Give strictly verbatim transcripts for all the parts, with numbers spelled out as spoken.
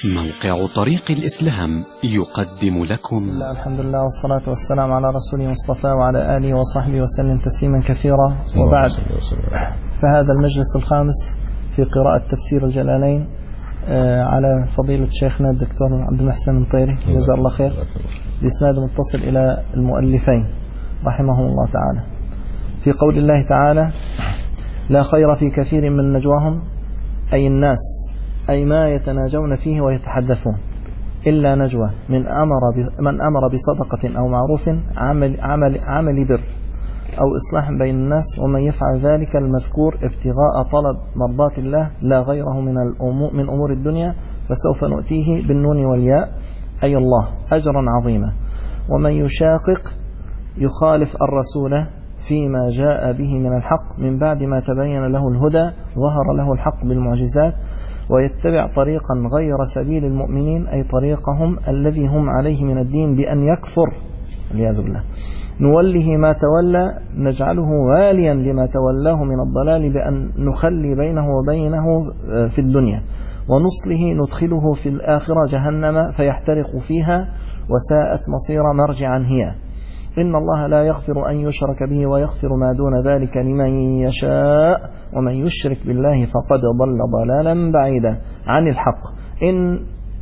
موقع طريق الإسلام يقدم لكم الحمد لله والصلاة والسلام على رسوله المصطفى وعلى آله وصحبه وسلم تسليما كثيرا، وبعد، فهذا المجلس الخامس في قراءة تفسير الجلالين على فضيلة شيخنا الدكتور عبد المحسن الطيري جزاه الله خير، بإسناد متصل إلى المؤلفين رحمهم الله تعالى، في قول الله تعالى: لا خير في كثير من نجواهم، أي الناس، أي ما يتناجون فيه ويتحدثون، إلا نجوى من أمر من أمر بصدقة أو معروف عمل, عمل, عمل بر أو إصلاح بين الناس، ومن يفعل ذلك المذكور ابتغاء طلب مرضات الله لا غيره من الأمور من أمور الدنيا فسوف نؤتيه بالنون والياء، أي الله، أجرا عظيما. ومن يشاقق يخالف الرسول فيما جاء به من الحق من بعد ما تبين له الهدى ظهر له الحق بالمعجزات ويتبع طريقا غير سبيل المؤمنين، أي طريقهم الذي هم عليه من الدين بأن يكفر والعياذ بالله، نوله ما تولى، نجعله واليا لما تولاه من الضلال بأن نخلي بينه وبينه في الدنيا، ونصله ندخله في الآخرة جهنم فيحترق فيها وساءت مصير مرجعا هي. إن الله لا يغفر أن يشرك به ويغفر ما دون ذلك لمن يشاء، ومن يشرك بالله فقد ضل ضلالا بعيدا عن الحق. إن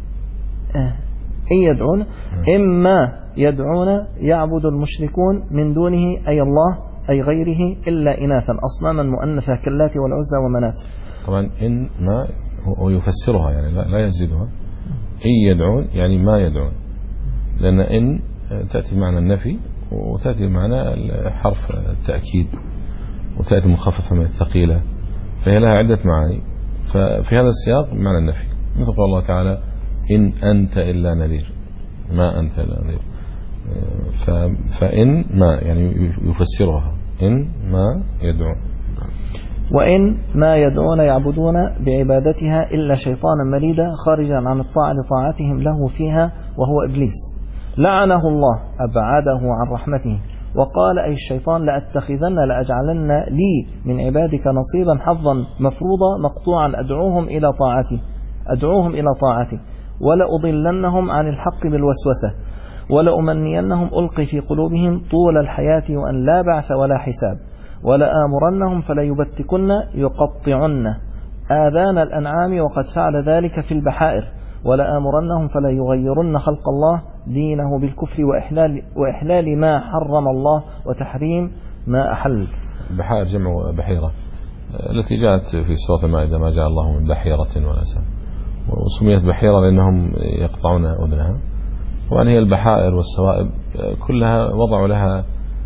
إن يدعون إما يدعون يعبد المشركون من دونه، أي الله أي غيره، إلا إناثا أصناما مؤنثة كاللات والعزى ومنات. طبعا إن ما هو يفسرها يعني لا, لا يزيدها. إن يدعون يعني ما يدعون، لأن إن تأتي معنى النفي وتأتي معنى حرف التأكيد وتأتي مخففة من الثقيلة، فهي لها عدة معاني. ففي هذا السياق معنى النفي، مثل قول الله تعالى: إن أنت إلا نذير، ما أنت إلا نذير. فإن ما يعني يفسرها إن ما يدعون. وإن ما يدعون يعبدون بعبادتها إلا شيطانا مريدا خارجا عن الطاعة لطاعتهم له فيها وهو إبليس، لعنه الله أبعده عن رحمته، وقال أي الشيطان: لأتخذن لأجعلن لي من عبادك نصيبا حظا مفروضا مقطوعا أدعوهم إلى طاعتي أدعوهم إلى طاعتي ولأضلنهم عن الحق بالوسوسة ولأمنينهم ألقي في قلوبهم طول الحياة وأن لا بعث ولا حساب ولآمرنهم فليبتكن يقطعن آذان الأنعام وقد فعل ذلك في البحائر ولآمرنهم فلا يغيرن خلق الله دينه بالكفر وإحلال, وإحلال ما حرم الله وتحريم ما أحل. البحائر جمع بحيرة التي جاءت في سورة المائدة: ما جاء الله من بحيرة ولا سام، وسميت بحيرة لأنهم يقطعون أذنها. وأن هي البحائر والسوائب كلها وضعوا لها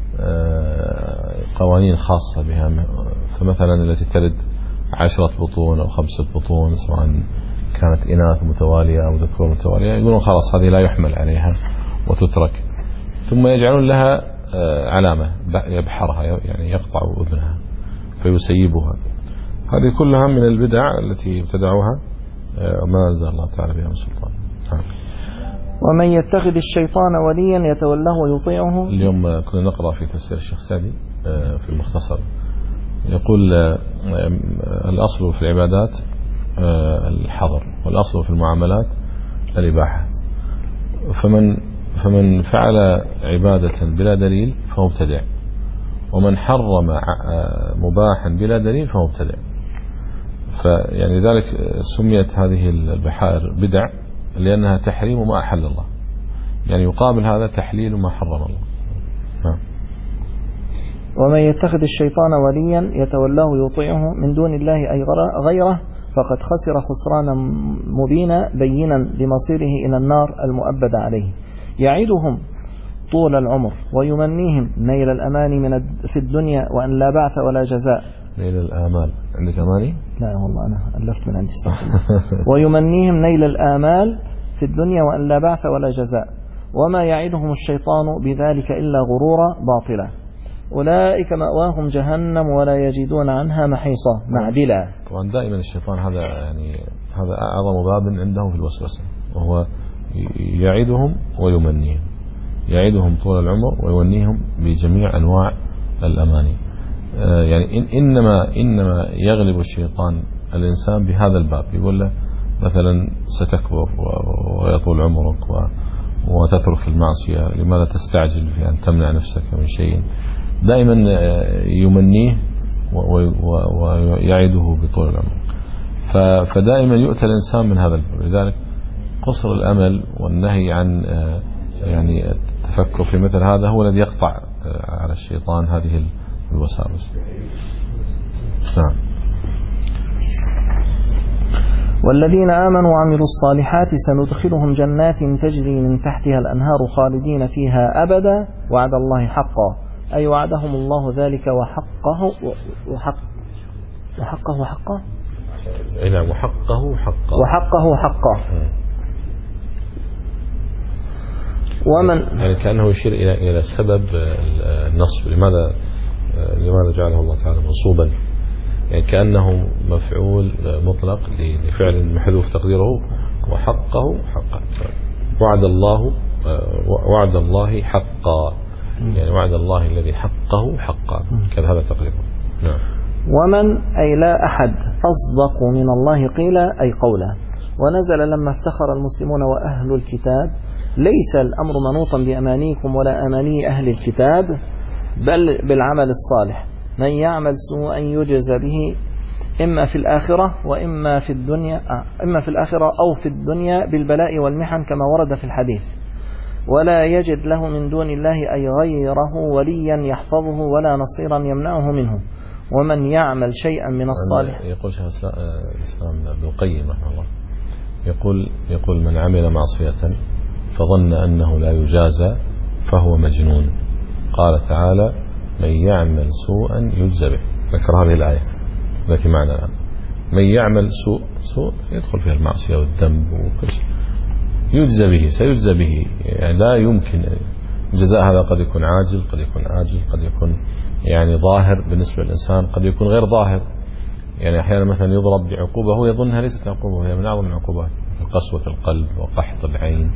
قوانين خاصة بها، فمثلا التي تلد عشرة بطون أو خمسة بطون سواء كانت إناث متوالية أو ذكور متوالية، يقولون خلاص هذه لا يحمل عليها وتترك، ثم يجعلون لها علامة يبحرها يعني يقطع أذنها فيسيبها. هذه كلها من البدع التي ابتدعوها وما أنزل الله تعالى بها من سلطان. ومن يتخذ الشيطان وليا يتولاه ويطيعه. اليوم كنا نقرأ في تفسير الشيخ سعدي في المختصر، يقول الأصل في العبادات الحظر، والأصل في المعاملات الإباحة، فمن فمن فعل عبادة بلا دليل فهو مبتدع، ومن حرم مباحا بلا دليل فهو مبتدع. فيعني ذلك سميت هذه البحائر بدع لأنها تحريم ما أحل الله، يعني يقابل هذا تحليل ما حرم الله. ها. ومن يتخذ الشيطان وليا يتولاه يطيعه من دون الله أي غيره فقد خسر خسرانا مبينا بينا لمصيره إلى النار المؤبد عليه، يعدهم طول العمر ويمنيهم نيل الأمان من في الدنيا وأن لا بعث ولا جزاء. نيل الآمال عندك أماني؟ لا والله أنا ألفت من عندي ويمنيهم نيل الآمال في الدنيا وأن لا بعث ولا جزاء، وما يعدهم الشيطان بذلك إلا غرورا باطلا، أولئك مأواهم جهنم ولا يجدون عنها محيصا معدلا. طبعا دائما الشيطان هذا يعني هذا أعظم باب عنده في الوسوسة، وهو يعدهم ويمنيهم، يعدهم طول العمر ويمنيهم بجميع أنواع الأماني. يعني إنما إنما يغلب الشيطان الإنسان بهذا الباب، يقول له مثلا ستكبر ويطول عمرك وتترك المعصية، لماذا تستعجل في أن تمنع نفسك من شيء؟ دائما يمنيه ويعده بطول العمر. فدائما يؤتى الإنسان من هذا الباب. لذلك قصر الأمل والنهي عن يعني التفكر في مثل هذا هو الذي يقطع على الشيطان هذه الوساوس. نعم. والذين آمنوا وعملوا الصالحات سندخلهم جنات تجري من تحتها الأنهار خالدين فيها أبدا وعد الله حقا، أي وعدهم الله ذلك وحقه وحق وحقه حقا أي نعم وحقه حقا وحقه حقا. ومن يعني كأنه يشير إلى إلى سبب النصب، لماذا لماذا جعله الله تعالى منصوبا، يعني كأنه مفعول مطلق لفعل محذوف تقديره وحقه حقا. وعد الله وعد الله حقا، يعني وعد الله الذي حقه حقا، كذا هذا تقديره. نعم. ومن أي لا أحد أصدق من الله قيلا أي قولا. ونزل لما افتخر المسلمون وأهل الكتاب ليس الأمر منوطا بأمانيكم ولا أماني أهل الكتاب بل بالعمل الصالح، من يعمل سوءا يجز به إما في الآخرة وإما في الدنيا إما في الآخرة أو في الدنيا بالبلاء والمحن كما ورد في الحديث، ولا يجد له من دون الله أي غيره وليا يحفظه ولا نصيرا يمنعه منه. ومن يعمل شيئا من الصالح، يقول شيخ الإسلام ابن القيم رحمه الله، يقول يقول من عمل معصية فظن أنه لا يجازى فهو مجنون. قال تعالى من يعمل سوءا يجزى به، ذكر هذه الآية التي معنا الآن. من يعمل سوء سوء يدخل فيها المعصية والذنب وكل شيء، يجزى به سيجزى به، يعني لا يمكن الجزاء. هذا قد يكون عاجل، قد يكون آجل، قد يكون يعني ظاهر بالنسبة للإنسان، قد يكون غير ظاهر. يعني أحيانا مثلا يضرب بعقوبة هو يظنها ليست عقوبة، هي من أعظم العقوبات، قسوة القلب وقحط العين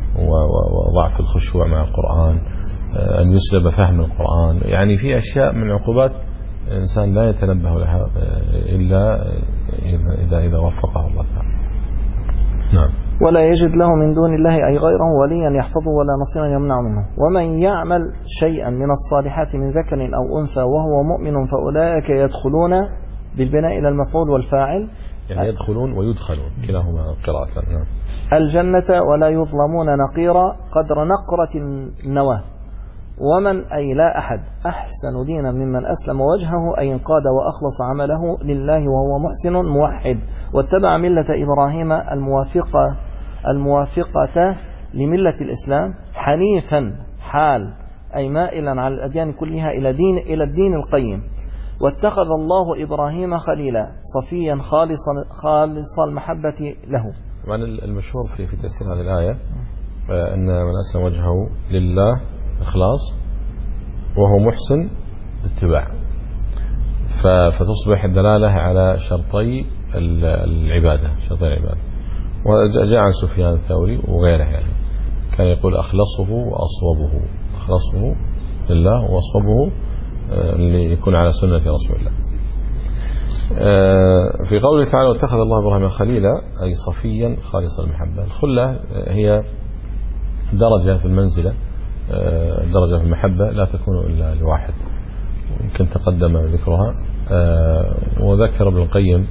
وضعف الخشوع مع القرآن، أن يسلب فهم القرآن. يعني في أشياء من العقوبات الإنسان لا يتنبه لها إلا إذا إذا وفقه الله تعالى. نعم. ولا يجد له من دون الله أي غيره وليا يحفظه ولا نصيرا يمنع منه. ومن يعمل شيئا من الصالحات من ذكر أو أنثى وهو مؤمن فأولئك يدخلون بالبناء إلى المفعول والفاعل، يعني يدخلون ويدخلون كلاهما قراءة. نعم. الجنة ولا يظلمون نقيرا قدر نقرة النواة. ومن أي لا أحد أحسن دينا ممن أسلم وجهه أي انقاد وأخلص عمله لله وهو محسن موحد واتبع ملة إبراهيم الموافقة الموافقة لملة الإسلام حنيفا حال أي مائلا على الأديان كلها إلى دين إلى الدين القيم. واتخذ الله إبراهيم خليلا صفيا خالصا خالص المحبة له. طبعا المشهور في في تفسير هذه الآية أن من أسلم وجهه لله إخلاص وهو محسن اتباع، فتصبح الدلالة على شرطي العبادة شرطي العبادة. وجاء عن سفيان الثوري وغيره، يعني كان يقول أخلصه وأصوبه، أخلصه لله وأصوبه اللي يكون على سنة رسول الله. في قوله تعالى واتخذ الله إبراهيم خليلا أي صفيا خالص المحبة. الخلة هي درجة في المنزلة، درجة في المحبة لا تكون إلا لواحد، يمكن تقدم ذكرها. وذكر ابن القيم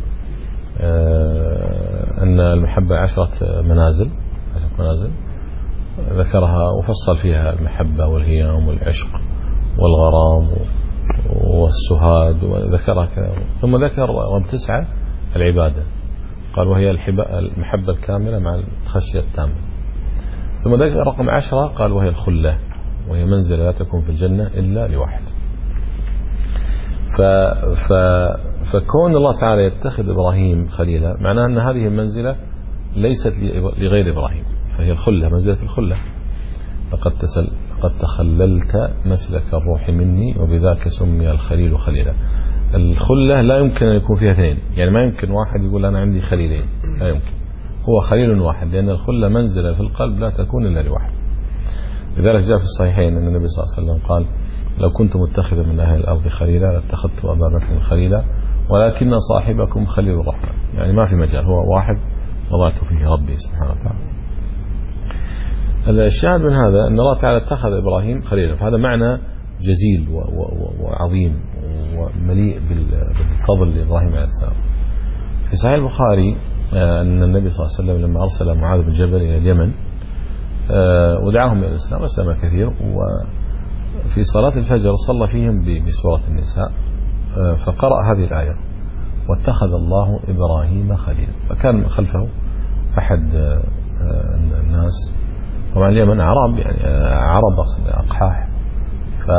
أن المحبة عشرة منازل عشرة منازل ذكرها وفصل فيها المحبة والهيام والعشق والغرام والسهاد وذكرها كذا. ثم ذكر رقم تسعة العبادة، قال وهي المحبة الكاملة مع الخشية التامة. ثم ذكر رقم عشرة قال وهي الخلة، وهي منزلة لا تكون في الجنة إلا لواحد. ف... ف... فكون الله تعالى يتخذ إبراهيم خليلا معناه أن هذه المنزلة ليست لغير إبراهيم، فهي الخلة منزلة الخلة. لقد تسل قد تخللت مسلك الروح مني وبذاك سمي الخليل خليلا. الخلة لا يمكن أن يكون فيها اثنين، يعني ما يمكن واحد يقول أنا عندي خليلين، لا يمكن، هو خليل واحد، لأن الخلة منزلة في القلب لا تكون إلا لواحد. لذلك جاء في الصحيحين أن النبي صلى الله عليه وسلم قال لو كنت متخذا من أهل الأرض خليلا لاتخذت أبا بكر خليلا ولكن صاحبكم خليل الرحمن. يعني ما في مجال، هو واحد وضعت فيه ربي سبحانه وتعالى. الشاهد من هذا أن الله تعالى اتخذ إبراهيم خليلا، فهذا معنى جزيل وعظيم ومليء بالفضل لإبراهيم عليه السلام. في صحيح البخاري أن النبي صلى الله عليه وسلم لما أرسل معاذ بن جبل إلى اليمن ودعاهم إلى الإسلام أسلم كثير، وفي صلاة الفجر صلى فيهم بسورة النساء فقرأ هذه الآية: واتخذ الله إبراهيم خليلا. فكان خلفه أحد الناس، طبعا اليمن عرب يعني عرب أقحاح، ف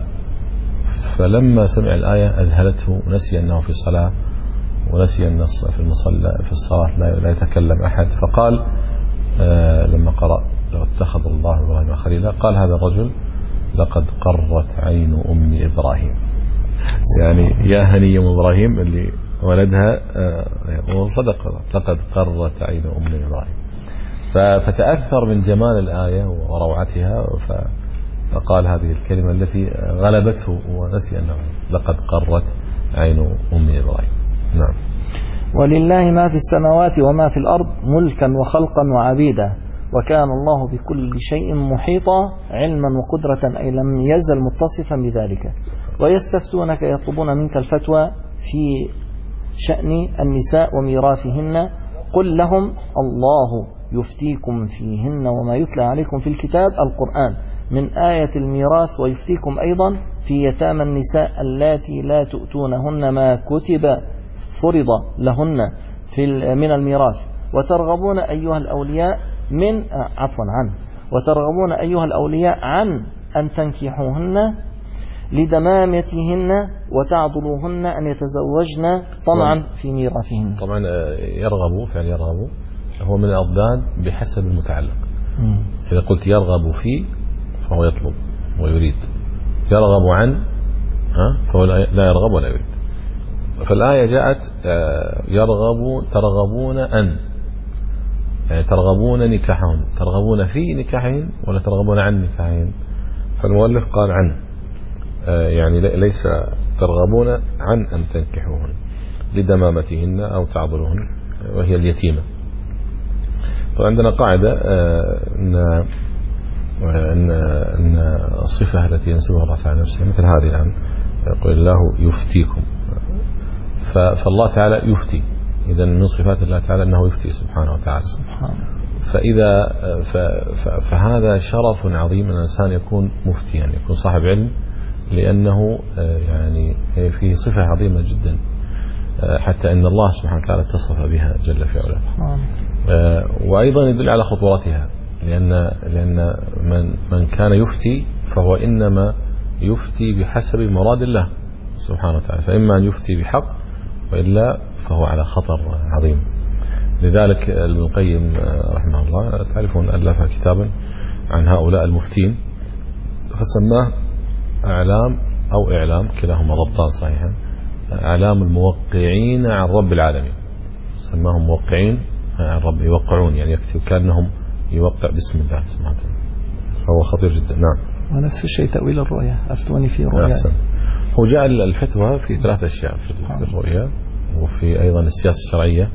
فلما سمع الآية أذهلته، نسي أنه في الصلاة ونسي أن في المصلى في الصلاة لا يتكلم أحد، فقال آه لما قرأ لو اتخذ الله إبراهيم خليلا، قال هذا الرجل: لقد قرت عين أم إبراهيم. يعني يا هني أم إبراهيم اللي ولدها آه وصدق، لقد قرت عين أم إبراهيم. فتأثر من جمال الآية وروعتها، فقال هذه الكلمة التي غلبته ونسي أنه لقد قرت عين أم إبراهيم. نعم. ولله ما في السماوات وما في الأرض ملكا وخلقا وعبيدا، وكان الله بكل شيء محيطا علما وقدرة، أي لم يزل متصفا بذلك. ويستفتونك يطلبون منك الفتوى في شأن النساء وميراثهن، قل لهم الله يفتيكم فيهن وما يتلى عليكم في الكتاب القرآن من آية الميراث، ويفتيكم أيضا في يتامى النساء اللاتي لا تؤتونهن ما كتب فرض لهن في من الميراث، وترغبون أيها الأولياء من عفوا عنه وترغبون أيها الأولياء عن أن تنكحوهن لدمامتهن وتعضلوهن أن يتزوجن طمعا في ميراثهن. طبعا يرغبوا فعل يرغبوا هو من الأضداد بحسب المتعلق. م. إذا قلت يرغب في فهو يطلب ويريد، يرغب عن ها فهو لا يرغب ولا يريد. فالآية جاءت يرغب ترغبون أن، يعني ترغبون نكاحهم، ترغبون في نكاحهم ولا ترغبون عن نكاحهم؟ فالمؤلف قال عن، يعني ليس ترغبون عن أن تنكحوهن لدمامتهن أو تعضلوهن وهي اليتيمة. فعندنا قاعدة أن أن أن الصفة التي ينسبها الله تعالى نفسه مثل هذه الآن، يقول الله يفتيكم، فالله تعالى يفتي، إذا من صفات الله تعالى أنه يفتي سبحانه وتعالى. فإذا فهذا شرف عظيم أن الإنسان يكون مفتيا، يعني يكون صاحب علم، لأنه يعني فيه صفة عظيمة جدا، حتى أن الله سبحانه وتعالى اتصف بها جل في علاه. وأيضا يدل على خطورتها، لأن لأن من من كان يفتي فهو إنما يفتي بحسب مراد الله سبحانه وتعالى، فإما أن يفتي بحق وإلا فهو على خطر عظيم. لذلك ابن القيم رحمه الله تعرفون ألف كتابا عن هؤلاء المفتين، فسماه أعلام أو إعلام كلاهما ضبطان صحيحا، أعلام الموقعين عن رب العالمين. سماهم موقعين عن رب، يوقعون يعني يكتب كأنهم يوقع باسم الله سبحانه وتعالى، فهو خطير جدا. نعم. ونفس الشيء تأويل الرؤيا، أفتوني في رؤيا. هو جاء الفتوى في ثلاث أشياء، في الرؤيا وفي أيضا السياسة الشرعية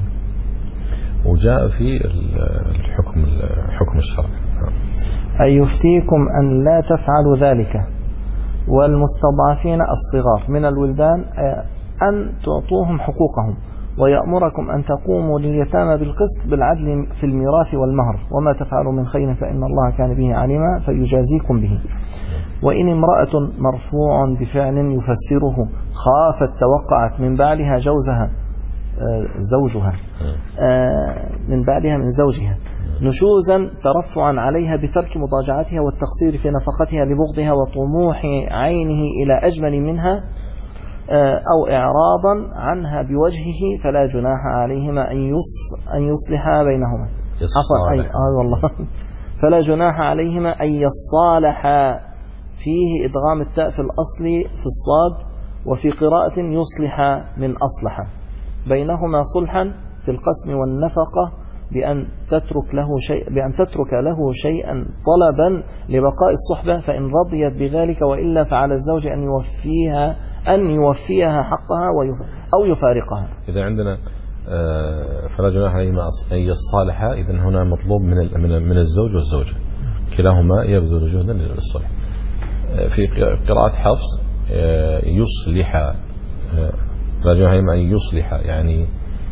وجاء في الحكم الحكم الشرعي. أي يفتيكم أن لا تفعلوا ذلك، والمستضعفين الصغار من الولدان أن تعطوهم حقوقهم، ويأمركم أن تقوموا لليتامى بالقسط بالعدل في الميراث والمهر، وما تفعلوا من خير فإن الله كان به عليما فيجازيكم به. وإن امرأة مرفوع بفعل يفسره خافت توقعت من بعلها جوزها زوجها من بعدها من زوجها نشوزا ترفعا عليها بترك مضاجعتها والتقصير في نفقتها لبغضها وطموح عينه إلى أجمل منها أو إعراضا عنها بوجهه، فلا جناح عليهما أن يصلحا بينهما. عفوا أي آه والله فلا جناح عليهما أن يصالحا، فيه إدغام التاء في الأصل في الصاد، وفي قراءة يصلحا من أصلحا، بينهما صلحا في القسم والنفقة، بأن تترك له شيء بأن تترك له شيئا طلبا لبقاء الصحبة، فإن رضيت بذلك، وإلا فعلى الزوج أن يوفيها أن يوفيها حقها أو يفارقها. إذا عندنا فلا جناح عليهما أن يصالحا. إذن هنا مطلوب من من الزوج والزوجة كلاهما يبذل جهدا للصلح. في قراءة حفص يصلح، فلا جناح عليهما أن يصلح، يعني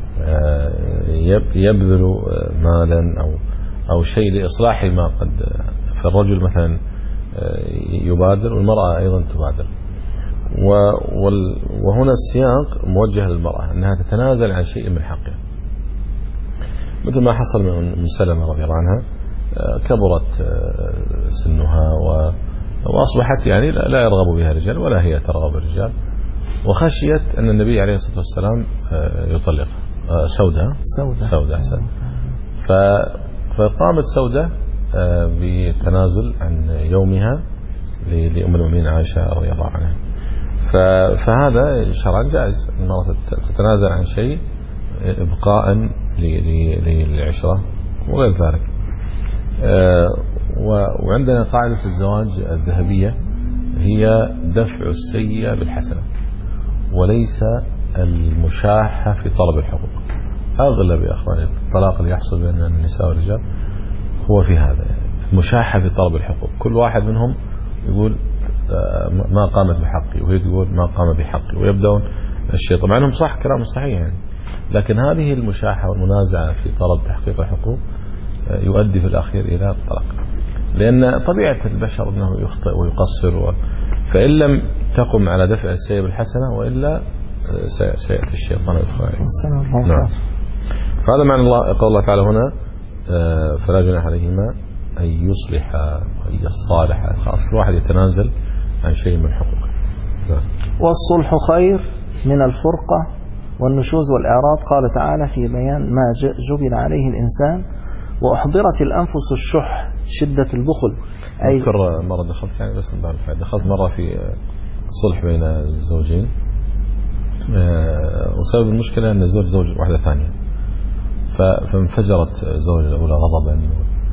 يبذل مالا أو أو شيء لإصلاح ما قد، فالرجل مثلا يبادر والمرأة أيضا تبادر. وهنا السياق موجه للمرأة أنها تتنازل عن شيء من حقها، مثل ما حصل من أم سلمة رضي الله عنها، كبرت سنها وأصبحت يعني لا يرغب بها الرجال ولا هي ترغب الرجال، وخشيت أن النبي عليه الصلاة والسلام يطلق سودة سودة سودة أحسن. فقامت سودة بتنازل عن يومها لأم المؤمنين عائشة رضي الله عنها. فهذا شرعا جائز، المرأة تتنازل عن شيء إبقاء للعشرة وغير ذلك. وعندنا قاعدة الزواج الذهبية هي دفع السيئة بالحسنة وليس المشاحة في طلب الحقوق. أغلب يا أخواني الطلاق اللي يحصل بين النساء والرجال هو في هذا، المشاحة في طلب الحقوق. كل واحد منهم يقول ما قامت بحقي وهي تقول ما قام بحقي، ويبدأون الشيء. طبعا هم صح، كلام صحيح يعني، لكن هذه المشاحة والمنازعة في طلب تحقيق الحقوق يؤدي في الأخير إلى الطلاق، لأن طبيعة البشر أنه يخطئ ويقصر و... فإن لم تقم على دفع السيئة بالحسنة وإلا سيأتي الشيطان ويدخل عليه. نعم. فهذا معنى الله قال الله تعالى هنا فلا جناح عليهما أن يصلح أن يصالح، خاص كل واحد يتنازل عن شيء من حقوقه. والصلح خير من الفرقة والنشوز والإعراض. قال تعالى في بيان ما جبل عليه الإنسان: وأحضرت الأنفس الشح شدة البخل. أي أذكر مرة دخلت يعني بس دخلت مرة في صلح بين الزوجين، وسبب المشكلة أن الزوج زوج واحدة ثانية، فانفجرت الزوجة الأولى غضبا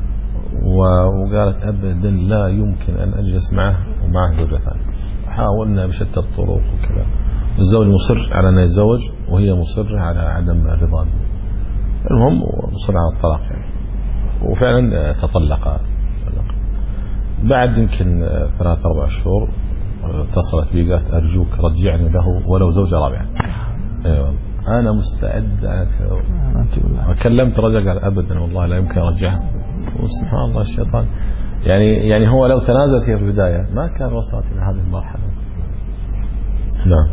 وقالت أبدا لا يمكن أن أجلس معه ومعه زوجة ثانية. حاولنا بشتى الطرق وكذا، الزوج مصر على أن يتزوج وهي مصرة على عدم الرضا. المهم مصر على الطلاق يعني، وفعلا تطلق. بعد يمكن ثلاث أربع شهور اتصلت بي قالت أرجوك رجعني له ولو زوجة رابعة. أيوة أنا مستعد. وكلمت رجل قال أبدا والله لا يمكن أرجعها. وسبحان الله الشيطان يعني يعني هو لو تنازل في البداية ما كان وصلت إلى هذه المرحلة. نعم.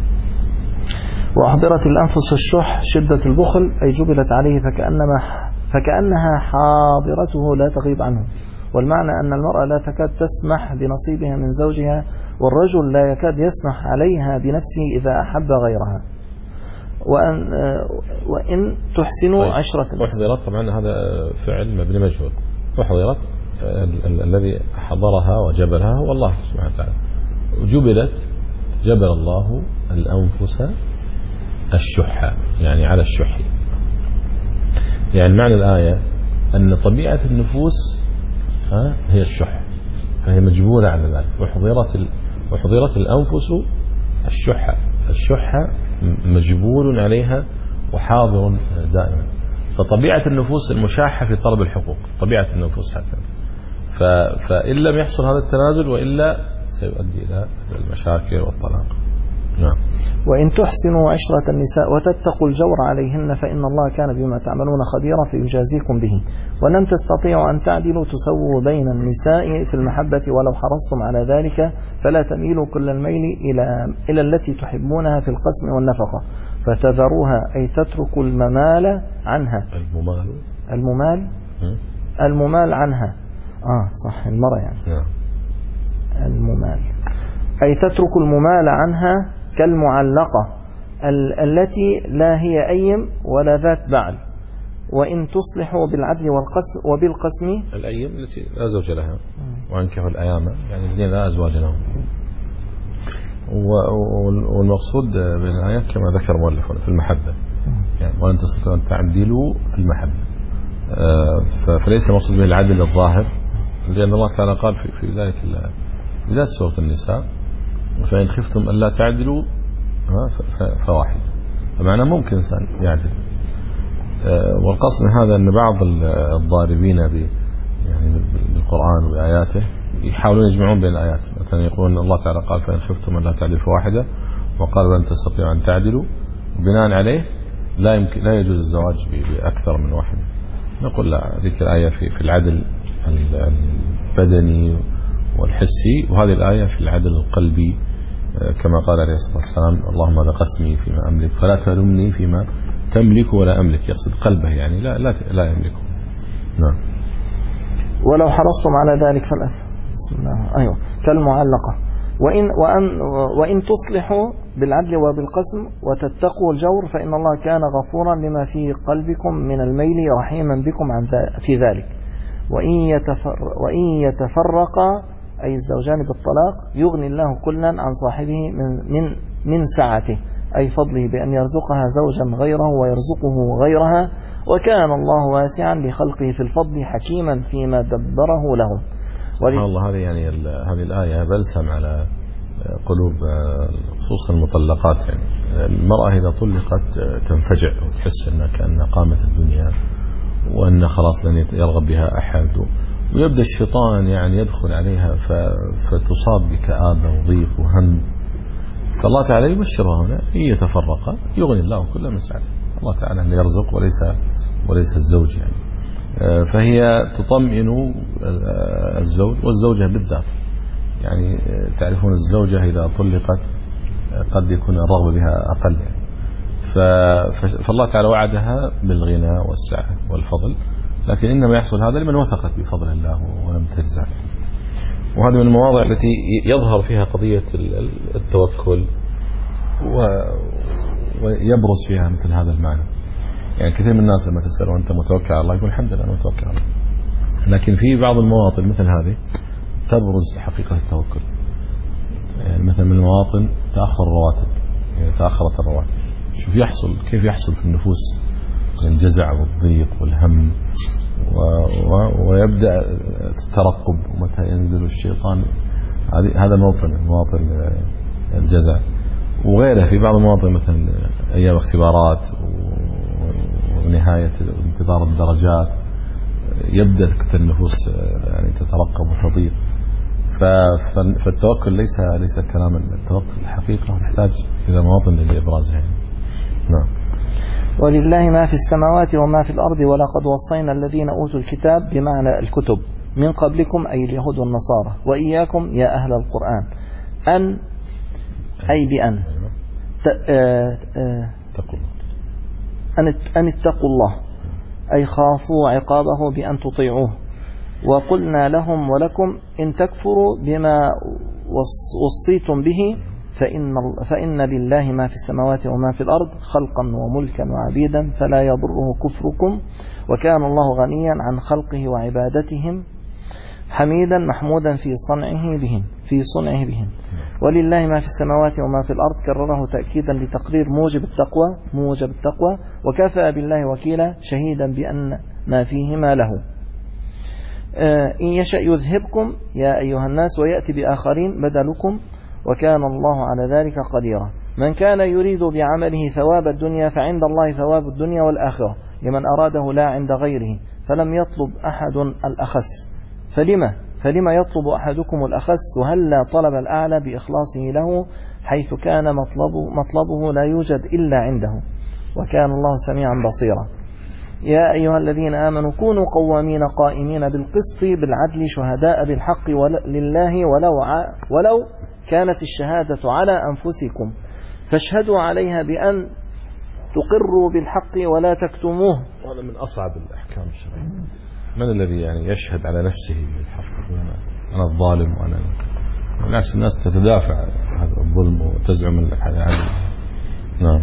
وأحضرت الأنفس الشح شدة البخل، أي جبلت عليه فكأنما فكأنها حاضرته لا تغيب عنه. والمعنى أن المرأة لا تكاد تسمح بنصيبها من زوجها، والرجل لا يكاد يسمح عليها بنفسه إذا أحب غيرها. وأن وإن تحسنوا طيب. عشرة. أحضرت طبعا هذا فعل مبني مجهول. أحضرت الذي حضرها وجبلها هو الله سبحانه وتعالى. جبلت جبل الله الأنفس الشح، يعني على الشح. يعني معنى الآية أن طبيعة النفوس هي الشح، فهي مجبولة على ذلك. وحضرت وحضرت الأنفس الشح، الشح مجبول عليها وحاضر دائما. فطبيعة النفوس المشاحة في طلب الحقوق، طبيعة النفوس هكذا. فإن لم يحصل هذا التنازل وإلا سيؤدي إلى المشاكل والطلاق. نعم. وإن تحسنوا عشرة النساء وتتقوا الجور عليهن فإن الله كان بما تعملون خبيرا فيجازيكم به. ولن تستطيعوا أن تعدلوا تسووا بين النساء في المحبة ولو حرصتم على ذلك، فلا تميلوا كل الميل إلى إلى التي تحبونها في القسم والنفقة فتذروها، أي تتركوا الممال عنها. الممال الممال الممال عنها آه صح المرأة يعني. نعم. الممال أي تتركوا الممال عنها كالمعلقة ال التي لا هي أيم ولا ذات بعل. وإن تصلحوا بالعدل والقسم وبالقسم. الأيم التي لا زوج لها، وأنكحوا الأيام يعني الذين لا أزواج لهم. والمقصود بالآيات كما ذكر مؤلف في المحبة، يعني وأن تستطيعوا أن تعدلوا في المحبة. فليس المقصود به العدل الظاهر، لأن الله تعالى قال في في ذلك بداية سورة النساء: فإن خفتم ألا تعدلوا فواحد. فمعنى ممكن إنسان يعدل، والقصد من هذا أن بعض الضاربين يعني بالقرآن وبآياته يحاولون يجمعون بين الآيات. مثلا يقولون الله تعالى قال فإن خفتم أن لا تعدلوا فواحدة، وقال لن تستطيعوا أن تعدلوا، وبناء عليه لا يمكن لا يجوز الزواج بأكثر من واحد. نقول لا، ذيك الآية في في العدل البدني والحسي، وهذه الآية في العدل القلبي، كما قال عليه الصلاة والسلام اللهم هذا قسمي فيما أملك فلا تلمني فيما تملك ولا أملك، يقصد قلبه يعني لا لا لا يملكه. نعم. ولو حرصتم على ذلك فالأثم. بسم الله. أيوة كالمعلقة. وإن وأن وإن تصلحوا بالعدل وبالقسم وتتقوا الجور فإن الله كان غفورا لما في قلبكم من الميل رحيما بكم عن في ذلك. وإن يتفر وإن يتفرقا أي الزوجان بالطلاق يغني الله كلا عن صاحبه من من من سعته، أي فضله بأن يرزقها زوجا غيره ويرزقه غيرها، وكان الله واسعا لخلقه في الفضل حكيما فيما دبره له. سبحان الله. هذه يعني هذه الآية بلسم على قلوب خصوصا المطلقات. يعني المرأة إذا طلقت تنفجع وتحس أنها كأنها قامت الدنيا وأن خلاص لن يرغب بها أحد، ويبدأ الشيطان يعني يدخل عليها فتصاب بكآبة وضيق وهم. فالله تعالى يبشرها هنا إن يتفرقا يغني الله كل من سعته. الله تعالى اللي يرزق وليس وليس الزوج يعني. فهي تطمئن الزوج والزوجة بالذات. يعني تعرفون الزوجة إذا طلقت قد يكون الرغبة بها أقل يعني. فالله تعالى وعدها بالغنى والسعة والفضل، لكن إنما يحصل هذا لمن وثقت بفضل الله ولم تجزع. وهذا من المواضع التي يظهر فيها قضية التوكل ويبرز فيها مثل هذا المعنى. يعني كثير من الناس لما تسألوا أنت متوكل على الله يقول الحمد لله أنا متوكل على الله، لكن في بعض المواطن مثل هذه تبرز حقيقة التوكل. يعني مثلا من المواطن تأخر الرواتب، يعني تأخرت الرواتب، شوف يحصل كيف يحصل في النفوس من الجزع والضيق والهم، و... ويبدأ الترقب ومتى ينزل الشيطان. هذا موطن مواطن الجزع. وغيره في بعض المواطن مثلا أيام اختبارات ونهاية انتظار الدرجات يبدأ النفوس يعني تترقب وتضيق. فالتوكل ليس ليس كلاما، التوكل الحقيقة يحتاج إلى مواطن لإبرازها يعني. نعم. ولله ما في السماوات وما في الأرض ولقد وصينا الذين أوتوا الكتاب بمعنى الكتب من قبلكم أي اليهود والنصارى وإياكم يا أهل القرآن أن أي بأن أن اتقوا الله أي خافوا عقابه بأن تطيعوه. وقلنا لهم ولكم إن تكفروا بما وصيتم به فإن, فإن لله ما في السماوات وما في الأرض خلقا وملكا وعبيدا فلا يضره كفركم وكان الله غنيا عن خلقه وعبادتهم حميدا محمودا في صنعه بهم في صنعه بهم. ولله ما في السماوات وما في الأرض كرره تأكيدا لتقرير موجب التقوى موجب التقوى وكفى بالله وكيلا شهيدا بأن ما فيهما له. إن يشاء يذهبكم يا أيها الناس ويأتي بآخرين بدلكم وكان الله على ذلك قديرا. من كان يريد بعمله ثواب الدنيا فعند الله ثواب الدنيا والآخرة لمن أراده لا عند غيره فلم يطلب أحد الأخس فلما فلما يطلب أحدكم الأخس وهلا طلب الأعلى بإخلاصه له حيث كان مطلبه, مطلبه لا يوجد إلا عنده وكان الله سميعا بصيرا. يا أيها الذين آمنوا كونوا قوامين قائمين بالقسط بالعدل شهداء بالحق لله ولو, ولو كانت الشهادة على أنفسكم فاشهدوا عليها بأن تقروا بالحق ولا تكتموه. هذا من أصعب الأحكام الشرعية. من الذي يعني يشهد على نفسه بالحق؟ أنا الظالم وأنا بالعكس الناس تتدافع هذا الظلم وتزعم العدل. نعم.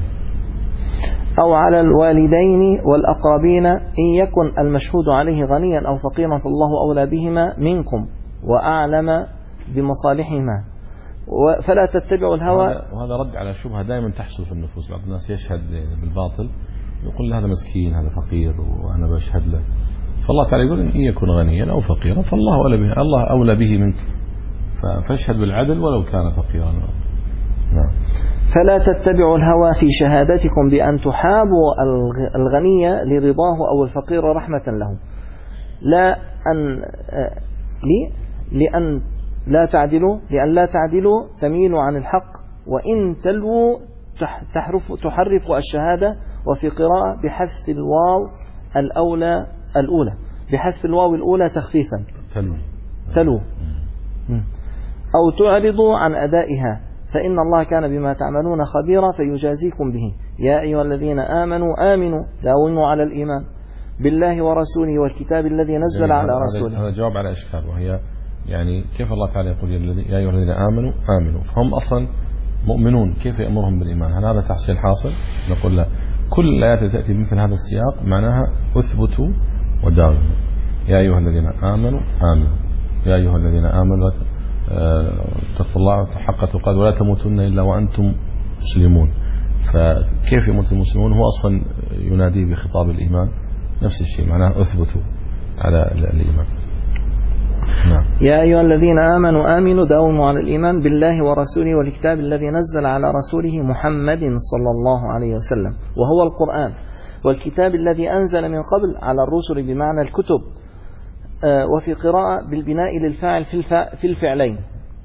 أو على الوالدين والأقربين إن يكن المشهود عليه غنيا أو فقيرا فالله أولى بهما منكم وأعلم بمصالحهما فلا تتبعوا الهوى. وهذا رد على شبهة دائما تحصل في النفوس. بعض الناس يشهد بالباطل يقول هذا مسكين هذا فقير وأنا بشهد له. فالله تعالى يقول إن يكن غنيا أو فقيرا فالله أولى به الله أولى به منك فاشهد بالعدل ولو كان فقيرا. نعم. فلا تتبعوا الهوى في شهادتكم بأن تحابوا الغني لرضاه أو الفقير رحمة له، لا أن لي لأن لا تعدلوا لأن لا تعدلوا تميلوا عن الحق، وإن تلووا تحرف تحرف الشهادة. وفي قراءة بحذف الواو الأولى الأولى بحذف الواو الأولى تخفيفا تلو تلو أو تعرضوا عن أدائها، فإن الله كان بما تعملون خبيرا فيجازيكم به. يا أيها الذين آمنوا آمنوا داوموا على الإيمان بالله ورسوله والكتاب الذي نزل على رسوله. هذا جواب على إشكال، وهي يعني كيف الله تعالى يقول يا أيها الذين آمنوا آمنوا، فهم أصلا مؤمنون، كيف يأمرهم بالإيمان؟ هل هذا تحصيل حاصل؟ نقول لا، كل الآيات التي تأتي مثل هذا السياق معناها أثبتوا وداوموا. يا أيها الذين آمنوا آمنوا، يا أيها الذين آمنوا اتقوا الله حق تقاته ولا تموتن إلا وأنتم مسلمون. فكيف يموت المسلمون؟ هو أصلا ينادي بخطاب الإيمان، نفس الشيء معناه أثبتوا على الإيمان. نعم. يا أيها الذين آمنوا آمنوا داوموا على الإيمان بالله ورسوله والكتاب الذي نزل على رسوله محمد صلى الله عليه وسلم، وهو القرآن، والكتاب الذي أنزل من قبل على الرسل بمعنى الكتب. وفي قراءة بالبناء للفاعل في الفعلين.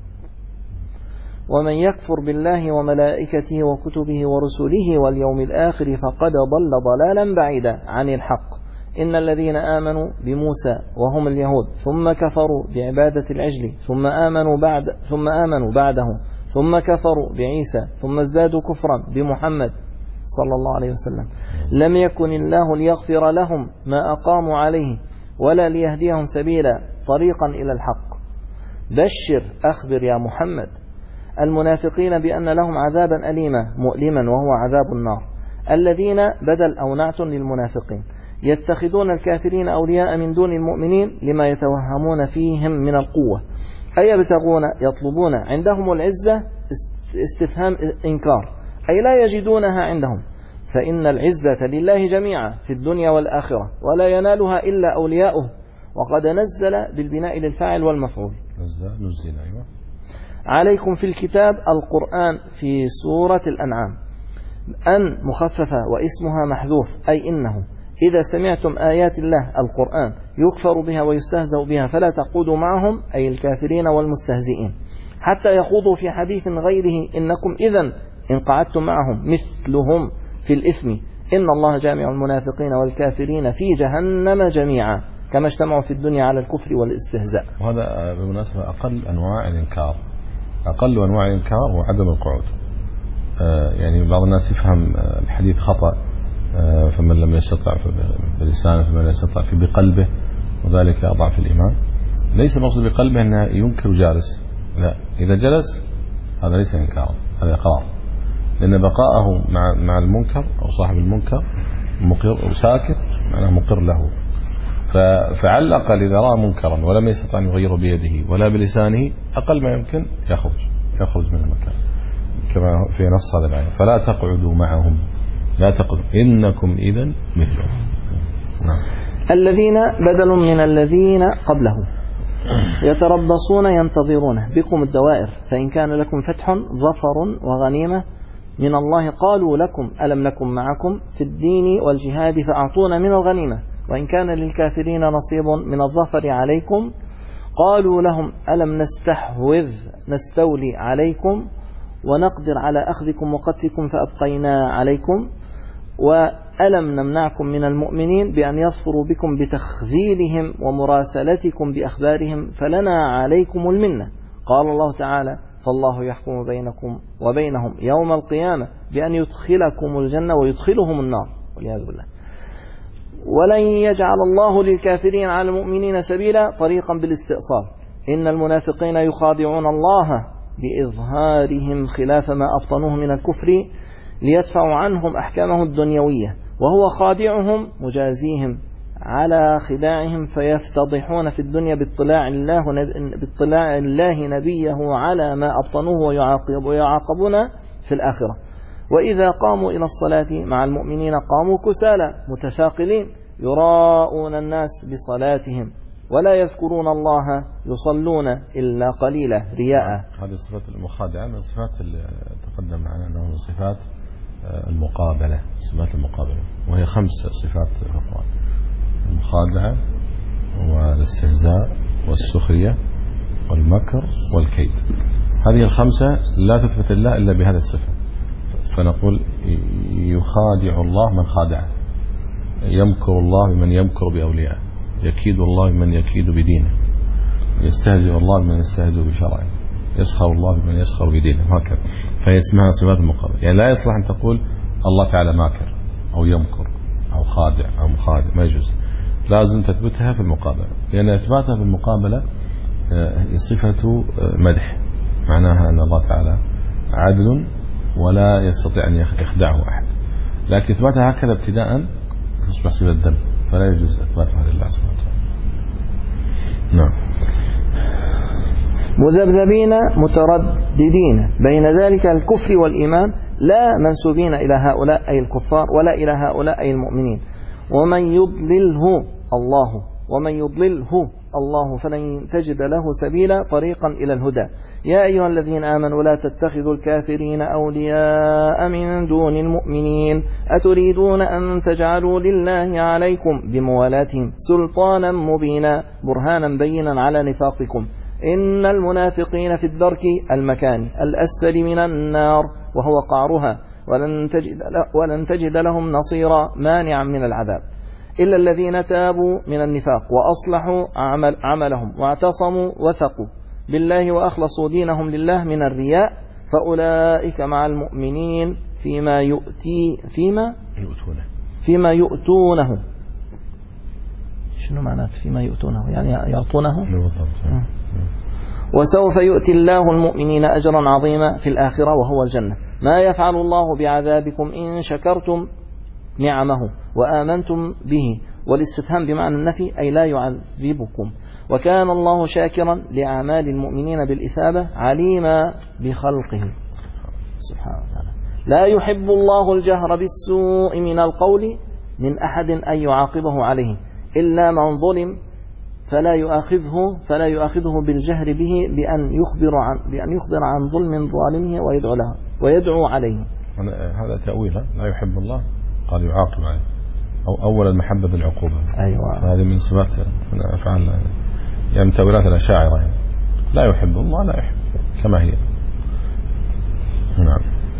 ومن يكفر بالله وملائكته وكتبه ورسله واليوم الآخر فقد ضل ضلالا بعيدا عن الحق. إن الذين آمنوا بموسى وهم اليهود ثم كفروا بعبادة العجل ثم آمنوا بعد ثم آمنوا بعده ثم كفروا بعيسى ثم ازدادوا كفرا بمحمد صلى الله عليه وسلم لم يكن الله ليغفر لهم ما أقاموا عليه ولا ليهديهم سبيلا طريقا إلى الحق. بشر أخبر يا محمد المنافقين بأن لهم عذابا أليما مؤلما وهو عذاب النار. الذين بدل أو نعت للمنافقين يتخذون الكافرين أولياء من دون المؤمنين لما يتوهمون فيهم من القوة، أي يبتغون يطلبون عندهم العزة استفهام إنكار، أي لا يجدونها عندهم، فإن العزة لله جميعا في الدنيا والآخرة ولا ينالها إلا أولياؤه. وقد نزل بالبناء للفاعل والمفعول نزل أيوة. عليكم في الكتاب القرآن في سورة الأنعام أن مخففة واسمها محذوف، أي إنه إذا سمعتم آيات الله القرآن يكفر بها ويستهزأ بها فلا تقودوا معهم، أي الكافرين والمستهزئين، حتى يخوضوا في حديث غيره إنكم إذن إن قعدتم معهم مثلهم في الإثم إن الله جامع المنافقين والكافرين في جهنم جميعا كما اجتمعوا في الدنيا على الكفر والاستهزاء. وهذا بالمناسبة أقل أنواع الإنكار، أقل أنواع الإنكار هو عدم القعود. يعني بعض الناس يفهم الحديث خطأ، فمن لم يستطع بلسانه فمن لم يستطع في بقلبه وذلك أضعف الإيمان. ليس المقصود بقلبه أنه ينكر جالس، لا، إذا جلس هذا ليس إنكارا، هذا إقرار، لأن بقاءه مع مع المنكر أو صاحب المنكر مقر وساكت معناه مقر له. فعلى الأقل إذا رأى منكرا ولم يستطع أن يغيره بيده ولا بلسانه أقل ما يمكن يخرج يخرج من المكان كما في نص هذا الآية، فلا تقعدوا معهم لا تقعدوا إنكم إذن مثلهم. نعم. الذين بدل من الذين قبله يتربصون ينتظرون بكم الدوائر، فإن كان لكم فتح ظفر وغنيمة من الله قالوا لكم ألم نكن معكم في الدين والجهاد فأعطونا من الغنيمة، وإن كان للكافرين نصيب من الظفر عليكم قالوا لهم ألم نستحوذ نستولي عليكم ونقدر على أخذكم وقتلكم فأبقينا عليكم، وألم نمنعكم من المؤمنين بأن يظفروا بكم بتخذيلهم ومراسلتكم بأخبارهم فلنا عليكم المنة. قال الله تعالى فالله يحكم بينكم وبينهم يوم القيامة بأن يدخلكم الجنة ويدخلهم النار والعياذ بالله. ولن يجعل الله للكافرين على المؤمنين سبيلا طريقا بالاستئصال. إن المنافقين يخادعون الله بإظهارهم خلاف ما أبطنوه من الكفر ليدفعوا عنهم أحكامه الدنيوية، وهو خادعهم مجازيهم على خداعهم فيفتضحون في الدنيا باطلاع الله, باطلاع الله نبيه على ما أبطنوه ويعاقب ويعاقبون في الآخرة. وإذا قاموا إلى الصلاة مع المؤمنين قاموا كسالى متثاقلين يراءون الناس بصلاتهم ولا يذكرون الله يصلون إلا قليلا رياء. هذه الصفات المخادعة من الصفات اللي تقدم معنا أنه من صفات المقابلة، صفات المقابلة، وهي خمس صفات أخرى: المخادعة والاستهزاء والسخرية والمكر والكيد. هذه الخمسة لا تثبت الله إلا بهذه الصفة. فنقول يخادع الله من خادعه، يمكر الله بمن يمكر بأوليائه، يكيد الله بمن يكيد بدينه، يستهزئ الله بمن يستهزئ بشرعه، يسخر الله بمن يسخر بدينه، هكذا. فهي اسمها صفات المقابلة. يعني لا يصلح أن تقول الله تعالى ماكر أو يمكر أو خادع أو مخادع، ما يجوز. لازم تثبتها في المقابلة، لأن إثباتها في المقابلة صفة مدح، معناها أن الله تعالى عدل ولا يستطيع أن يخدعه أحد. لكن إثباتها هكذا ابتداء تصبح صفة الذم، فلا يجوز إثباتها لله سبحانه وتعالى. نعم. مذبذبين مترددين بين ذلك الكفر والإيمان، لا منسوبين إلى هؤلاء أي الكفار ولا إلى هؤلاء أي المؤمنين. ومن يضلله الله ومن يضلله الله فلن تجد له سبيلا طريقا إلى الهدى. يا أيها الذين آمنوا لا تتخذوا الكافرين أولياء من دون المؤمنين أتريدون أن تجعلوا لله عليكم بموالاتهم سلطانا مبينا برهانا بينا على نفاقكم إن المنافقين في الدرك المكان الأسفل من النار وهو قعرها ولن تجد, ولن تجد لهم نصيرا مانعا من العذاب إلا الذين تابوا من النفاق وأصلحوا عمل عملهم واعتصموا وثقوا بالله وأخلصوا دينهم لله من الرياء فأولئك مع المؤمنين فيما يؤتي فيما يؤتونه فيما يؤتونه. شنو معنات فيما يؤتونه؟ يعني يعطونه. وسوف يؤتي الله المؤمنين أجرا عظيما في الآخرة وهو الجنة. ما يفعل الله بعذابكم إن شكرتم نعمه وآمنتم به، والاستفهام بمعنى النفي أي لا يعذبكم. وكان الله شاكرا لأعمال المؤمنين بالإثابة عليما بخلقه سبحانه وتعالى. لا يحب الله الجهر بالسوء من القول من أحد أن يعاقبه عليه إلا من ظلم فلا يؤاخذه فلا يؤاخذه بالجهر به بأن يخبر عن بأن يخبر عن ظلم ظالمه ويدعو له ويدعو عليه. هذا تأويل. لا يحب الله قال يعاقب عليه، أو أول المحبة بالعقوبة. أيوة. هذه من صفات أفعال يعني من تأويلات الأشاعرة يعني. لا يحب الله لا يحب كما هي. نعم.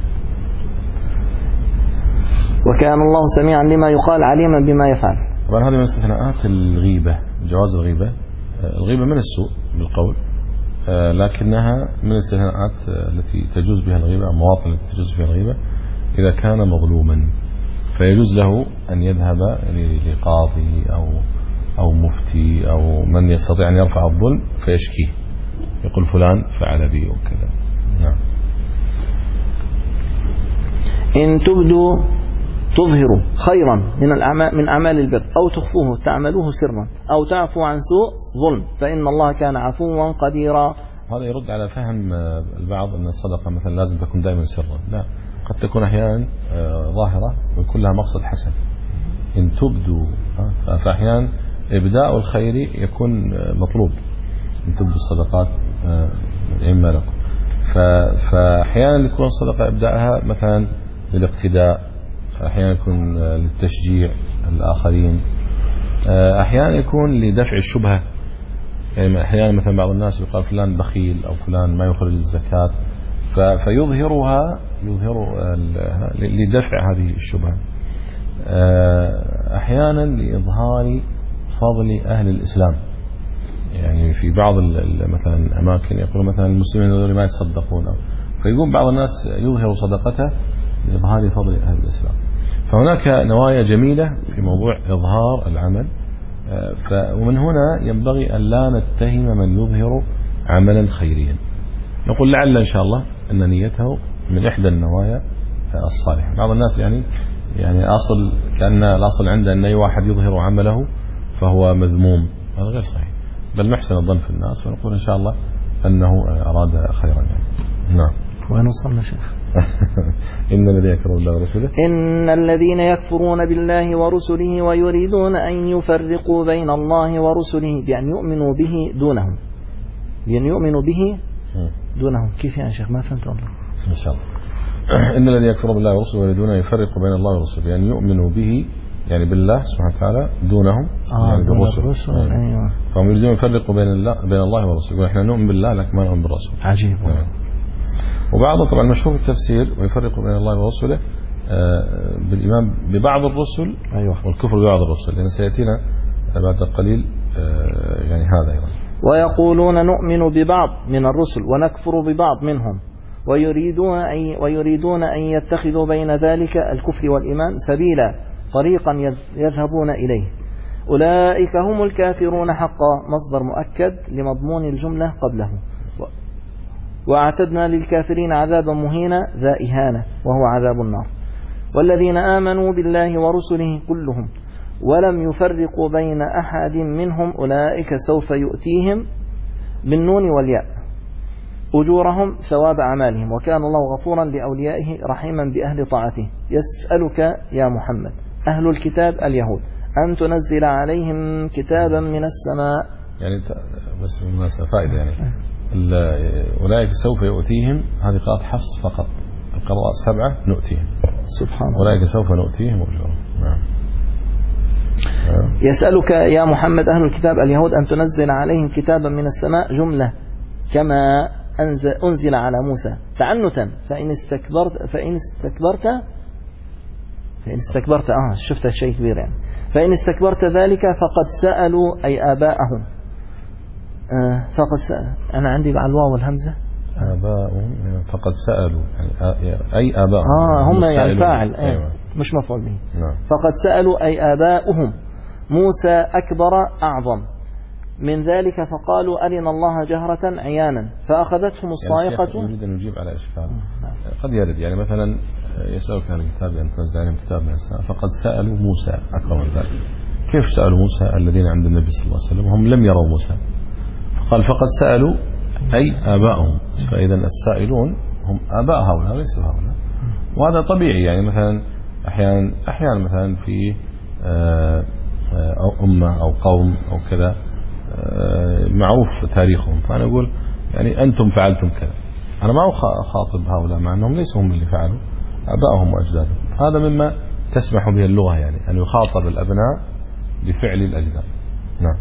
وكان الله سميعا لما يقال عليما بما يفعل. طبعا هذه من استثناءات الغيبة، جواز الغيبة. الغيبة من السوء بالقول، لكنها من الاستثناءات التي تجوز بها الغيبة، المواطن التي تجوز فيها الغيبة إذا كان مظلوما، فيجوز له أن يذهب لقاضي أو أو مفتي أو من يستطيع أن يرفع الظلم فيشكيه، يقول فلان فعل بي وكذا. نعم. إن تبدوا تظهروا خيرا من الأعمال من أعمال البر أو تخفوه تعملوه سرا أو تعفو عن سوء ظلم فإن الله كان عفوا قديرا. هذا يرد على فهم البعض أن الصدقة مثلا لازم تكون دائما سرا. لا، قد تكون أحيانا ظاهرة ويكون لها مقصد حسن. إن تبدوا، فأحيانا إبداء الخير يكون مطلوب. إن تبدوا الصدقات إما لكم، فأحيانا يكون الصدقة إبداءها مثلا للاقتداء، أحيانا يكون للتشجيع الآخرين، أحيانا يكون لدفع الشبهة. يعني أحيانا مثلا بعض الناس يقال فلان بخيل أو فلان ما يخرج الزكاة، فيظهرها يظهر لدفع هذه الشبهة. أحيانا لإظهار فضل أهل الإسلام، يعني في بعض مثلا الأماكن يقول مثلا المسلمين ما يتصدقون، فيقوم بعض الناس يظهر صدقته لإظهار فضل أهل الإسلام. فهناك نوايا جميلة في موضوع إظهار العمل، ومن هنا ينبغي أن لا نتهم من يظهر عملا خيريا. نقول لعل إن شاء الله أن نيته من إحدى النوايا الصالحة. بعض الناس يعني يعني أصل كأن الأصل عنده أن أي واحد يظهر عمله فهو مذموم، هذا غير صحيح، بل نحسن الظن في الناس ونقول إن شاء الله أنه أراد خيرا يعني. نعم. وين وصلنا شيخ؟ إن الذين يكفرون بالله ورسوله إن الذين يكفرون بالله ورسله ويريدون أن يفرقوا بين الله ورسله بأن يؤمنوا به دونهم، بأن يؤمنوا به دونهم. كيف يعني شيخ؟ ما فهمت والله. إن شاء الله. إن الذين يكفرون بالله ورسله ويريدون أن يفرقوا بين الله ورسله بأن يؤمنوا به يعني بالله سبحانه وتعالى دونهم آه يعني دون بالرسل. الرسل. يعني. أيوة. فهم يريدون يفرقوا بين الله بين الله ورسله، إحنا نؤمن بالله لكن ما نؤمن بالرسول. عجيب. يعني. وبعضهم طبعا مشهور التفسير ويفرقوا بين الله ورسله بالإيمان ببعض الرسل أيوة. والكفر ببعض الرسل، لأن سيأتينا بعد قليل يعني هذا أيضا. ويقولون نؤمن ببعض من الرسل ونكفر ببعض منهم ويريدون أن ويريدون أن يتخذوا بين ذلك الكفر والإيمان سبيلا طريقا يذهبون إليه. أولئك هم الكافرون حقا، مصدر مؤكد لمضمون الجملة قبله. وأعتدنا للكافرين عذابا مهينا ذا إهانة وهو عذاب النار. والذين آمنوا بالله ورسله كلهم ولم يفرقوا بين أحد منهم أولئك سوف يؤتيهم بالنون والياء أجورهم ثواب أعمالهم وكان الله غفورا لأوليائه رحيما بأهل طاعته. يسألك يا محمد أهل الكتاب اليهود أن تنزل عليهم كتابا من السماء. يعني بس بالمناسبة فائدة يعني أولئك سوف يؤتيهم، هذه قراءة حفص فقط، القراءة السبعة نؤتيهم. سبحان الله. أولئك سوف نؤتيهم أجورهم. نعم. يسألك يا محمد أهل الكتاب اليهود أن تنزل عليهم كتابا من السماء جملة كما أنزل على موسى تعنتا فإن استكبرت فإن استكبرت فإن استكبرت آه شفت شيء كبير يعني فإن استكبرت ذلك فقد سألوا أي آباءهم آه فقد سأل. أنا عندي على الواو والهمزة آباءهم فقد سألوا يعني أي آباءهم آه هم يعني فاعل أيوة. مش مفعول به. نعم. فقد سألوا أي آباؤهم موسى أكبر أعظم من ذلك فقالوا أرنا الله جهرة عيانا فأخذتهم الصاعقة. يعني يريد أن نجيب على إشكال قد يرد يعني مثلا يسألك عن الكتاب أن تنزل عليهم كتاب من السماء فقد سألوا موسى أكبر من ذلك. كيف سألوا موسى الذين عند النبي صلى الله عليه وسلم هم لم يروا موسى؟ فقال فقد سألوا أي آباءهم، فإذا السائلون هم آباء هؤلاء ليسوا هؤلاء. وهذا طبيعي يعني مثلا أحيانا أحيانا مثلا في أو أمة أو قوم أو كذا معروف تاريخهم، فأنا أقول يعني أنتم فعلتم كذا، أنا ما أخاطب هؤلاء مع أنهم ليسوا هم اللي فعلوا، آبائهم وأجدادهم. هذا مما تسمح به اللغة يعني أن يخاطب الأبناء بفعل الأجداد. نعم.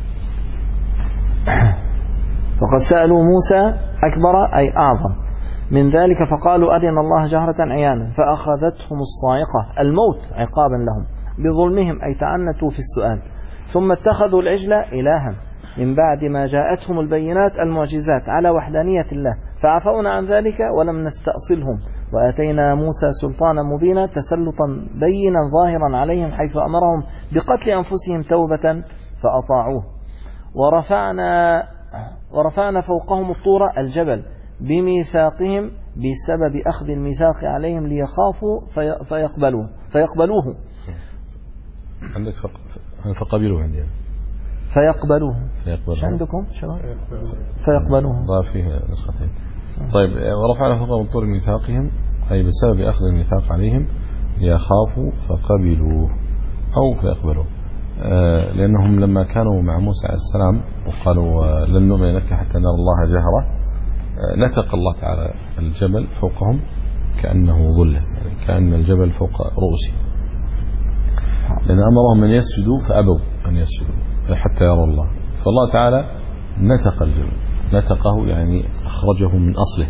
فقد سألوا موسى أكبر أي أعظم من ذلك فقالوا أرنا الله جهرة عيانا فأخذتهم الصاعقة الموت عقابا لهم بظلمهم أي تعنتوا في السؤال ثم اتخذوا العجل إلها من بعد ما جاءتهم البينات المعجزات على وحدانية الله فعفونا عن ذلك ولم نستأصلهم وآتينا موسى سلطانا مبينا تسلطا بينا ظاهرا عليهم حيث أمرهم بقتل أنفسهم توبة فأطاعوه. ورفعنا ورفعنا فوقهم الطور الجبل بميثاقهم بسبب أخذ الميثاق عليهم ليخافوا في فيقبلوه فيقبلوه عندك فقبلوه عندي فيقبلوه فيقبلوه عندكم شباب فيقبلوه ضاف فيه نسختين. طيب ورفعنا فوقهم الطور بميثاقهم أي بسبب أخذ الميثاق عليهم ليخافوا فقبلوه أو فيقبلوه آه لأنهم لما كانوا مع موسى عليه السلام وقالوا لن نؤمن لك حتى نرى الله جهرة آه نتق الله تعالى الجبل فوقهم كأنه ظلة يعني كأن الجبل فوق رؤوسهم لأن أمرهم أن يسجدوا فأبوا أن يسجدوا حتى يروا الله. فالله تعالى نتق الجبل نتقه يعني أخرجه من أصله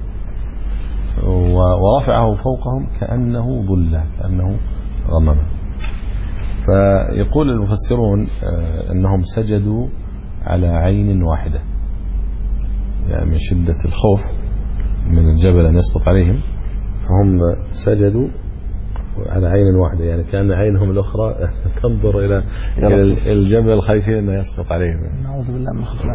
ورفعه فوقهم كأنه ظلة كأنه غمامة. فيقول المفسرون أنهم سجدوا على عين واحدة يعني من شدة الخوف من الجبل أن يسقط عليهم فهم سجدوا على عين واحدة يعني كأن عينهم الأخرى تنظر إلى الجبل خايفين أنه يسقط عليهم. نعوذ بالله من الخذلان.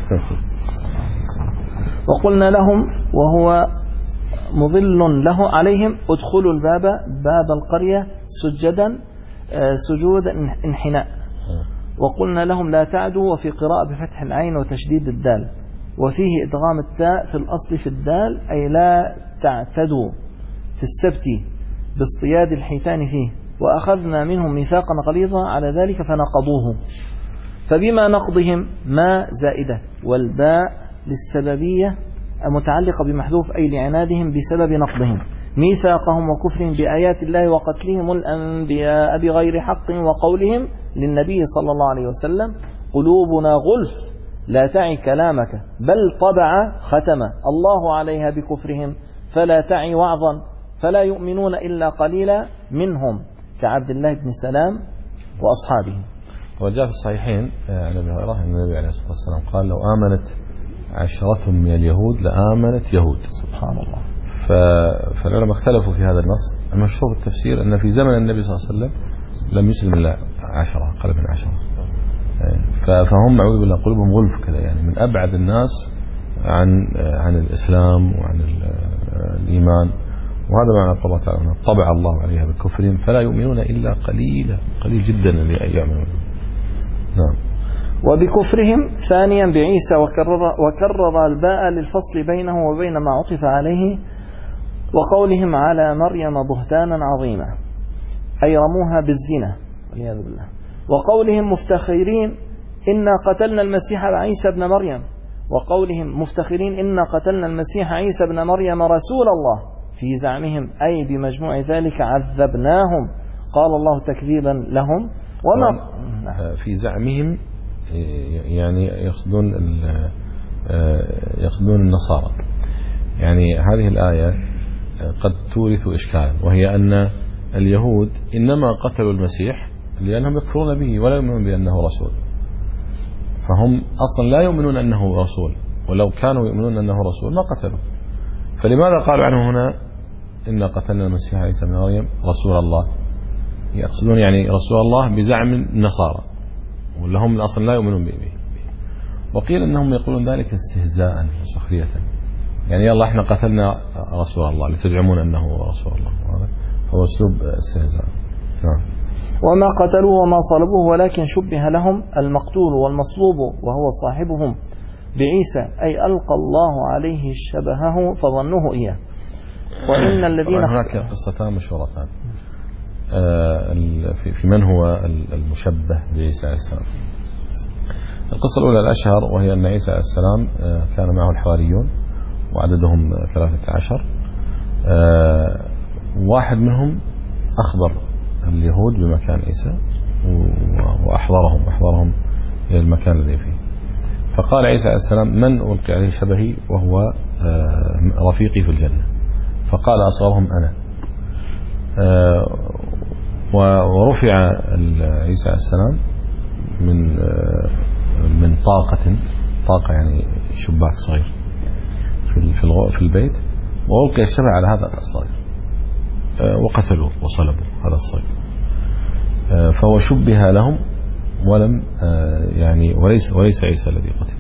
وقلنا لهم وهو مظل له عليهم ادخلوا الباب باب القرية سجدا سجود انحناء. وقلنا لهم لا تعدوا وفي قراءة بفتح العين وتشديد الدال وفيه إدغام التاء في الأصل في الدال، أي لا تعتدوا في السبت باصطياد الحيتان فيه، وأخذنا منهم ميثاقا غليظا على ذلك فنقضوه. فبما نقضهم ما زائدة، والباء للسببية المتعلقة بمحذوف، أي لعنادهم بسبب نقضهم ميثاقهم وكفرهم بآيات الله وقتلهم الأنبياء بغير حق، وقولهم للنبي صلى الله عليه وسلم قلوبنا غلف لا تعي كلامك بل طبع ختم الله عليها بكفرهم فلا تعي وعظا، فلا يؤمنون إلا قليلا منهم كعبد الله بن سلام وأصحابه. وجاء في الصحيحين عن أبي هريرة أن النبي عليه الصلاة والسلام قال لو آمنت عشرة من اليهود لآمنت يهود. سبحان الله. فالعلماء اختلفوا في هذا النص. المشهور التفسير أن في زمن النبي صلى الله عليه وسلم لم يسلم إلا عشرة، قل من عشرة، فهم أعوذ بالله قلوبهم غلف كذا، يعني من أبعد الناس عن عن الإسلام وعن الإيمان. وهذا معنى الله تعالى طبع الله عليها بكفرهم فلا يؤمنون إلا قليلا، قليل جدا اللي يؤمنون. نعم. وبكفرهم ثانيا بعيسى، وكرر, وكرر الباء للفصل بينه وبين ما عطف عليه، وقولهم على مريم بهتانا عظيما، أي رموها بالزنا والعياذ بالله. وقولهم مفتخرين إنا قتلنا المسيح عيسى بن مريم، وقولهم مفتخرين إنا قتلنا المسيح عيسى بن مريم رسول الله، في زعمهم أي بمجموع ذلك عذبناهم، قال الله تكذيبا لهم. وما في زعمهم يعني يقصدون يقصدون النصارى. يعني هذه الآية قد تورث إشكالا، وهي أن اليهود إنما قتلوا المسيح لأنهم يكفرون به ولا يؤمنون بأنه رسول، فهم أصلا لا يؤمنون أنه رسول، ولو كانوا يؤمنون أنه رسول ما قتلوا. فلماذا قالوا عنه هنا إن قتلنا المسيح عيسى بن مريم رسول الله؟ يقصدون يعني رسول الله بزعم النصارى، ولا هم أصلا لا يؤمنون به. وقيل أنهم يقولون ذلك استهزاء وسخرية، يعني يلا احنا قتلنا رسول الله لتزعمون أنه رسول الله، هو أسلوب استهزاء. نعم. وما قتلوه وما صلبوه ولكن شبه لهم المقتول والمصلوب وهو صاحبهم بعيسى، أي ألقى الله عليه شبهه فظنوه إياه. وإن الذين هناك قصتان مشهورتان في من هو المشبه بعيسى عليه السلام. القصة الأولى الأشهر، وهي أن عيسى عليه السلام كان معه الحواريون وعددهم ثلاثة عشر، واحد منهم أخبر اليهود بمكان عيسى وأحضرهم أحضرهم إلى المكان الذي فيه. فقال عيسى عليه السلام من ألقي عليه شبهي وهو رفيقي في الجنة؟ فقال أصغرهم أنا. ورفع عيسى عليه السلام من من طاقة طاقة يعني شباك صغير في في البيت، وألقي الشبه على هذا الصغير وقتلوا وصلبوا هذا الصغير، فهو شبه لهم ولم يعني وليس وليس عيسى الذي قتل.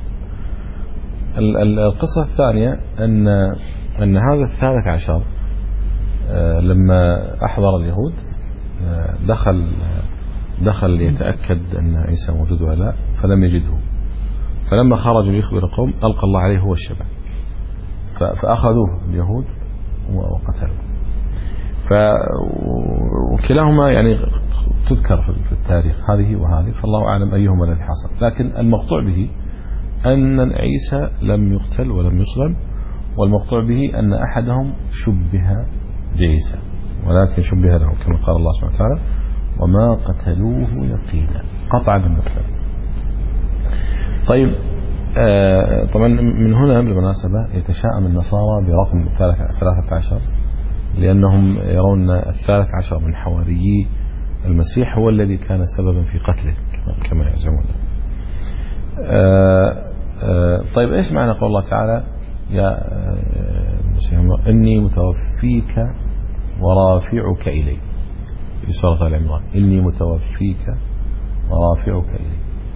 القصة الثانية أن أن هذا الثالث عشر لما أحضر اليهود دخل دخل ليتأكد أن عيسى موجود ولا لا، فلم يجده، فلما خرجوا ليخبر القوم ألقى الله عليه هو الشبه، فأخذوه اليهود وقتلوه. وكلاهما يعني تذكر في التاريخ هذه وهذه، فالله أعلم أيهما الذي حصل. لكن المقطوع به أن عيسى لم يقتل ولم يصلب، والمقطوع به أن أحدهم شبه بعيسى، ولكن شبه له كما قال الله سبحانه وتعالى وما قتلوه يقينا، قطعا بالمقتل. طيب آه طبعا من هنا بالمناسبة يتشائم النصارى برقم ثلاثة عشر، لأنهم يرون الثالث عشر من حواريي المسيح هو الذي كان سببا في قتله كما يزعمون. آه آه طيب ايش معنى قول الله تعالى يا آه إني متوفيك ورافعك إلي في سورة آل عمران؟ إني متوفيك ورافعك إلي.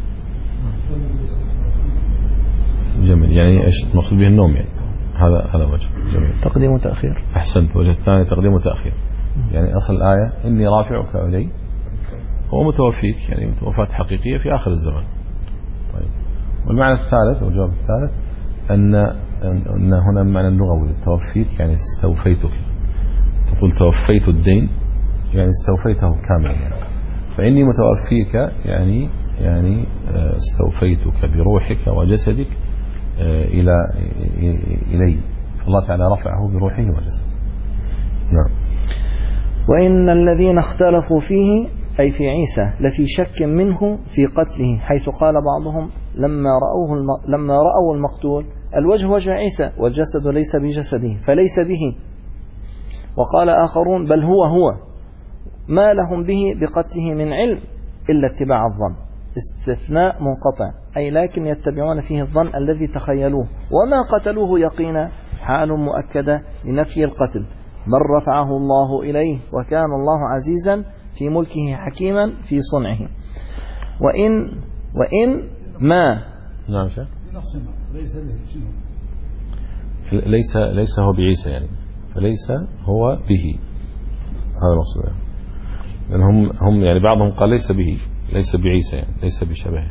جميل، يعني ايش المقصود به؟ النوم يعني. هذا هذا وجه جميل. تقديم وتأخير. أحسنت. وجه الثاني تقديم وتأخير، يعني أصل الآية إني رافعك إلي هو متوفيك، يعني وفاة حقيقية في آخر الزمان. طيب، والمعنى الثالث والجواب الثالث أن أن هنا معنى اللغوي توفيت يعني استوفيتك. تقول توفيت الدين يعني استوفيته كاملا يعني. فإني متوفيك يعني يعني استوفيتك بروحك وجسدك إلى إلي. الله تعالى رفعه بروحه وجسده. نعم. وإن الذين اختلفوا فيه أي في عيسى لفي شك منه في قتله، حيث قال بعضهم لما رأوه الم... لما رأوا المقتول الوجه وجه عيسى والجسد ليس بجسده فليس به، وقال آخرون بل هو هو، ما لهم به بقتله من علم إلا اتباع الظن. استثناء منقطع أي لكن يتبعون فيه الظن الذي تخيلوه، وما قتلوه يقينا حال مؤكدة لنفي القتل، بل رفعه الله إليه وكان الله عزيزا في ملكه حكيما في صنعه. وإن وإن ما نعم شيخ ليس ليس هو بعيسى يعني، فليس هو به، هذا المقصود. لأن هم هم يعني بعضهم قال ليس به، ليس بعيسى يعني ليس بشبهه.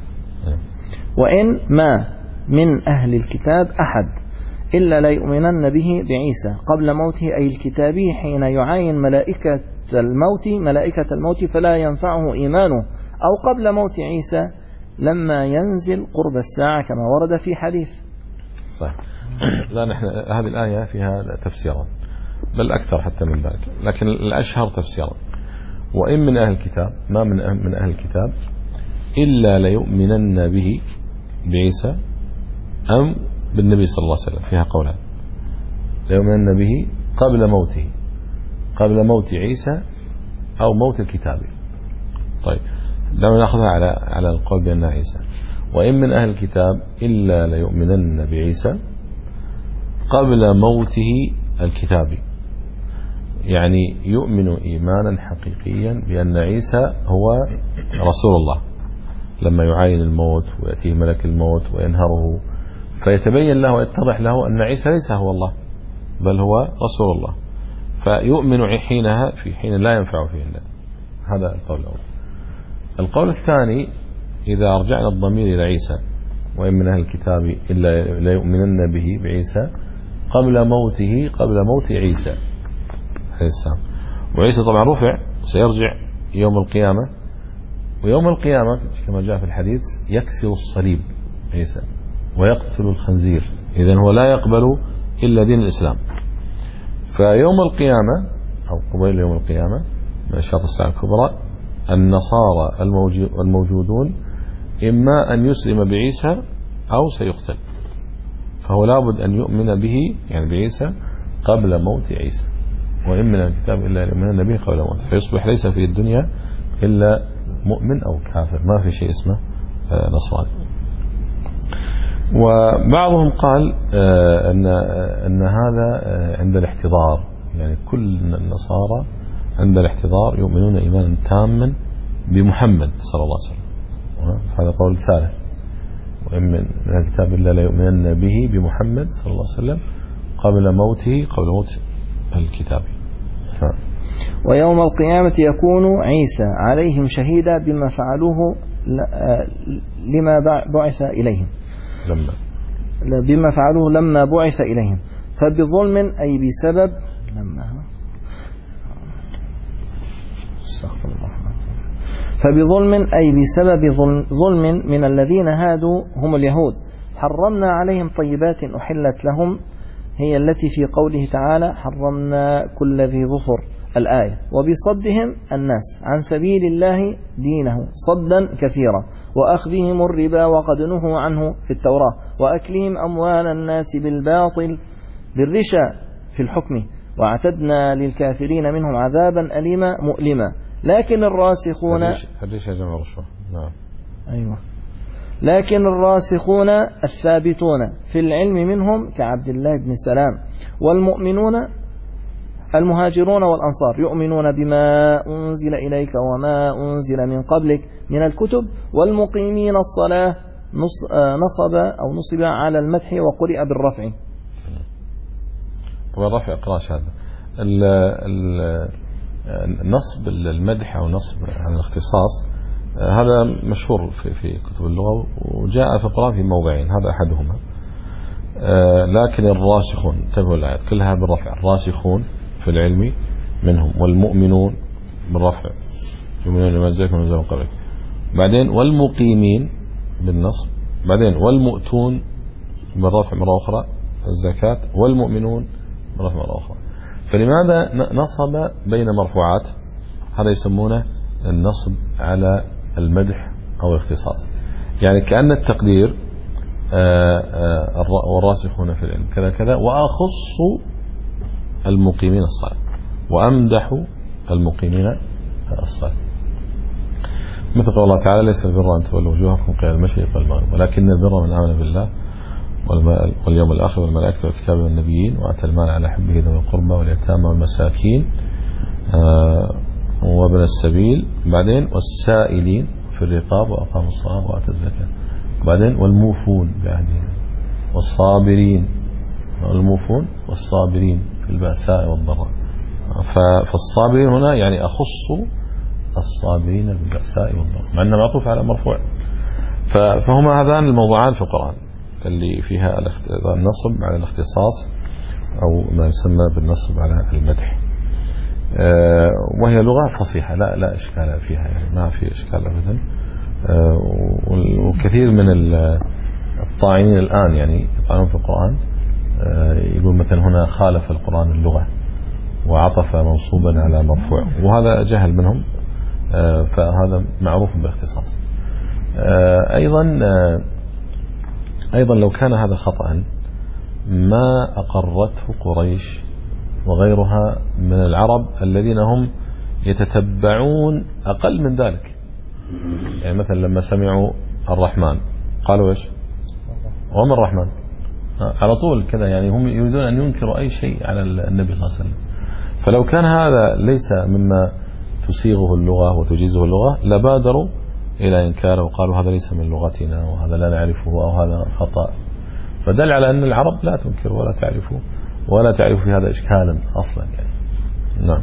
وإن ما من أهل الكتاب أحد إلا لا يؤمنن به بعيسى قبل موته أي الكتابي حين يعاين ملائكة الموت ملائكة الموت فلا ينفعه إيمانه، أو قبل موت عيسى لما ينزل قرب الساعة كما ورد في حديث. صحيح. لا نحن هذه الآية فيها تفسيرا بل أكثر حتى من ذلك، لكن الأشهر تفسيرا. وإن من أهل الكتاب ما من أهل, من أهل الكتاب إلا ليؤمنن به بعيسى أم بالنبي صلى الله عليه وسلم، فيها قولان، ليؤمنن به قبل موته، قبل موت عيسى أو موت الكتاب. طيب لما نأخذها على على القول بأن عيسى. وإن من أهل الكتاب إلا ليؤمنن بعيسى قبل موته الكتابي، يعني يؤمن إيمانا حقيقيا بأن عيسى هو رسول الله لما يعاين الموت ويأتيه ملك الموت وينهره، فيتبين له ويتضح له أن عيسى ليس هو الله بل هو رسول الله، فيؤمن حينها في حين لا ينفع فيه الله. هذا القول الأول. القول الثاني إذا رجعنا الضمير إلى عيسى وإن من أهل الكتاب إلا لا يؤمنن به بعيسى قبل موته قبل موت عيسى عليه السلام. وعيسى طبعا رفع سيرجع يوم القيامة، ويوم القيامة كما جاء في الحديث يكسر الصليب عيسى ويقتل الخنزير، إذن هو لا يقبل إلا دين الإسلام. فيوم القيامة أو قبيل يوم القيامة من أشراط الساعة الكبرى النصارى الموجودون إما أن يسلم بعيسى أو سيقتل، فهو لابد أن يؤمن به يعني بعيسى قبل موت عيسى. وإن من الكتاب إلا يؤمن به قبل موت، فيصبح ليس في الدنيا إلا مؤمن أو كافر، ما في شيء اسمه نصراني. وبعضهم قال أن أن هذا عند الاحتضار، يعني كل النصارى عند الاحتضار يؤمنون إيمانا تاما بمحمد صلى الله عليه وسلم. هذا قول ثالث. وإن من الكتاب إلا لا يؤمنن به بمحمد صلى الله عليه وسلم قبل موته قبل موت الكتاب. ف... ويوم القيامة يكون عيسى عليهم شهيدا بما فعلوه لما بعث إليهم لما بما فعلوه لما بعث إليهم، فبظلم أي بسبب لما فبظلم أي بسبب ظلم من الذين هادوا هم اليهود حرمنا عليهم طيبات أحلت لهم، هي التي في قوله تعالى حرمنا كل ذي ظفر الآية. وبصدهم الناس عن سبيل الله دينه صدا كثيرا، وأخذهم الربا وقد نهوا عنه في التوراة، وأكلهم أموال الناس بالباطل بالرشا في الحكم، واعتدنا للكافرين منهم عذابا أليما مؤلما. لكن الراسخون الرشا جمع رشوة. نعم أيوة. لكن الراسخون الثابتون في العلم منهم كعبد الله بن سلام والمؤمنون المهاجرون والأنصار يؤمنون بما أنزل إليك وما أنزل من قبلك من الكتب والمقيمين الصلاة نصب أو نصب على المدح وقرئ بالرفع. والرفع قراءة شاذة. نصب المدح أو نصب عن الاختصاص هذا مشهور في في كتب اللغة، وجاء في القرآن في موضعين، هذا أحدهما. آه لكن الراسخون، انتبهوا الآيات كلها بالرفع، الراسخون في العلم منهم، والمؤمنون بالرفع، يؤمنون بما جاءكم من قبلك. بعدين والمقيمين بالنصب. بعدين والمؤتون بالرفع مرة أخرى الزكاة، والمؤمنون بالرفع مرة أخرى. فلماذا نصب بين مرفوعات؟ هذا يسمونه النصب على المدح أو الاختصاص. يعني كأن التقدير والراسخون في العلم كذا كذا، وأخص المقيمين الصلاة وأمدح المقيمين الصلاة. مثل قول الله تعالى: ليس البر أن تولوا وجوهكم قبل المشرق والمغرب ولكن البر من آمن بالله واليوم الآخر والملائكة والكتاب والنبيين وآتى المال على حبه ذوي القربى واليتامى والمساكين وابن السبيل. بعدين والسائلين في الرقاب وأقاموا الصلاة وآتوا الزكاة. بعدين والموفون بعهدهم والصابرين، والموفون والصابرين في البأساء والضراء. فالصابرين هنا يعني أخص الصابرين بالبأساء والضراء، مع أنه معطوف على مرفوع. فهما هذان الموضوعان في القرآن اللي فيها النصب على الاختصاص أو ما يسمى بالنصب على المدح، وهي لغة فصيحة لا لا إشكال فيها، يعني ما في إشكال أبدا. وكثير من الطاعنين الآن يعني يطعنون في القرآن، يقول مثلا هنا خالف القرآن اللغة وعطف منصوبا على مرفوع، وهذا جهل منهم، فهذا معروف باختصاص. أيضا أيضا لو كان هذا خطأ ما أقرته قريش وغيرها من العرب الذين هم يتتبعون أقل من ذلك. يعني مثلا لما سمعوا الرحمن قالوا إيش؟ وما الرحمن؟ على طول كذا، يعني هم يريدون أن ينكروا أي شيء على النبي صلى الله عليه وسلم. فلو كان هذا ليس مما تسيغه اللغة وتجيزه اللغة لبادروا إلى إنكاره وقالوا هذا ليس من لغتنا وهذا لا نعرفه أو هذا خطأ. فدل على أن العرب لا تنكر ولا تعرفه ولا تعرف في هذا إشكالا أصلا يعني. نعم.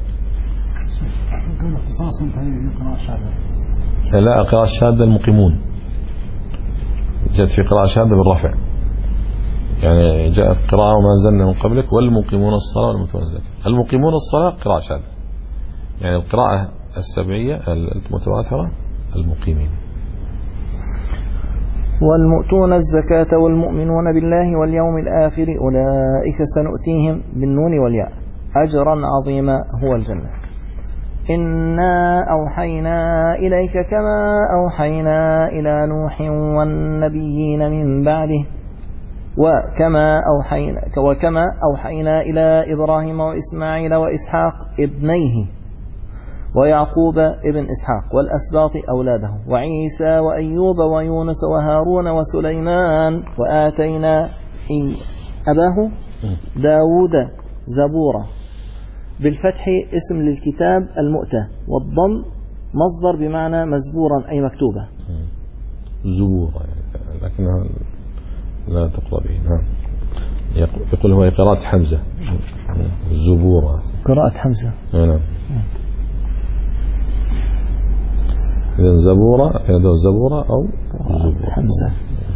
لا، قراءة شاذة المقيمون، جاءت في قراءة شاذة بالرفع، يعني جاءت قراءة وما زلنا من قبلك والمقيمون الصلاة والمؤتون الزكاة. المقيمون الصلاة قراءة شاذة، يعني القراءة السبعية المتواترة المقيمين. والمؤتون الزكاة والمؤمنون بالله واليوم الآخر أولئك سنؤتيهم بالنون والياء أجرا عظيما هو الجنة. إنا أوحينا إليك كما أوحينا إلى نوح والنبيين من بعده وكما أوحينا, وكما أوحينا إلى إبراهيم وإسماعيل وإسحاق ابنيه ويعقوب ابن إسحاق والأسباط أولاده وعيسى وأيوب ويونس وهارون وسليمان وآتينا أباه داود زبورا. بالفتح اسم للكتاب المؤتى، والضم مصدر بمعنى مزبورا أي مكتوبة. زبورا لكنها لا تقرأ به. نعم. يقول هو قراءة حمزة زبورا، قراءة حمزة. نعم. إذا زبورة هذا زبورة أو زبورة حمزة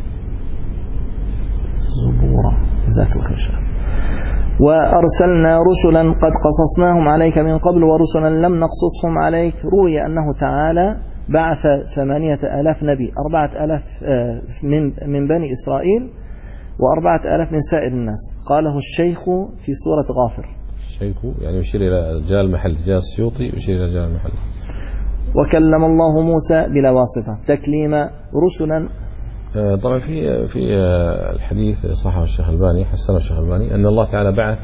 زبورة ذات الخشب. وأرسلنا رسلا قد قصصناهم عليك من قبل ورسلا لم نقصصهم عليك. روي أنه تعالى بعث ثمانية آلاف نبي، أربعة آلاف من من بني إسرائيل وأربعة آلاف من سائر الناس. قاله الشيخ في سورة غافر. الشيخ يعني يشير إلى رجال المحل، جاء السيوطي يشير إلى رجال المحل. وكلم الله موسى بلا واسطة تكليما رسلا. طبعا في في الحديث صححه الشيخ الباني حسنه الشيخ الباني أن الله تعالى بعث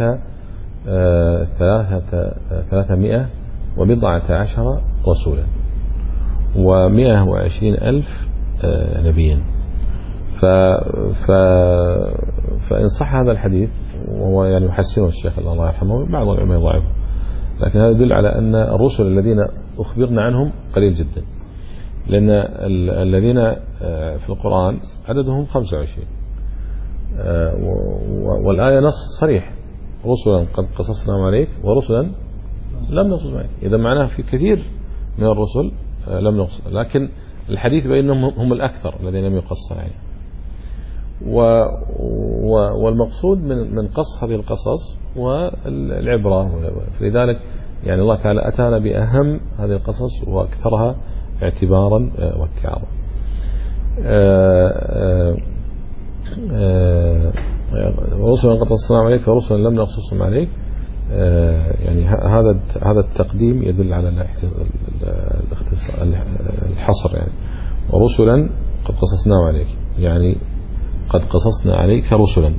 ثلاثة ثلاثمائة وبضعة عشر رسولا ومئة وعشرين ألف نبيا. ف ف فإن صح هذا الحديث وهو يعني يحسنه الشيخ الله يرحمه، بعض العلماء يضعفه، لكن هذا يدل على أن الرسل الذين أخبرنا عنهم قليل جدا، لأن الذين في القرآن عددهم خمسة وعشرين والآية نص صريح رسلا قد قصصنا عليك ورسلا لم نقصص عليك. إذا معناه في كثير من الرسل لم نقصص، لكن الحديث بأنهم هم الأكثر الذين لم يقص عليهم. والمقصود من من قص هذه القصص والعبرة. فلذلك يعني الله تعالى أتانا بأهم هذه القصص وأكثرها اعتبارا واتعاظا. ورسلا قد قصصناهم عليك ورسلا لم نقصصهم عليك، يعني هذا هذا التقديم يدل على الحصر، يعني ورسلا قد قصصناهم عليك، يعني قد قصصنا عليك رسلا،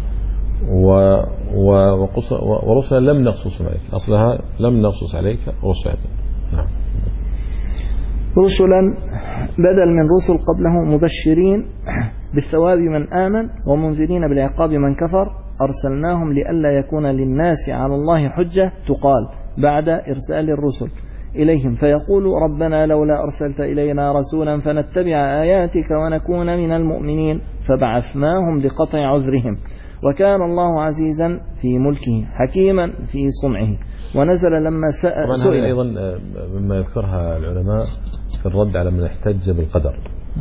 ورسلا لم نقصصهم عليك، أصلها لم نقصص عليك رسلا. نعم. رسلا بدل من رسل قبله مبشرين بالثواب من آمن ومنذرين بالعقاب من كفر، أرسلناهم لئلا يكون للناس على الله حجة تقال بعد إرسال الرسل إليهم فيقولوا ربنا لولا أرسلت إلينا رسولا فنتبع آياتك ونكون من المؤمنين، فبعثناهم لقطع عذرهم، وكان الله عزيزا في ملكه حكيما في صنعه. ونزل لما سأل طبعا أيضا مما يذكرها العلماء في الرد على من احتج بالقدر.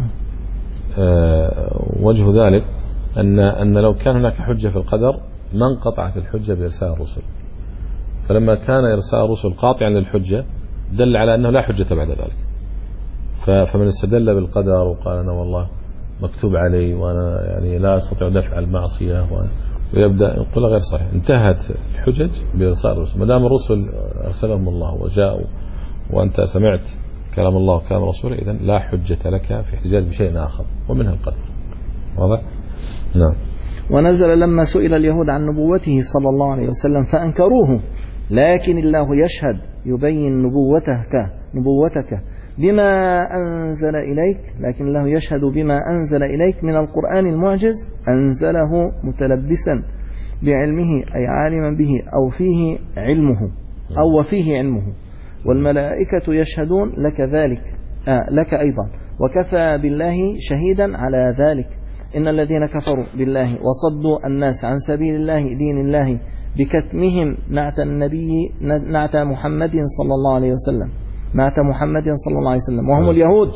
أه وجه ذلك أن أن لو كان هناك حجة في القدر ما انقطعت الحجة بإرسال الرسل، فلما كان إرسال الرسل قاطعا للحجة دل على أنه لا حجة بعد ذلك. فمن استدل بالقدر وقال أنا والله مكتوب علي وأنا يعني لا أستطيع دفع المعصية ويبدأ يقول غير صحيح، انتهت الحجج بإرسال الرسل. ما دام الرسل أرسلهم الله وجاءوا وأنت سمعت كلام الله وكلام رسوله، إذن لا حجة لك في احتجاج بشيء آخر ومنها القدر. واضح؟ نعم. ونزل لما سئل اليهود عن نبوته صلى الله عليه وسلم فأنكروه، لكن الله يشهد يبين نبوتك نبوتك بما أنزل إليك، لكن الله يشهد بما أنزل إليك من القرآن المعجز أنزله متلبسا بعلمه أي عالما به أو فيه علمه أو وفيه علمه، والملائكة يشهدون لك ذلك آه لك أيضا، وكفى بالله شهيدا على ذلك. إن الذين كفروا بالله وصدوا الناس عن سبيل الله دين الله بكتمهم نعت النبي نعت محمد صلى الله عليه وسلم نعت محمد صلى الله عليه وسلم وهم اليهود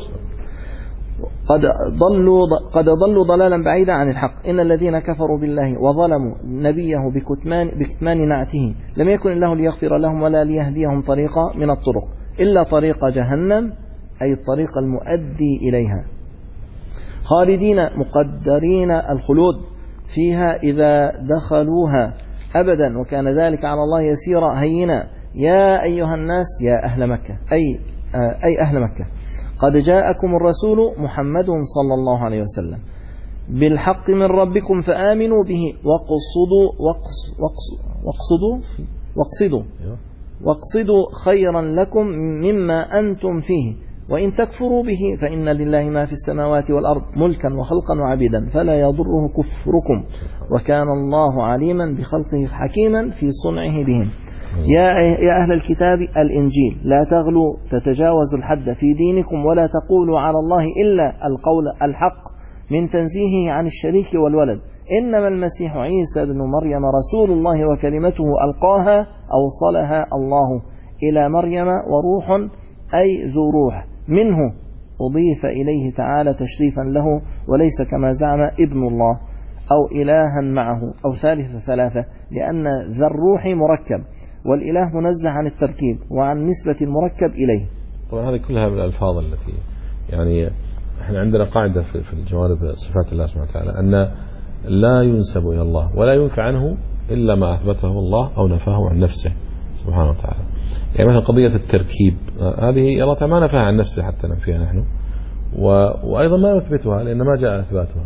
قد ضلوا قد ضلوا ضلالا بعيدا عن الحق. إن الذين كفروا بالله وظلموا نبيه بكتمان بكتمان نعته لم يكن الله ليغفر لهم ولا ليهديهم طريقا من الطرق إلا طريق جهنم، أي الطريق المؤدي إليها، خالدين مقدرين الخلود فيها إذا دخلوها أبدا، وكان ذلك على الله يسيرا هينا. يا أيها الناس يا أهل مكة أي, أي أهل مكة قد جاءكم الرسول محمد صلى الله عليه وسلم بالحق من ربكم فآمنوا به واقصدوا واقصدوا واقصدوا واقصدوا خيرا لكم مما أنتم فيه، وإن تكفروا به فإن لله ما في السماوات والأرض ملكا وخلقا وعبيدا فلا يضره كفركم، وكان الله عليما بخلقه حكيما في صنعه بهم. يا يا أهل الكتاب الإنجيل لا تغلوا تتجاوزوا الحد في دينكم ولا تقولوا على الله إلا القول الحق من تنزيهه عن الشريك والولد، إنما المسيح عيسى بن مريم رسول الله وكلمته ألقاها أوصلها الله إلى مريم وروح أي ذو روح منه أضيف إليه تعالى تشريفا له، وليس كما زعم ابن الله أو إلها معه أو ثالث ثلاثة، لأن ذا الروح مركب والإله منزه عن التركيب وعن نسبة المركب إليه. طبعا هذه كلها من الألفاظ التي يعني احنا عندنا قاعدة في الجوانب صفات الله سبحانه وتعالى أن لا ينسب إلى الله ولا ينفع عنه إلا ما أثبته الله أو نفاه عن نفسه سبحانه وتعالى. يعني مثلا قضية التركيب هذه الله تعالى ما نفاها عن نفسه حتى ننفيها نحن، وأيضا ما نثبتها لأن ما جاء إثباتها.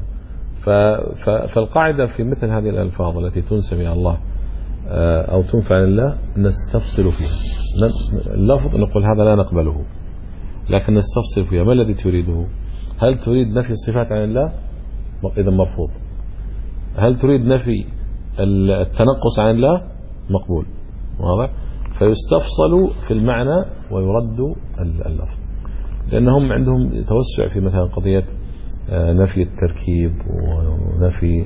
فالقاعدة في مثل هذه الألفاظ التي تنسب إلى الله أو تنفع لله نستفصل فيها. اللفظ نقول هذا لا نقبله، لكن نستفصل فيها. ما الذي تريده؟ هل تريد نفي الصفات عن الله؟ إذا مرفوض. هل تريد نفي التنقص عن الله؟ مقبول. واضح؟ فيستفصل في المعنى ويرد اللفظ، لأنهم عندهم توسع في مثلا قضية نفي التركيب ونفي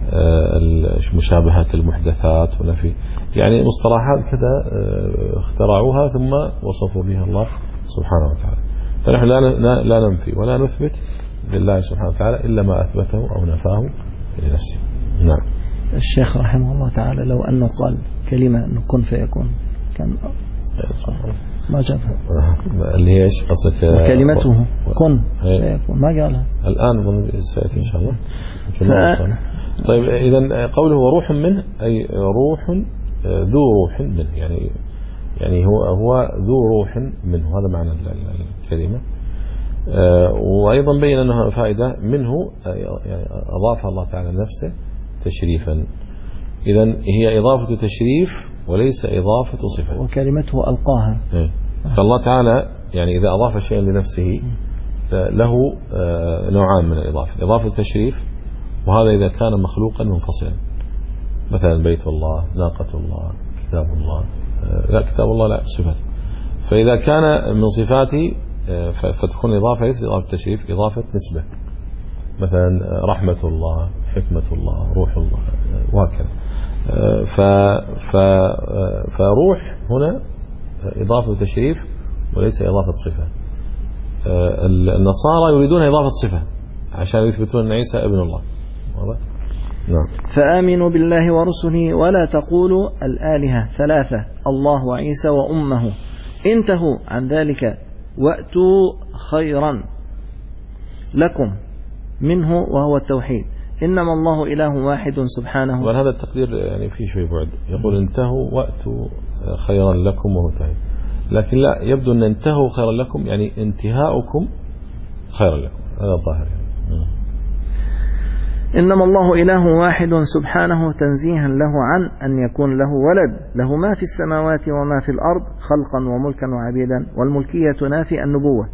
مشابهة المحدثات ونفي يعني مصطلحات كذا اخترعوها ثم وصفوا بها الله سبحانه وتعالى. فنحن لا لا ننفي ولا نثبت لله سبحانه وتعالى إلا ما أثبته أو نفاه لنفسه. نعم. الشيخ رحمه الله تعالى لو أنه قال كلمة أنه كن فيكون كان ما جابها، اللي هي ايش قصدك؟ كلمته كن فيكون ما قالها الآن سيأتي إن شاء الله. ف... طيب إذا قوله وروح منه أي روح ذو روح منه، يعني يعني هو هو ذو روح منه، هذا معنى الكلمة. وأيضا بين أنها فائدة منه، يعني أضافها الله تعالى نفسه تشريفا. إذا هي إضافة تشريف وليس إضافة صفة. وكلمته ألقاها. فالله تعالى يعني إذا أضاف شيئا لنفسه له نوعان من الإضافة: إضافة تشريف، وهذا إذا كان مخلوقا منفصلا، مثلا بيت الله، ناقة الله، كتاب الله. لا كتاب الله لا صفة. فإذا كان من صفاته فتكون إضافة ليست إضافة تشريف، إضافة نسبة، مثلا رحمة الله، حكمة الله، روح الله، وهكذا. ف فروح هنا إضافة تشريف وليس إضافة صفة. النصارى يريدون إضافة صفة عشان يثبتون أن عيسى ابن الله. نعم. فآمنوا بالله ورسله ولا تقولوا الآلهة ثلاثة الله وعيسى وأمه، انتهوا عن ذلك وأتوا خيرا لكم منه وهو التوحيد، إنما الله إله واحد سبحانه. وهذا التقدير يعني فيه شوي بعد، يقول انتهوا وأتوا خيرا لكم وهو التوحيد، لكن لا يبدو أن انتهوا خيرا لكم يعني انتهاؤكم خيرا لكم، هذا الظاهر يعني. إنما الله إله واحد سبحانه تنزيها له عن أن يكون له ولد، له ما في السماوات وما في الأرض خلقا وملكا وعبيدا، والملكية تنافي النبوة.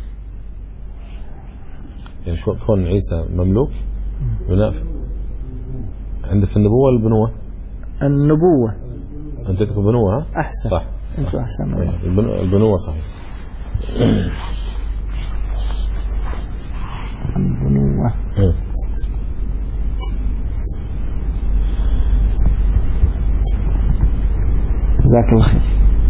يعني شو كون عيسى مملوك ينافي؟ عندك النبوة ولا البنوة؟ النبوة. أنت تكون بنوة؟ ها؟ أحسن. صح. أنت أحسن. البنوة صحيح. البنوة. جزاك الله خير.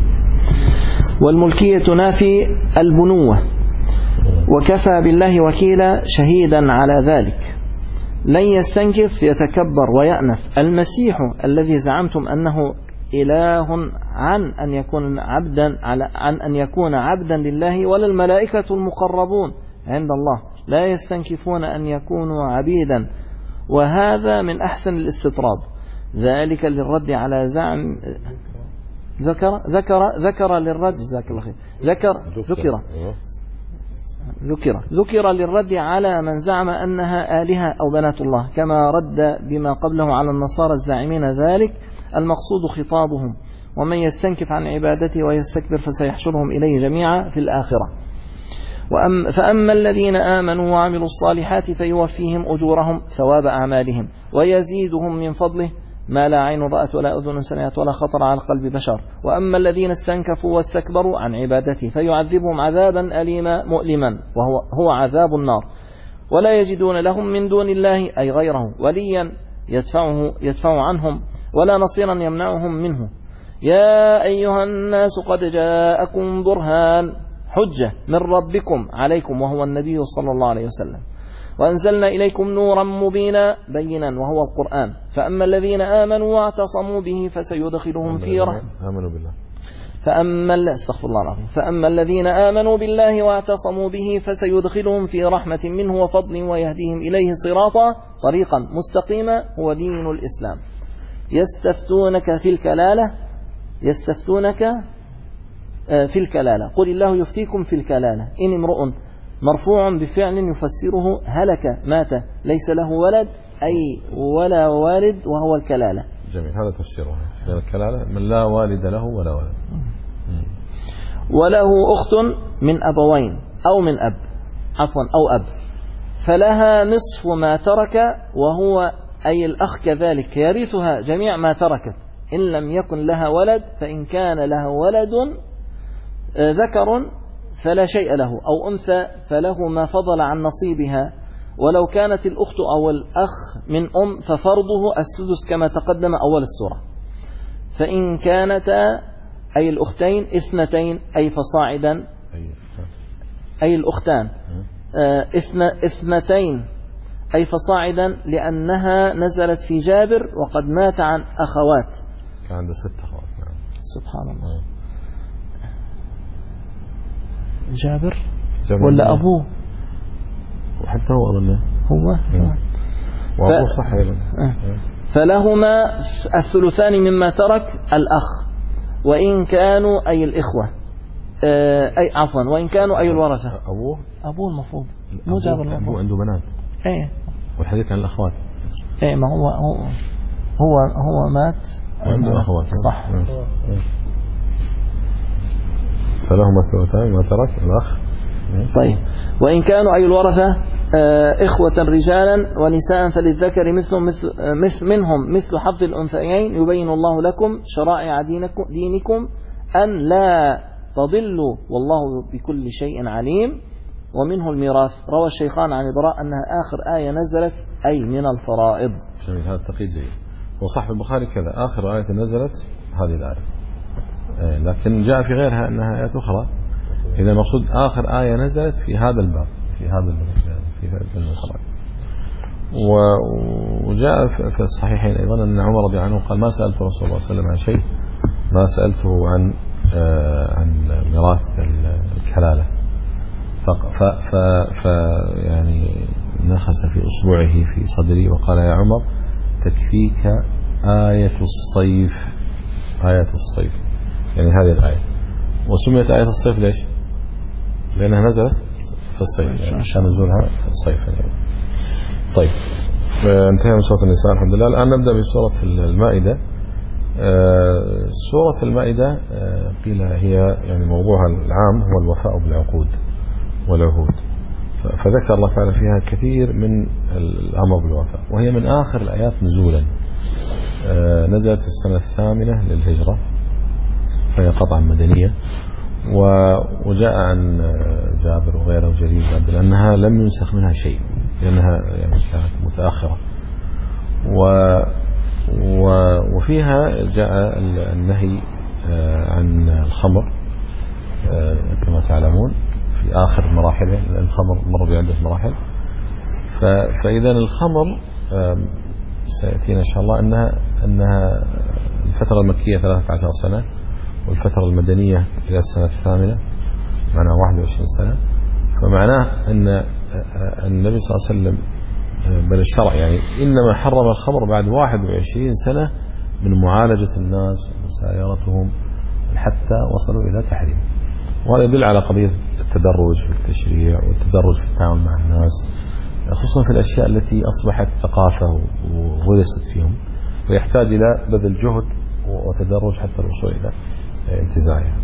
والملكية تنافي البنوة، وكفى بالله وكيلا شهيدا على ذلك. لن يستنكف يتكبر ويأنف المسيح الذي زعمتم أنه إله عن أن يكون عبدا على عن أن يكون عبدا لله، ولا الملائكة المقربون عند الله لا يستنكفون أن يكونوا عبيدا، وهذا من أحسن الاستطراد. ذلك للرد على زعم ذكر ذكر ذكر للرد جزاك الله خير ذكر ذكر ذكر ذكر للرد على من زعم أنها آلهة أو بنات الله، كما رد بما قبله على النصارى الزاعمين ذلك. المقصود خطابهم: ومن يستنكف عن عبادته ويستكبر فسيحشرهم إليه جميعا في الآخرة. وأم فأما الذين آمنوا وعملوا الصالحات فيوفيهم أجورهم ثواب أعمالهم ويزيدهم من فضله ما لا عين رأت ولا أذن سمعت ولا خطر على قلب بشر. وأما الذين استنكفوا واستكبروا عن عبادته فيعذبهم عذابا أليما مؤلما، وهو هو عذاب النار، ولا يجدون لهم من دون الله أي غيره وليا يدفعه يدفع عنهم ولا نصيرا يمنعهم منه. يا أيها الناس قد جاءكم برهان حجة من ربكم عليكم وهو النبي صلى الله عليه وسلم، وأنزلنا إليكم نورا مبينا بينا وهو القرآن. فأما الذين آمنوا واعتصموا به فسيدخلهم في رحمة آمنوا بالله فأما استغفر الله العظيم فأما الذين آمنوا بالله واعتصموا به فسيدخلهم في رحمة منه وفضل ويهديهم إليه صراطا طريقا مستقيما هو دين الإسلام. يستفتونك في الكلالة يستفتونك في الكلالة قل الله يفتيكم في الكلالة إن امرؤ مرفوع بفعل يفسره هلك مات ليس له ولد أي ولا والد وهو الكلالة. جميل، هذا تفسيره. الكلالة من لا والد له ولا ولد. وله أخت من أبوين أو من أب عفوا أو أب فلها نصف ما ترك وهو أي الأخ كذلك يرثها جميع ما تركت إن لم يكن لها ولد، فإن كان لها ولد ذكر فلا شيء له أو أنثى فله ما فضل عن نصيبها، ولو كانت الأخت أو الأخ من أم ففرضه السدس كما تقدم أول السورة. فإن كانتا أي الأختين اثنتين أي فصاعدا أي الأختان اثنتين أي فصاعدا لأنها نزلت في جابر وقد مات عن أخوات. كان عنده ست أخوات. نعم. سبحان الله. جابر, جابر ولا أبوه؟ وحتى هو أظنه هو. وأبوه صح أيضا. فلهما الثلثان مما ترك الأخ وإن كانوا أي الإخوة أي عفوا وإن كانوا أي الورثة. أبوه أبوه المفروض مو جابر. أبوه عنده بنات. إيه. والحديث عن الأخوات. إيه ما هو هو هو, هو مات وعنده أخوات. صح. فلهما الثلثان مما ترك الأخ. طيب وإن كانوا أي الورثة إخوة رجالا ونساء فللذكر مثل مثل مثل منهم مثل حظ الأنثيين يبين الله لكم شرائع دينكم, دينكم أن لا تضلوا والله بكل شيء عليم. ومنه الميراث. روى الشيخان عن البراء أنها آخر آية نزلت أي من الفرائض. جميل. هذا التقييد جيد. وصح البخاري كذا آخر آية نزلت هذه الآية. لكن جاء في غيرها أنها آيات أخرى. إذا المقصود آخر آية نزلت في هذا الباب في هذا الباب في هذا الفرائض. وجاء في الصحيحين أيضا أن عمر رضي الله عنه قال ما سألت رسول الله صلى الله عليه وسلم عن شيء ما سألته عن عن ميراث الكلالة. ف ف يعني نخس في أصبعه في صدري وقال يا عمر تكفيك آية الصيف. آية الصيف يعني هذه الآية. وسميت آية الصيف ليش؟ لأنها نزلت في الصيف يعني عشان نزولها في الصيف يعني. طيب انتهى من سورة النساء الحمد لله. الآن نبدأ بسورة المائدة. سورة المائدة قيل هي يعني موضوعها العام هو الوفاء بالعقود والعهود. فذكر الله تعالى فيها كثير من الأمر بالوفاء وهي من آخر الآيات نزولا. نزلت في السنة الثامنة للهجرة فهي قطعا مدنية. وجاء عن جابر وغيره وجرير لأنها لم ينسخ منها شيء لأنها يعني كانت متأخرة. وفيها جاء النهي عن الخمر كما تعلمون في آخر مراحله. الخمر مر بعدة مراحل. فإذا الخمر سيأتينا إن شاء الله أنها أنها الفترة المكية ثلاثة عشر سنة والفترة المدنية إلى السنة الثامنة معناها واحد وعشرين سنة. فمعناه أن النبي صلى الله عليه وسلم بل الشرع يعني إنما حرم الخمر بعد واحد وعشرين سنة من معالجة الناس ومسايرتهم حتى وصلوا إلى تحريم. وهذا يدل على قضية التدرج في التشريع والتدرج في التعامل مع الناس خصوصا في الأشياء التي أصبحت ثقافة وغرست فيهم ويحتاج إلى بذل جهد وتدرج حتى الوصول إلى انتزاعها.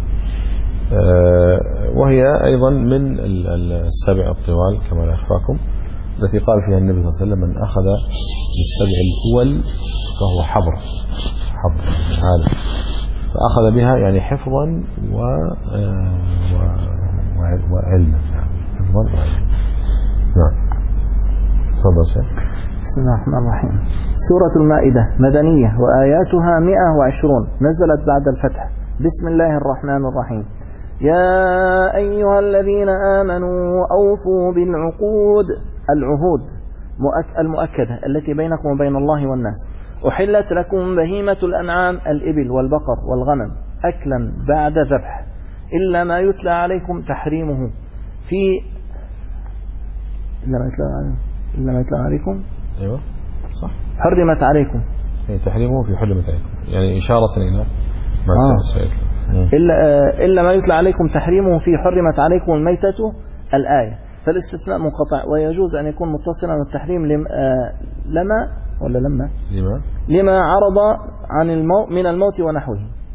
وهي أيضا من السبع الطوال كما لا يخفاكم التي قال فيها النبي صلى الله عليه وسلم من أخذ بالسبع الأول فهو حبر حبر عالم. فأخذ بها يعني حفظا و... و... وعلما يعني حفظا وعلما. نعم تفضل شيخ. بسم الله الرحمن الرحيم. سورة المائدة مدنية وآياتها مئة وعشرون نزلت بعد الفتح. بسم الله الرحمن الرحيم. يا أيها الذين آمنوا أوفوا بالعقود العهود المؤكدة التي بينكم وبين الله والناس. أحلت لكم بهيمة الأنعام الإبل والبقر والغنم أكلا بعد ذبح إلا ما يتلى عليكم تحريمه في إلا ما يتلى عليكم إلا ما يتلى عليكم أيوة صح حرمت عليكم يعني تحريمه في حرمت عليكم يعني إشارة إلى ما آه. إلا, إلا ما يتلى عليكم تحريمه في حرمت عليكم الميتة الآية. فالاستثناء منقطع ويجوز أن يكون متصلا بالتحريم لما ولا لما لما لما عرض عن الموت من الموت ونحوه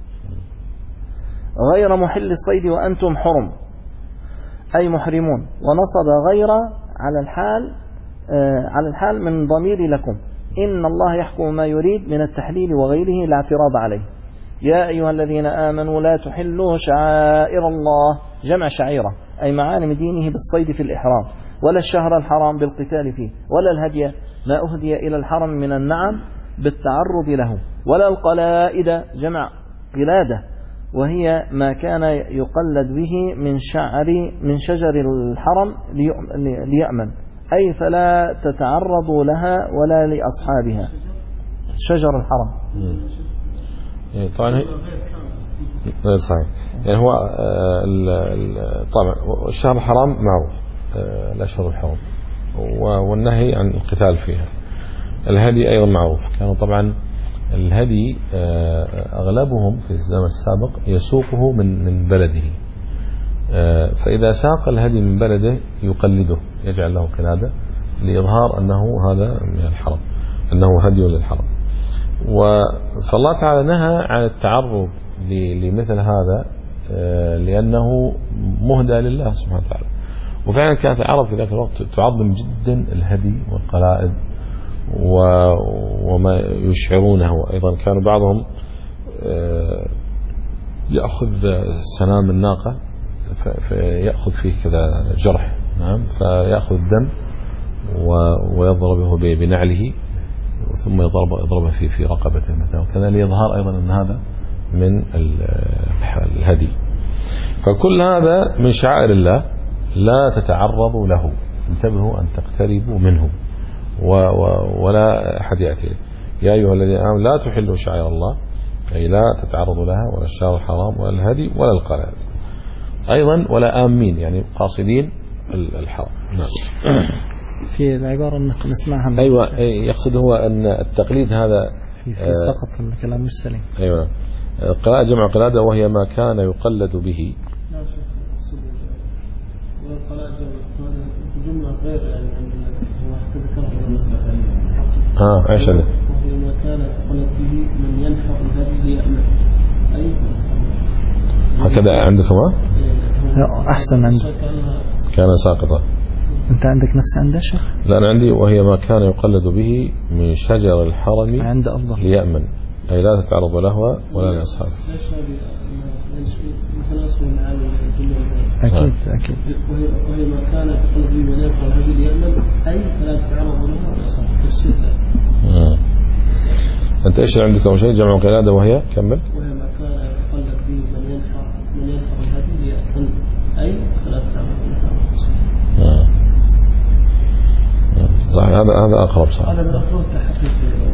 غير محل الصيد وأنتم حرم أي محرمون. ونصب غير على الحال على الحال من ضمير لكم إن الله يحكم ما يريد من التحليل وغيره لا اعتراض عليه. يا أيها الذين آمنوا لا تحلوا شعائر الله جمع شعيرة أي معالم دينه بالصيد في الإحرام ولا الشهر الحرام بالقتال فيه ولا الهدي ما أهدي إلى الحرم من النعم بالتعرض له ولا القلائد جمع قلادة وهي ما كان يقلد به من شعر من شجر الحرم ليأمن أي فلا تتعرضوا لها ولا لأصحابها. شجر الحرم طبعا غير صحيح. يعني هو طبعا الشهر الحرام معروف، الأشهر الحرم والنهي عن القتال فيها. الهدي أيضا معروف، كانوا طبعا الهدي أغلبهم في الزمن السابق يسوقه من من بلده، فإذا ساق الهدي من بلده يقلده، يجعل له قلادة لإظهار أنه هذا من الحرم، أنه هدي للحرم. فالله تعالى نهى عن التعرض لمثل هذا لأنه مهدى لله سبحانه وتعالى. وفعلا كانت العرب في ذاك الوقت تعظم جدا الهدي والقلائد وما يشعرونه. أيضا كانوا بعضهم يأخذ سنام الناقة فيأخذ فيه كذا جرح، نعم، فيأخذ الدم ويضربه بنعله ثم يضرب يضربه في في رقبته مثلا، وكذا ليظهر أيضا أن هذا من الهدي. فكل هذا من شعائر الله لا تتعرضوا له، انتبهوا أن تقتربوا منه ولا أحد يأتي. يا أيها الذين آمنوا لا تحلوا شعائر الله، أي لا تتعرضوا لها، ولا الشهر الحرام ولا الهدي ولا القلائد. أيضا ولا آمين، يعني قاصدين الحرم. نعم. في العبارة نسمعها. أيوة، يقصد هو أن التقليد هذا في, في سقط الكلام مش سليم. أيوة، قراءة جمع قلادة وهي ما كان يقلد به. جملة غير يعني عندنا هو تذكرها اه عايش عليه. وهي ما كان يقلد به من ينحر الهدي ليأمن. أي هكذا عندكم؟ أحسن عندك. كان ساقطا. أنت عندك نفس عنده شيخ؟ لا، أنا عندي وهي ما كان يقلد به من شجر الحرم عند أفضل ليأمن، أي لا تتعرض لهوى ولا لأصحابه. ليش هذه مثل اسمه معاني الجملة؟ أكيد أكيد. وهي ما كان يقلد به من ينحر الهدي ليأمن، أي فلا تتعرض لها ولا لأصحابه. تفسير ذلك. أنت إيش عندكم شيء جمع قلادة وهي كمل؟ وهي ما كان يقلد به من ينحر من ينحر الهدي ليأمن، أي فلا تتعرض لها. صحيح، هذا هذا أقرب صح. هذا من أفضل تحقيق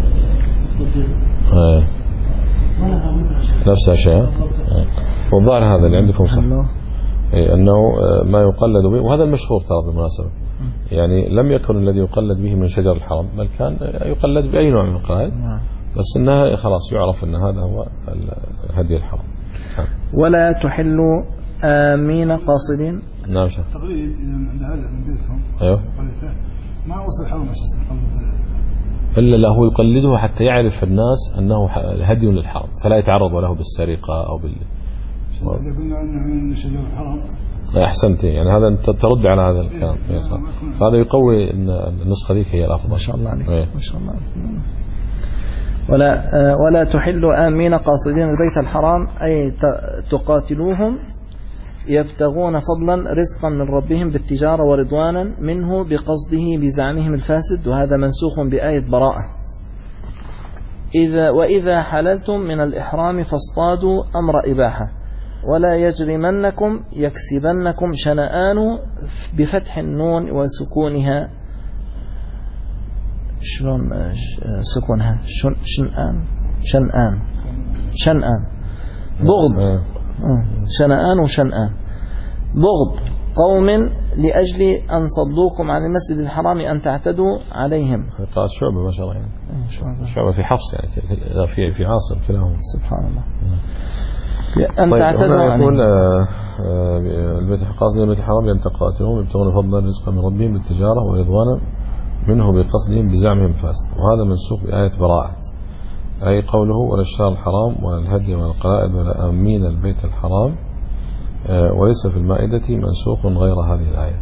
ايه نفس الشيء. والظاهر هذا اللي عندكم صح، أي أنه ما يقلد به، وهذا المشهور ترى بالمناسبة. يعني لم يكن الذي يقلد به من شجر الحرم، بل كان يقلد بأي نوع من القلائد، بس إنها خلاص يعرف أن هذا هو هدي الحرم. ولا تحلوا آمين قاصدين. نعم شيخ. تقليد إذا عند هذا من بيتهم أيوه ما وصل الحرم أساسا إلا له هو يقلده حتى يعرف الناس أنه هدي للحرم، فلا يتعرض له بالسرقة أو بال. إذا قلنا أنه من شجر الحرم. أحسنت، يعني هذا أنت ترد على هذا الكلام. هذا يقوي أن النسخة ذيك هي الأفضل. ما شاء الله عليك. ما شاء الله عليك. ولا ولا تحلوا آمين قاصدين البيت الحرام، أي تقاتلوهم يبتغون فضلا رزقا من ربهم بالتجارة ورضوانا منه بقصده بزعمهم الفاسد، وهذا منسوخ بآية براءة. إذا وإذا حللتم من الإحرام فاصطادوا أمر إباحة، ولا يجرمنكم يكسبنكم شنآن بفتح النون وسكونها. شلون سكونها؟ شن شنآن شنآن شنآن بغض شنآن وشنآن بغض قوم لأجل أن صدوكم عن المسجد الحرام أن تعتدوا عليهم. قال شعبة ما شاء الله، يعني شعبة في حفص، يعني في في عاصم كلاهما. سبحان الله. أن طيب تعتدوا عليهم. البيت القاصدين البيت الحرام أن تقاتلوهم يبتغون فضلا رزقا من ربهم بالتجارة ورضوانا منه بقصدهم بزعمهم فاسد، وهذا منسوخ بآية براءة، أي قوله ولا الشهر الحرام ولا الهدي ولا القلائد ولا آمين البيت الحرام، وليس في المائدة منسوخ غير هذه الآية.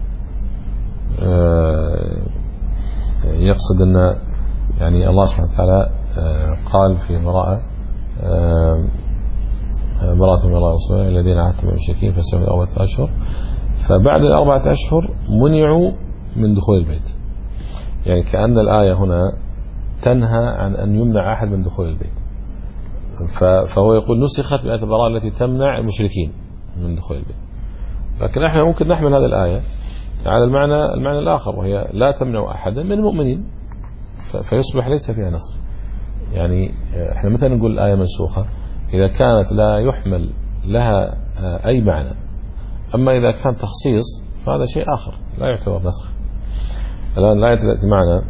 يقصد أن يعني الله سبحانه وتعالى قال في براءة براءة من الله ورسوله الذين عاهدتم من المشركين فسيحوا أربعة أشهر، فبعد الأربعة أشهر منعوا من دخول البيت. يعني كأن الآية هنا تنهى عن أن يمنع أحد من دخول البيت، فهو يقول نسخت بآية البراءة التي تمنع المشركين من دخول البيت. لكن احنا ممكن نحمل هذه الآية على المعنى المعنى الآخر، وهي لا تمنع أحدا من المؤمنين، فيصبح ليس فيها نسخ. يعني احنا مثلا نقول الآية منسوخة إذا كانت لا يحمل لها أي معنى، أما إذا كان تخصيص فهذا شيء آخر لا يعتبر نسخ. الآن الآية تأتي معنا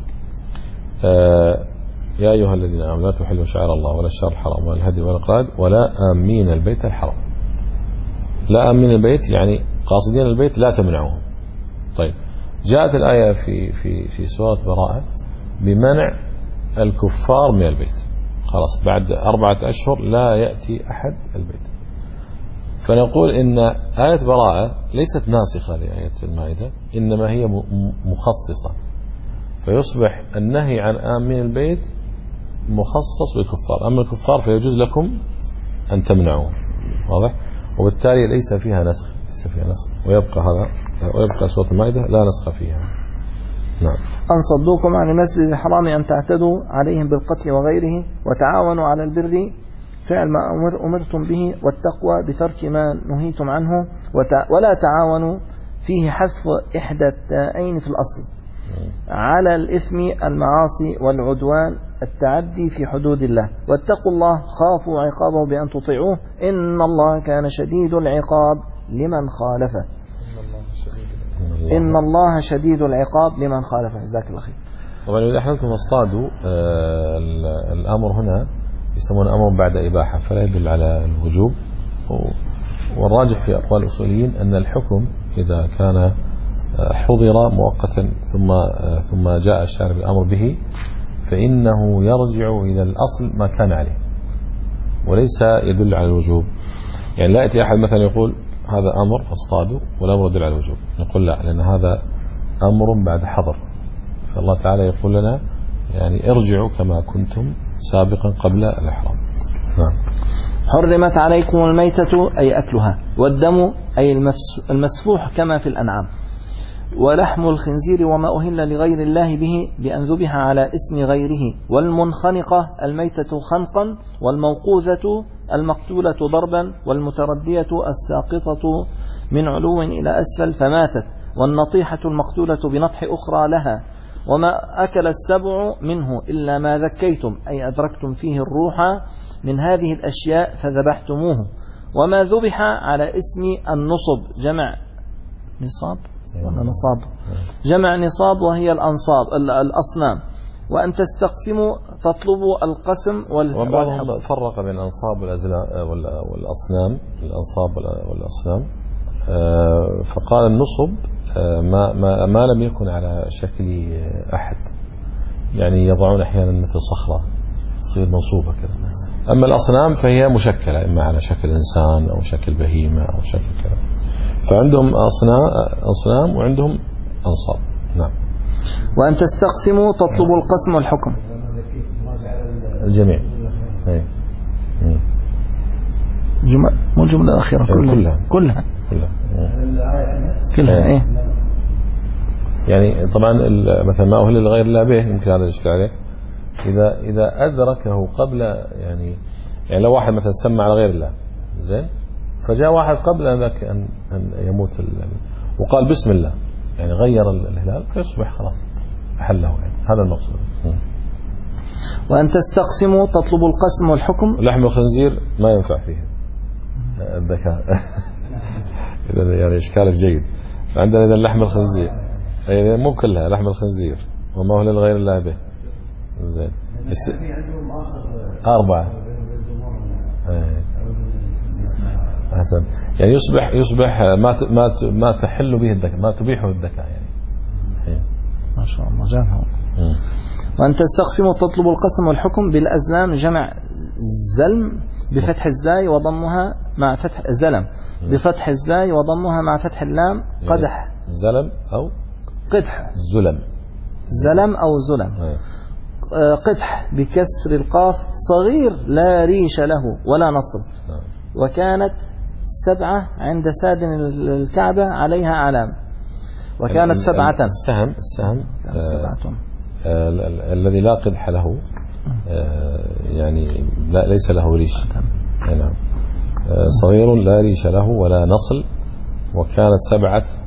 يا أيها الذين آمنوا لا تحلوا شعائر الله ولا الشهر الحرام ولا الهدي ولا القلائد ولا آمين البيت الحرام. لا آمين البيت يعني قاصدين البيت لا تمنعوهم. طيب جاءت الآية في في في سورة براءة بمنع الكفار من البيت، خلاص بعد أربعة أشهر لا يأتي أحد البيت. فنقول إن آية براءة ليست ناسخة لآية المائدة، إنما هي مخصصة، فيصبح النهي عن آمين البيت مخصص بالكفار، أما الكفار فيجوز لكم أن تمنعوهم. واضح؟ وبالتالي ليس فيها نسخ، ليس فيها نسخ، ويبقى هذا ويبقى سورة المائدة لا نسخ فيها. نعم. أن صدوكم عن المسجد الحرام أن تعتدوا عليهم بالقتل وغيره، وتعاونوا على البر فعل ما أمرتم به، والتقوى بترك ما نهيتم عنه، ولا تعاونوا فيه حذف إحدى التائين في الأصل على الإثم المعاصي والعدوان التعدي في حدود الله، واتقوا الله خافوا عقابه بأن تطيعوه إن الله كان شديد العقاب لمن خالفه. إن الله شديد العقاب لمن خالفه. جزاك الله خير. طبعا إذا أحللتم اصطادوا آه الأمر هنا يسمون أمر بعد إباحة، فلا يدل على الوجوب، والراجح في أقوال الأصوليين أن الحكم إذا كان حضر مؤقتا ثم ثم جاء الشارع بالأمر به فإنه يرجع إلى الأصل ما كان عليه وليس يدل على الوجوب. يعني لا يأتي أحد مثلا يقول هذا أمر فاصطادوا والأمر يدل على الوجوب، نقول لا، لأن هذا أمر بعد حظر، فالله تعالى يقول لنا يعني ارجعوا كما كنتم سابقا قبل الإحرام. نعم. حرمت عليكم الميتة أي أكلها، والدم أي المسفوح كما في الأنعام، ولحم الخنزير وما أهل لغير الله به بأن ذبح على اسم غيره، والمنخنقة الميتة خنقا، والموقوذة المقتولة ضربا، والمتردية الساقطة من علو إلى أسفل فماتت، والنطيحة المقتولة بنطح أخرى لها، وما أكل السبع منه إلا ما ذكيتم أي أدركتم فيه الروح من هذه الأشياء فذبحتموه، وما ذبح على اسم النصب جمع نصاب نصاب جمع نصاب وهي الأنصاب الأصنام، وأن تستقسموا تطلبوا القسم وبعضهم فرق بين الأنصاب والأصنام الأنصاب والأصنام، فقال النصب ما, ما, ما لم يكن على شكل أحد، يعني يضعون أحيانا مثل صخرة تصير منصوبة كذا، أما الأصنام فهي مشكلة إما على شكل إنسان أو شكل بهيمة أو شكل كذا، فعندهم أصنام, أصنام وعندهم أنصاب. نعم. وأن تستقسموا تطلبوا القسم والحكم الجميع. أي. جمل مو جملة أخيرة كلها كلها كلها كلها إيه. يعني طبعا مثلا ما أهل لغير الله به يمكن هذا الإشكال عليه إذا إذا أدركه قبل، يعني يعني لو واحد مثلا سمى على غير الله زين، فجاء واحد قبل ذاك أن أن يموت وقال بسم الله، يعني غير الهلال فيصبح خلاص أحله، يعني هذا المقصود. وأن تستقسموا تطلبوا القسم والحكم. لحم الخنزير ما ينفع فيه الذكاء إذا يعني إشكالك جيد. عندنا إذا لحم الخنزير أي مو كلها لحم الخنزير وما هو لغير الله به زين أربعة حسن، يعني يصبح يصبح ما ما ما تحل به الذكاء، ما تبيحه الذكاء، يعني ما شاء الله جامع. وأن تستقسموا تطلبوا القسم والحكم بالأزلام جمع زلم بفتح الزاي وضمها مع فتح زلم بفتح الزاي وضمها مع فتح اللام قدح زلم أو قدح زلم زلم أو زلم قدح بكسر القاف صغير لا ريش له ولا نصب، وكانت سبعة عند سادن الكعبة عليها علام، وكانت سبعة. السهم السهم سبعة الذي لا قدح له يعني لا ليس له ريش، نعم، صغير لا ريش له ولا نصل، وكانت سبعة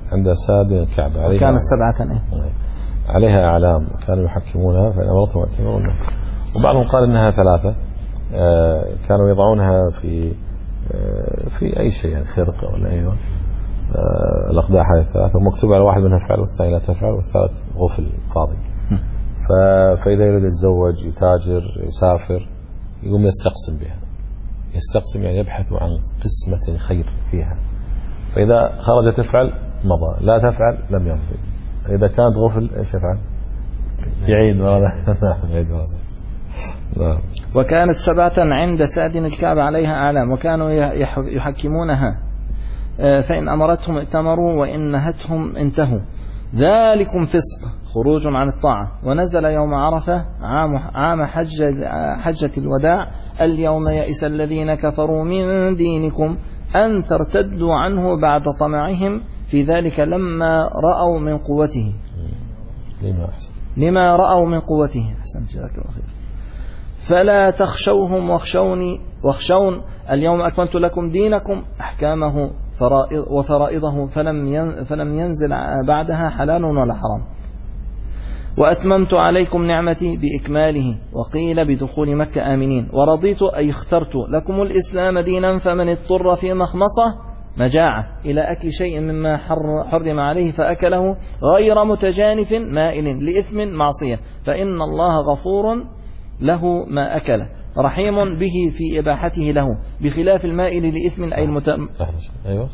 عند ساد الكعبة عليها كانت سبعة إيه؟ عليها أعلام كانوا يحكمونها فإن أمرتهم يأتمرونها. وبعضهم قال إنها ثلاثة كانوا يضعونها في في أي شيء يعني خرقة ولا أيوة الأقداح هذه الثلاثة ومكتوب على واحد منها فعل والثاني لا تفعل والثالث غفل فاضي. فإذا يريد يتزوج يتاجر يسافر يقوم يستقسم بها. يستقسم يعني يبحث عن قسمة خير فيها. فإذا خرج تفعل مضى لا تفعل لم يمضي. إذا كانت غفل إيش يفعل؟ يعيد مرة. يعيد مرة. نعم. وكانت سبعة عند ساد الكعبة عليها أعلام وكانوا يحكمونها فإن أمرتهم ائتمروا وإن نهتهم انتهوا. ذلكم فسق خروج عن الطاعة. ونزل يوم عرفة عام, عام حجة, حجة الوداع اليوم يئس الذين كفروا من دينكم أن ترتدوا عنه بعد طمعهم في ذلك لما رأوا من قوته لما, لما رأوا من قوته أحسنت جزاك الله خير. فلا تخشوهم واخشوني واخشون اليوم أكملت لكم دينكم أحكامه وفرائضه فلم فلم ينزل بعدها حلال ولا حرام. وأتممت عليكم نعمتي بإكماله وقيل بدخول مكة آمنين. ورضيت أي اخترت لكم الإسلام دينا فمن اضطر في مخمصة مجاعة إلى أكل شيء مما حرم عليه فأكله غير متجانف مائل لإثم معصية فإن الله غفور له ما أكله رحيم به في إباحته له بخلاف المائل لإثم أي المتم. أيوة.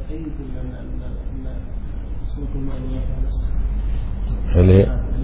اللي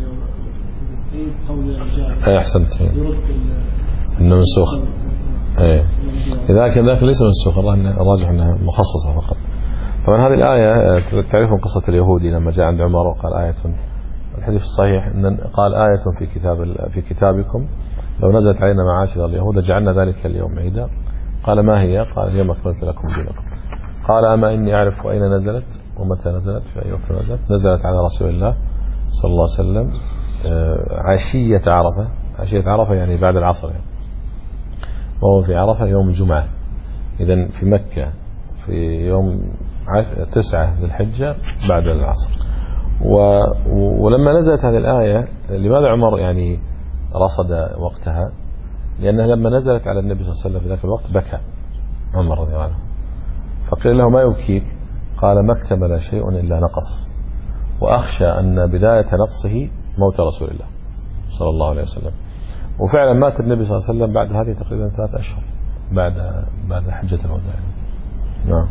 أي أحسنت إنه منسوخ. إيه لذلك ذاك ليس منسوخ الله الراجح أنها مخصصة فقط. طبعا هذه الآية تعرفون قصة اليهودي لما جاء عند عمر وقال آية الحديث الصحيح أن قال آية في كتاب في كتابكم لو نزلت علينا معاشر اليهود جعلنا ذلك اليوم عيدا. قال ما هي؟ قال اليوم أكملت لكم دينكم. قال أما إني أعرف أين نزلت ومتى نزلت في أي وقت نزلت. نزلت على رسول الله صلى الله عليه وسلم عشية عرفة. عشية عرفة يعني بعد العصر يعني. وهو في عرفة يوم الجمعة. إذن في مكة في يوم تسعة ذي الحجة بعد العصر. ولما نزلت هذه الآية لماذا عمر يعني رصد وقتها؟ لأنها لما نزلت على النبي صلى الله عليه وسلم في ذاك الوقت بكى عمر رضي الله عنه فقيل له ما يبكيك؟ قال ما اكتمل شيء إلا نقص وأخشى أن بداية نقصه موت رسول الله صلى الله عليه وسلم. وفعلا مات النبي صلى الله عليه وسلم بعد هذه تقريبا ثلاثة أشهر بعد بعد حجة الوداع. نعم.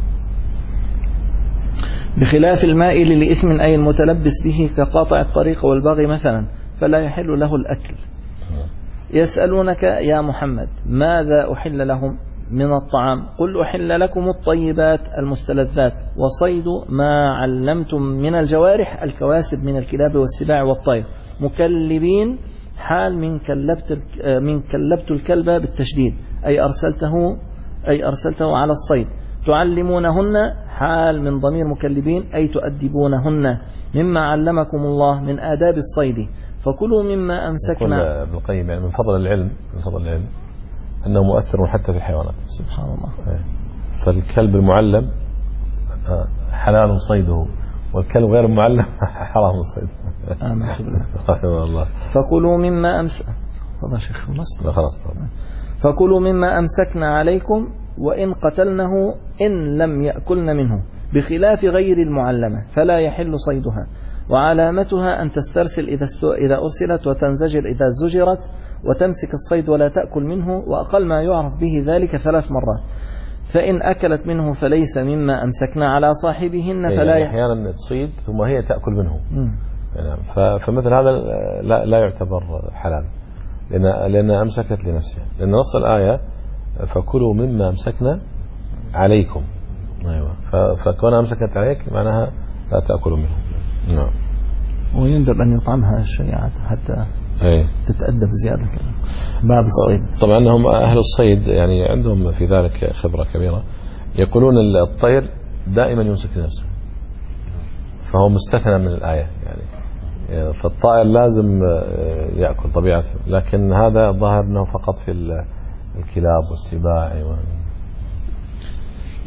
بخلاف المائل لإثم أي المتلبس به كقاطع الطريق والبغي مثلا فلا يحل له الأكل. يسألونك يا محمد ماذا أحل لهم من الطعام قل أحل لكم الطيبات المستلذات وصيد ما علمتم من الجوارح الكواسب من الكلاب والسباع والطير مكلبين حال من كلبت من كلبت الكلب بالتشديد أي أرسلته أي أرسلته على الصيد تعلمونهن حال من ضمير مكلبين أي تؤدبونهن مما علمكم الله من آداب الصيد فكلوا مما أمسكنا. ابن القيم يعني من فضل العلم من فضل العلم أنه مؤثر حتى في الحيوانات. سبحان الله. فالكلب المعلم حلال صيده والكلب غير المعلم حرام صيده. آمين رحمه الله. فكلوا مما أمسك هذا شيخ خلصت. خلاص. فكلوا مما أمسكنا عليكم وإن قتلنه إن لم يأكلن منه بخلاف غير المعلمة فلا يحل صيدها. وعلامتها أن تسترسل إذا إذا أرسلت وتنزجر إذا زجرت وتمسك الصيد ولا تأكل منه وأقل ما يعرف به ذلك ثلاث مرات فإن أكلت منه فليس مما أمسكنا على صاحبهن فلا يعني أحيانا تصيد ثم هي تأكل منه يعني فمثل هذا لا, لا يعتبر حلال لأن لأنها أمسكت لنفسها لأن نص الآية فكلوا مما أمسكنا عليكم. أيوة. فكونها أمسكت عليك معناها لا تأكلوا منه. نعم. ويندب أن يطعمها الشريعة حتى أي. تتأدب زيادة بعد الصيد. طبعا هم أهل الصيد يعني عندهم في ذلك خبرة كبيرة يقولون الطير دائما يمسك نفسه فهو مستثنى من الآية يعني فالطائر لازم يأكل طبيعته لكن هذا ظاهر أنه فقط في الكلاب والسباع.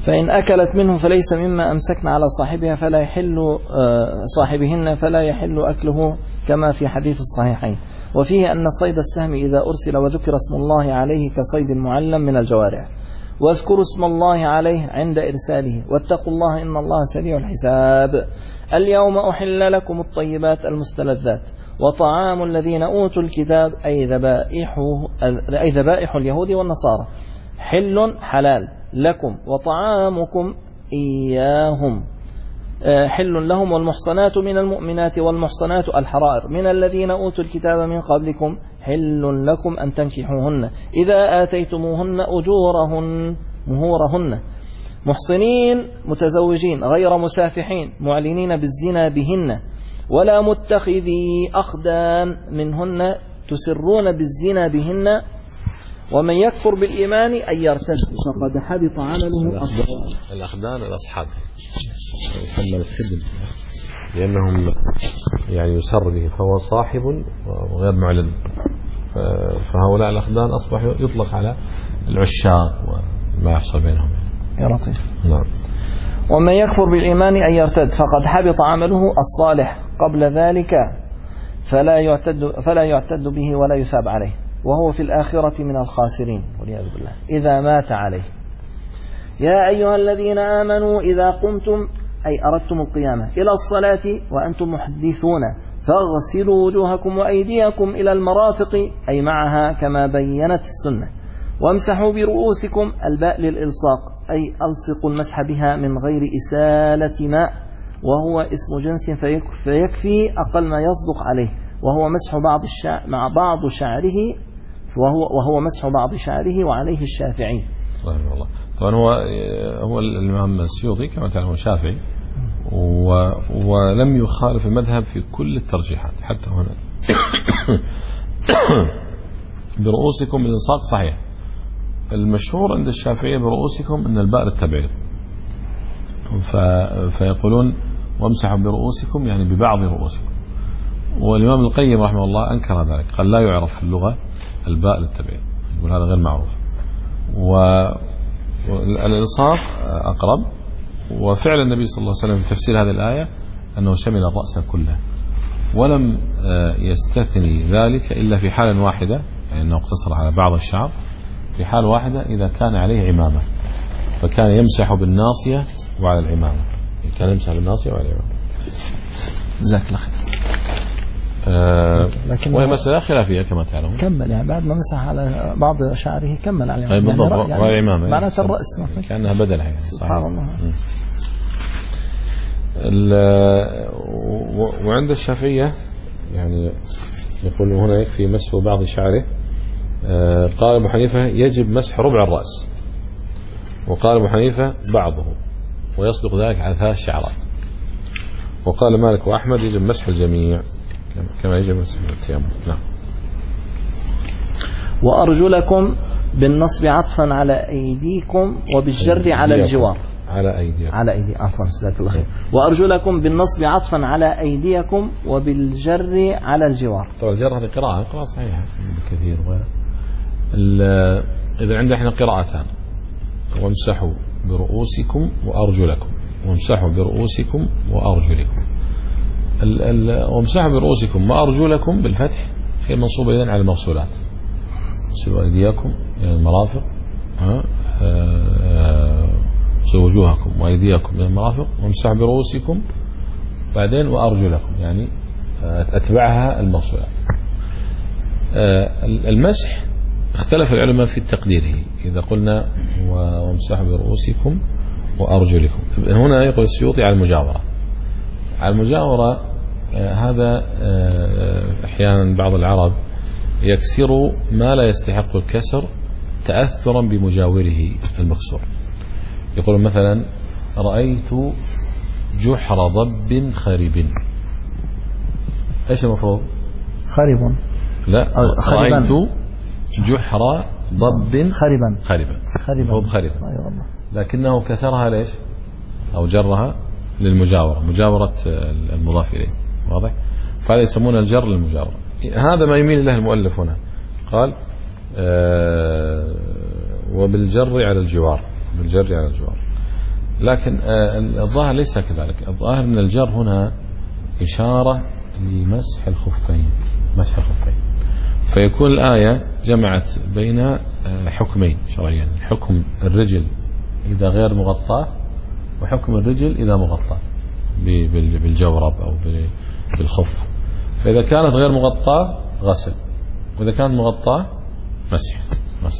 فإن أكلت منه فليس مما أمسكن على صاحبها فلا يحل صاحبهن فلا يحل أكله كما في حديث الصحيحين. وفيه أن صيد السهم إذا أرسل وذكر اسم الله عليه كصيد المعلم من الجوارح، واذكروا اسم الله عليه عند إرساله، واتقوا الله إن الله سريع الحساب. اليوم أحل لكم الطيبات المستلذات وطعام الذين أوتوا الكتاب أي ذبائح أي ذبائح اليهود والنصارى حل حلال لكم، وطعامكم إياهم حل لهم، والمحصنات من المؤمنات والمحصنات الحرائر من الذين أوتوا الكتاب من قبلكم حل لكم أن تنكحوهن إذا آتيتموهن أجورهن مهورهن محصنين متزوجين غير مسافحين معلنين بالزنا بهن ولا متخذي أخدان منهن تسرون بالزنا بهن، ومن يكفر بالإيمان أن يرتد فقد حبط عمله. الأخدان الأصحاب يسمى الخدم لأنهم يعني يسر به فهو صاحب وغير معلن، فهؤلاء الأخدان أصبح يطلق على العشاق وما يحصل بينهم. يا لطيف. نعم. ومن يكفر بالإيمان أن يرتد فقد حبط عمله الصالح قبل ذلك فلا يعتد فلا يعتد به ولا يثاب عليه، وهو في الآخرة من الخاسرين والعياذ بالله إذا مات عليه. يا أيها الذين آمنوا إذا قمتم أي أردتم القيامة إلى الصلاة وأنتم محدثون فاغسلوا وجوهكم وأيديكم إلى المرافق أي معها كما بينت السنة، وامسحوا برؤوسكم الباء للإلصاق أي ألصقوا المسح بها من غير إسالة ماء، وهو اسم جنس فيكفي أقل ما يصدق عليه، وهو مسح بعض الشعر مع بعض شعره وهو وهو مسح بعض شعره وعليه الشافعي رحمه الله. طبعا هو هو الإمام السيوطي كما تعلمون شافعي ولم يخالف المذهب في كل الترجيحات حتى هنا. برؤوسكم الإلصاق صحيح، المشهور عند الشافعية برؤوسكم أن الباء للتبعيض، فيقولون وامسحوا برؤوسكم يعني ببعض رؤوسكم، والإمام القيم رحمه الله أنكر ذلك، قال لا يعرف في اللغة الباء للتبعيض، يقول هذا غير معروف. والإلصاق أقرب، وفعل النبي صلى الله عليه وسلم في تفسير هذه الآية أنه شمل الرأس كله، ولم يستثني ذلك إلا في حال واحدة، يعني أنه اقتصر على بعض الشعر في حال واحدة إذا كان عليه عمامة، فكان يمسح بالناصية وعلى العمامة، كان يمسح بالناصية وعلى العمامة. جزاك الله خير. آه وهي مسألة خلافية كما تعلمون. كمل يعني بعد ما مسح على بعض شعره كمل على العمامة. أي بالضبط يعني وعلى العمامة معناته الرأس كأنها بدلها يعني. سبحان الله. وعند الشافعية يعني يقول هنا يكفي مسح بعض شعره. قال أبو حنيفة يجب مسح ربع الرأس، وقال أبو حنيفة بعضه، ويصدق ذلك على ثلاث شعرات. وقال مالك وأحمد يجب مسح الجميع كما يجب مسح التيمم. نعم. وأرجلكم بالنصب عطفا على أيديكم وبالجر على الجوار. على أيديكم على أيدي عفوا جزاك الله خير. وأرجلكم بالنصب عطفا على أيديكم وبالجر على الجوار. طبعا الجر هذه قراءة قراءة صحيحة كثير وغيره. إذا عندنا احنا قراءتان، وامسحوا برؤوسكم وأرجلكم، وامسحوا برؤوسكم وأرجلكم. وامسحوا برؤوسكم وأرجلكم بالفتح هي منصوبة إذن على المغسولات، اغسلوا أيديكم إلى المرافق، اغسلوا وجوهكم وأيديكم إلى المرافق، وامسحوا برؤوسكم بعدين وأرجلكم يعني أتبعها المغسولات. المسح اختلف العلماء في تقديره، إذا قلنا وامسحوا برؤوسكم وأرجلكم، هنا يقول السيوطي على المجاورة. على المجاورة هذا أحيانا بعض العرب يكسر ما لا يستحق الكسر تأثرا بمجاوره المكسور. يقول مثلا رأيت جحر ضب خرب، ايش المفروض؟ خرب. لا، رأيت جحر ضب خربا خربا المفروض خربا، لكنه كسرها ليش أو جرها للمجاورة، مجاورة المضاف إليه، واضح؟ فهذا يسمونه الجر للمجاورة. هذا ما يميل له المؤلف هنا، قال آه وبالجر على الجوار، بالجر على الجوار. لكن الظاهر ليس كذلك. الظاهر أن الجر هنا إشارة لمسح الخفين، مسح الخفين، فيكون الآية جمعت بين حكمين شرعيا، حكم الرجل إذا غير مغطاة وحكم الرجل إذا مغطاة بالجورب أو بالخف. فإذا كانت غير مغطاة غسل، وإذا كانت مغطاة مسح مسح.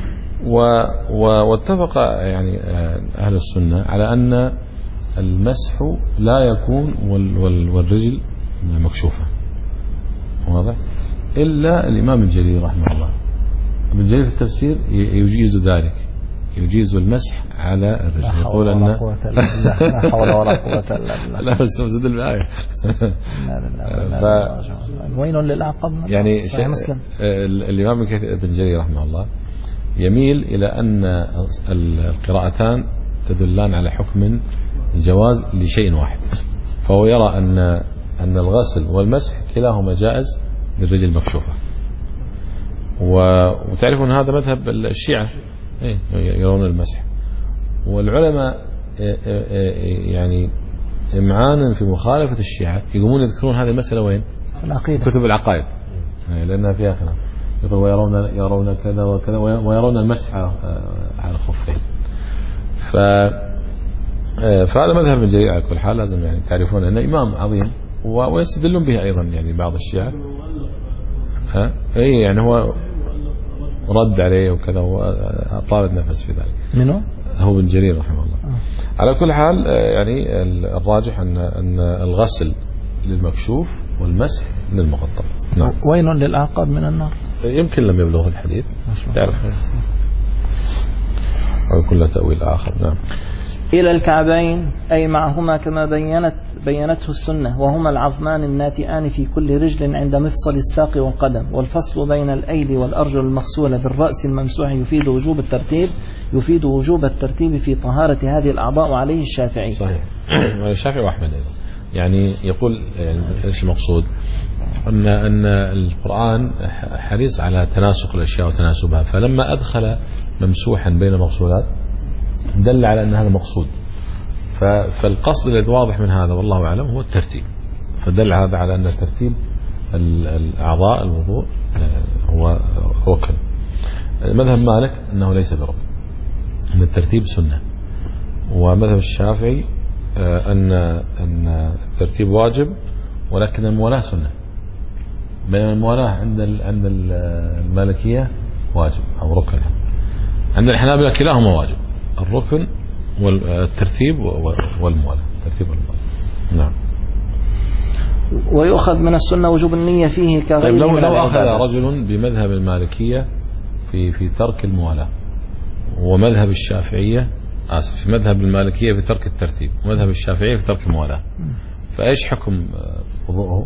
واتفق يعني أهل السنة على أن المسح لا يكون والرجل مكشوفة، واضح؟ إلا الإمام الجليل رحمه الله، ابن الجليل في التفسير يجيز ذلك، يجيز المسح على الرجل، يقول أن لا حول ولا قوة إلا بالله. لا بس مزد الآية. ف وين للعقب يعني مسلم. الإمام ابن الجليل رحمه الله يميل إلى أن القراءتان تدلان على حكم الجواز لشيء واحد، فهو يرى أن أن الغسل والمسح كلاهما جائز للرجل مكشوفة. وتعرفون هذا مذهب الشيعة، يرون المسح، والعلماء يعني إمعانا في مخالفة الشيعة يقومون يذكرون هذه المسألة وين؟ كتب العقائد، لأنها فيها خلاف، يقول ويرون يرون كذا وكذا ويرون المسح على الخفين. ف فهذا مذهب ابن جرير على كل حال، لازم يعني تعرفون أنه إمام عظيم، ويستدلون به أيضا يعني بعض الشيعة. ها اي يعني هو رد عليه وكذا وطالب نفس في ذلك. منو؟ هو ابن جرير رحمه الله. آه. على كل حال يعني الراجح أن أن الغسل للمكشوف والمسح للمغطى. نعم. وين للأعقاب من النار؟ يمكن لم يبلغ الحديث، تعرف، أو كل تأويل آخر. نعم. إلى الكعبين أي معهما كما بينت بينته السنة، وهما العظمان الناتئان في كل رجل عند مفصل الساق والقدم. والفصل بين الأيدي والأرجل المغسولة بالرأس الممسوح يفيد وجوب الترتيب يفيد وجوب الترتيب في طهارة هذه الأعضاء عليه الشافعي. صحيح. الشافعي وأحمد أيضا. يعني يقول يعني إيش المقصود؟ أن أن القرآن حريص على تناسق الأشياء وتناسبها، فلما أدخل ممسوحا بين المغسولات دل على أن هذا مقصود. فالقصد الذي واضح من هذا والله أعلم هو الترتيب، فدل هذا على أن ترتيب الأعضاء الوضوء هو ركن. مذهب مالك أنه ليس بركن، أن الترتيب سنة. ومذهب الشافعي أن أن الترتيب واجب، ولكن الموالاة سنة. بينما الموالاة عند عند المالكية واجب أو ركن، عند الحنابلة كلاهما واجب، الركن والترتيب والموالاة، ترتيب والموالاة. نعم. ويؤخذ من السنة وجوب النية فيه كغيره. طيب لو, لو أخذ رجل بمذهب المالكية في في ترك الموالاة، ومذهب الشافعية آسف في مذهب المالكية في ترك الترتيب، ومذهب الشافعية في ترك الموالاة، فإيش حكم وضوءه؟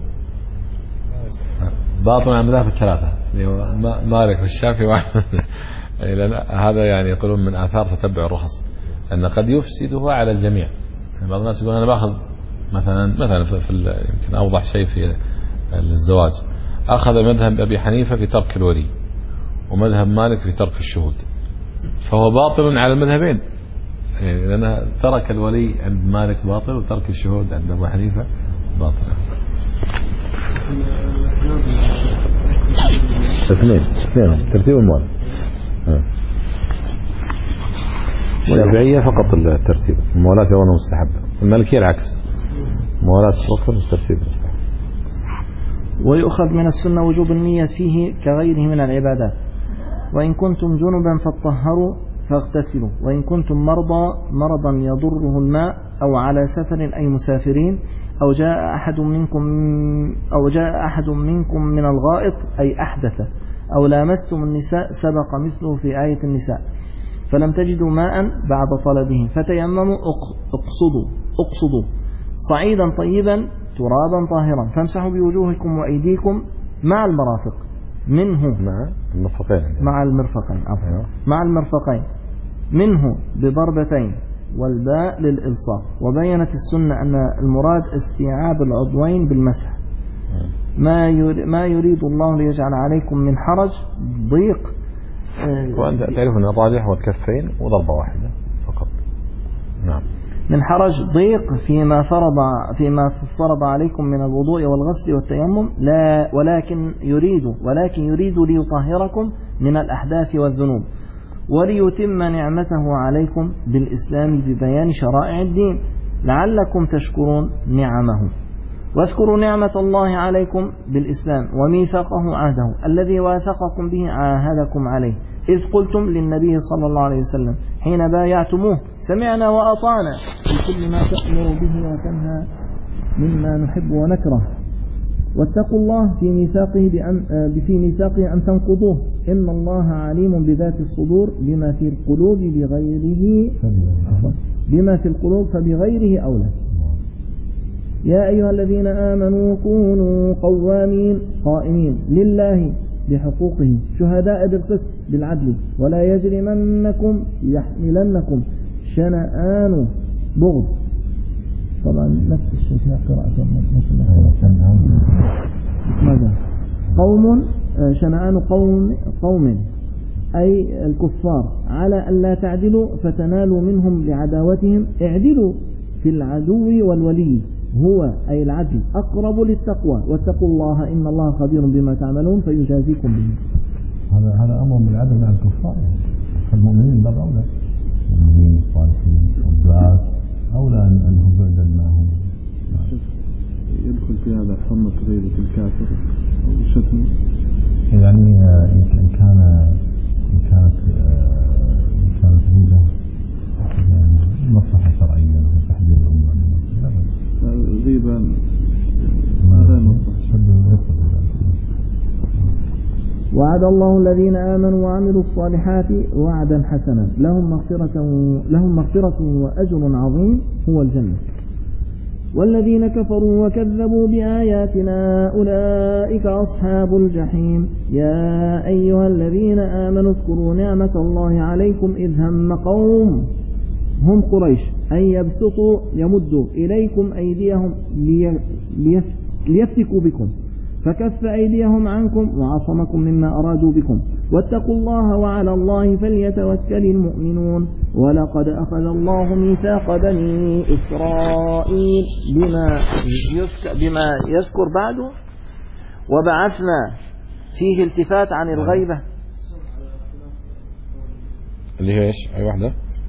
باطل عن مذاهب الثلاثة، مالك والشافعي وأحمد. هذا يعني يقولون من آثار تتبع الرخص، أن قد يفسده على الجميع. يعني بعض الناس يقول أنا باخذ مثلا مثلا في يمكن أوضح شيء في الزواج، أخذ مذهب أبي حنيفة في ترك الولي، ومذهب مالك في ترك الشهود، فهو باطل على المذهبين، يعني لأن ترك الولي عند مالك باطل، وترك الشهود عند أبي حنيفة باطل. اثنين اثنين ترتيب الموالد. الشافعية فقط الترتيب، الموالاة يرونها مستحبة، المالكية العكس، موالاة ركن والترتيب مستحب. ويؤخذ من السنة وجوب النية فيه كغيره من العبادات. وإن كنتم جنبا فاطهروا فاغتسلوا، وإن كنتم مرضى مرضا يضره الماء أو على سفر أي مسافرين، أو جاء أحد منكم أو جاء أحد منكم من الغائط أي أحدث، أو لامستم النساء سبق مثله في آية النساء، فلم تجدوا ماء بعد طلبهم فتيمموا اقصدوا اقصدوا صعيدا طيبا ترابا طاهرا فامسحوا بوجوهكم وأيديكم مع المرافق منه مع المرفقين مع المرفقين عفوا مع المرفقين منه بضربتين، والباء للإلصاق. وبينت السنة أن المراد استيعاب العضوين بالمسح، ما ما يريد الله ليجعل عليكم من حرج ضيق. وأنت تعرف أن الراجح والكفين وضربة واحدة فقط، نعم. من حرج ضيق فيما فرض فيما فرض عليكم من الوضوء والغسل والتيمم، لا ولكن يريد ولكن يريد ليطهركم من الأحداث والذنوب وليتم نعمته عليكم بالإسلام ببيان شرائع الدين لعلكم تشكرون نعمه. واذكروا نعمة الله عليكم بالإسلام وميثاقه عهده الذي واثقكم به عاهدكم عليه إذ قلتم للنبي صلى الله عليه وسلم حين بايعتموه سمعنا وأطعنا في كل ما تأمر به وتنهى مما نحب ونكره، واتقوا الله في ميثاقه بأن في ميثاقه أن تنقضوه إن الله عليم بذات الصدور بما في القلوب بغيره بما في القلوب فبغيره أولى. يا أيها الذين آمنوا كونوا قوامين قائمين لله بحقوقه شهداء بالقسط بالعدل ولا يجرمنكم يحملنكم شنآن بغض. طبعا نفس الشيء في قراءة ماذا قوم شنآن قوم قوم أي الكفار على أن لا تعدلوا فتنالوا منهم لعداوتهم اعدلوا في العدو والولي هو أي العدل أقرب للتقوى واتقوا الله إن الله خبير بما تعملون فيجازيكم به. هذا هذا أمر بالعدل مع الكفار، فالمؤمنين باب أولى، المؤمنين الصالحين والدعاة أولى أنهم بعدا معهم. يدخل في هذا حرمة غيبة الكافر وشتمه، يعني إن كان إن كانت إن كانت غيبة يعني مصلحة شرعية في تحذير الأمة. غيبة وعد الله الذين آمنوا وعملوا الصالحات وعدا حسنا لهم مغفرة لهم مغفرة وأجر عظيم هو الجنة. والذين كفروا وكذبوا بآياتنا أولئك أصحاب الجحيم. يا أيها الذين آمنوا اذكروا نعمة الله عليكم إذ هم قوم هم قريش أن يبسطوا يمدوا إليكم أيديهم ليفتكوا بكم فكف أيديهم عنكم وعصمكم مما أرادوا بكم واتقوا الله وعلى الله فليتوكل المؤمنون. ولقد أخذ الله ميثاق بني إسرائيل بما بما يذكر بعده وبعثنا فيه التفات عن الغيبة اللي هي ايش اي واحدة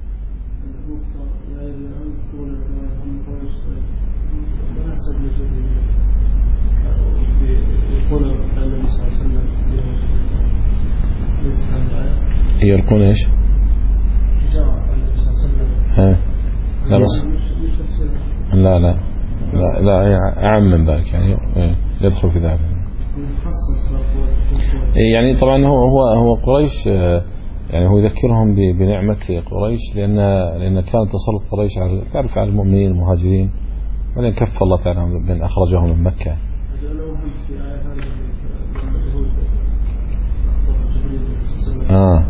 هي يلقون ايش ها لا بس لا لا لا لا أعم من ذلك يعني يدخل في ذلك يعني طبعا هو هو هو قريش يعني هو يذكرهم بنعمة قريش لأن لأن كانت تسلط قريش على تعرف على المؤمنين المهاجرين ولكن كف الله تعالى من أخرجهم من مكة. آه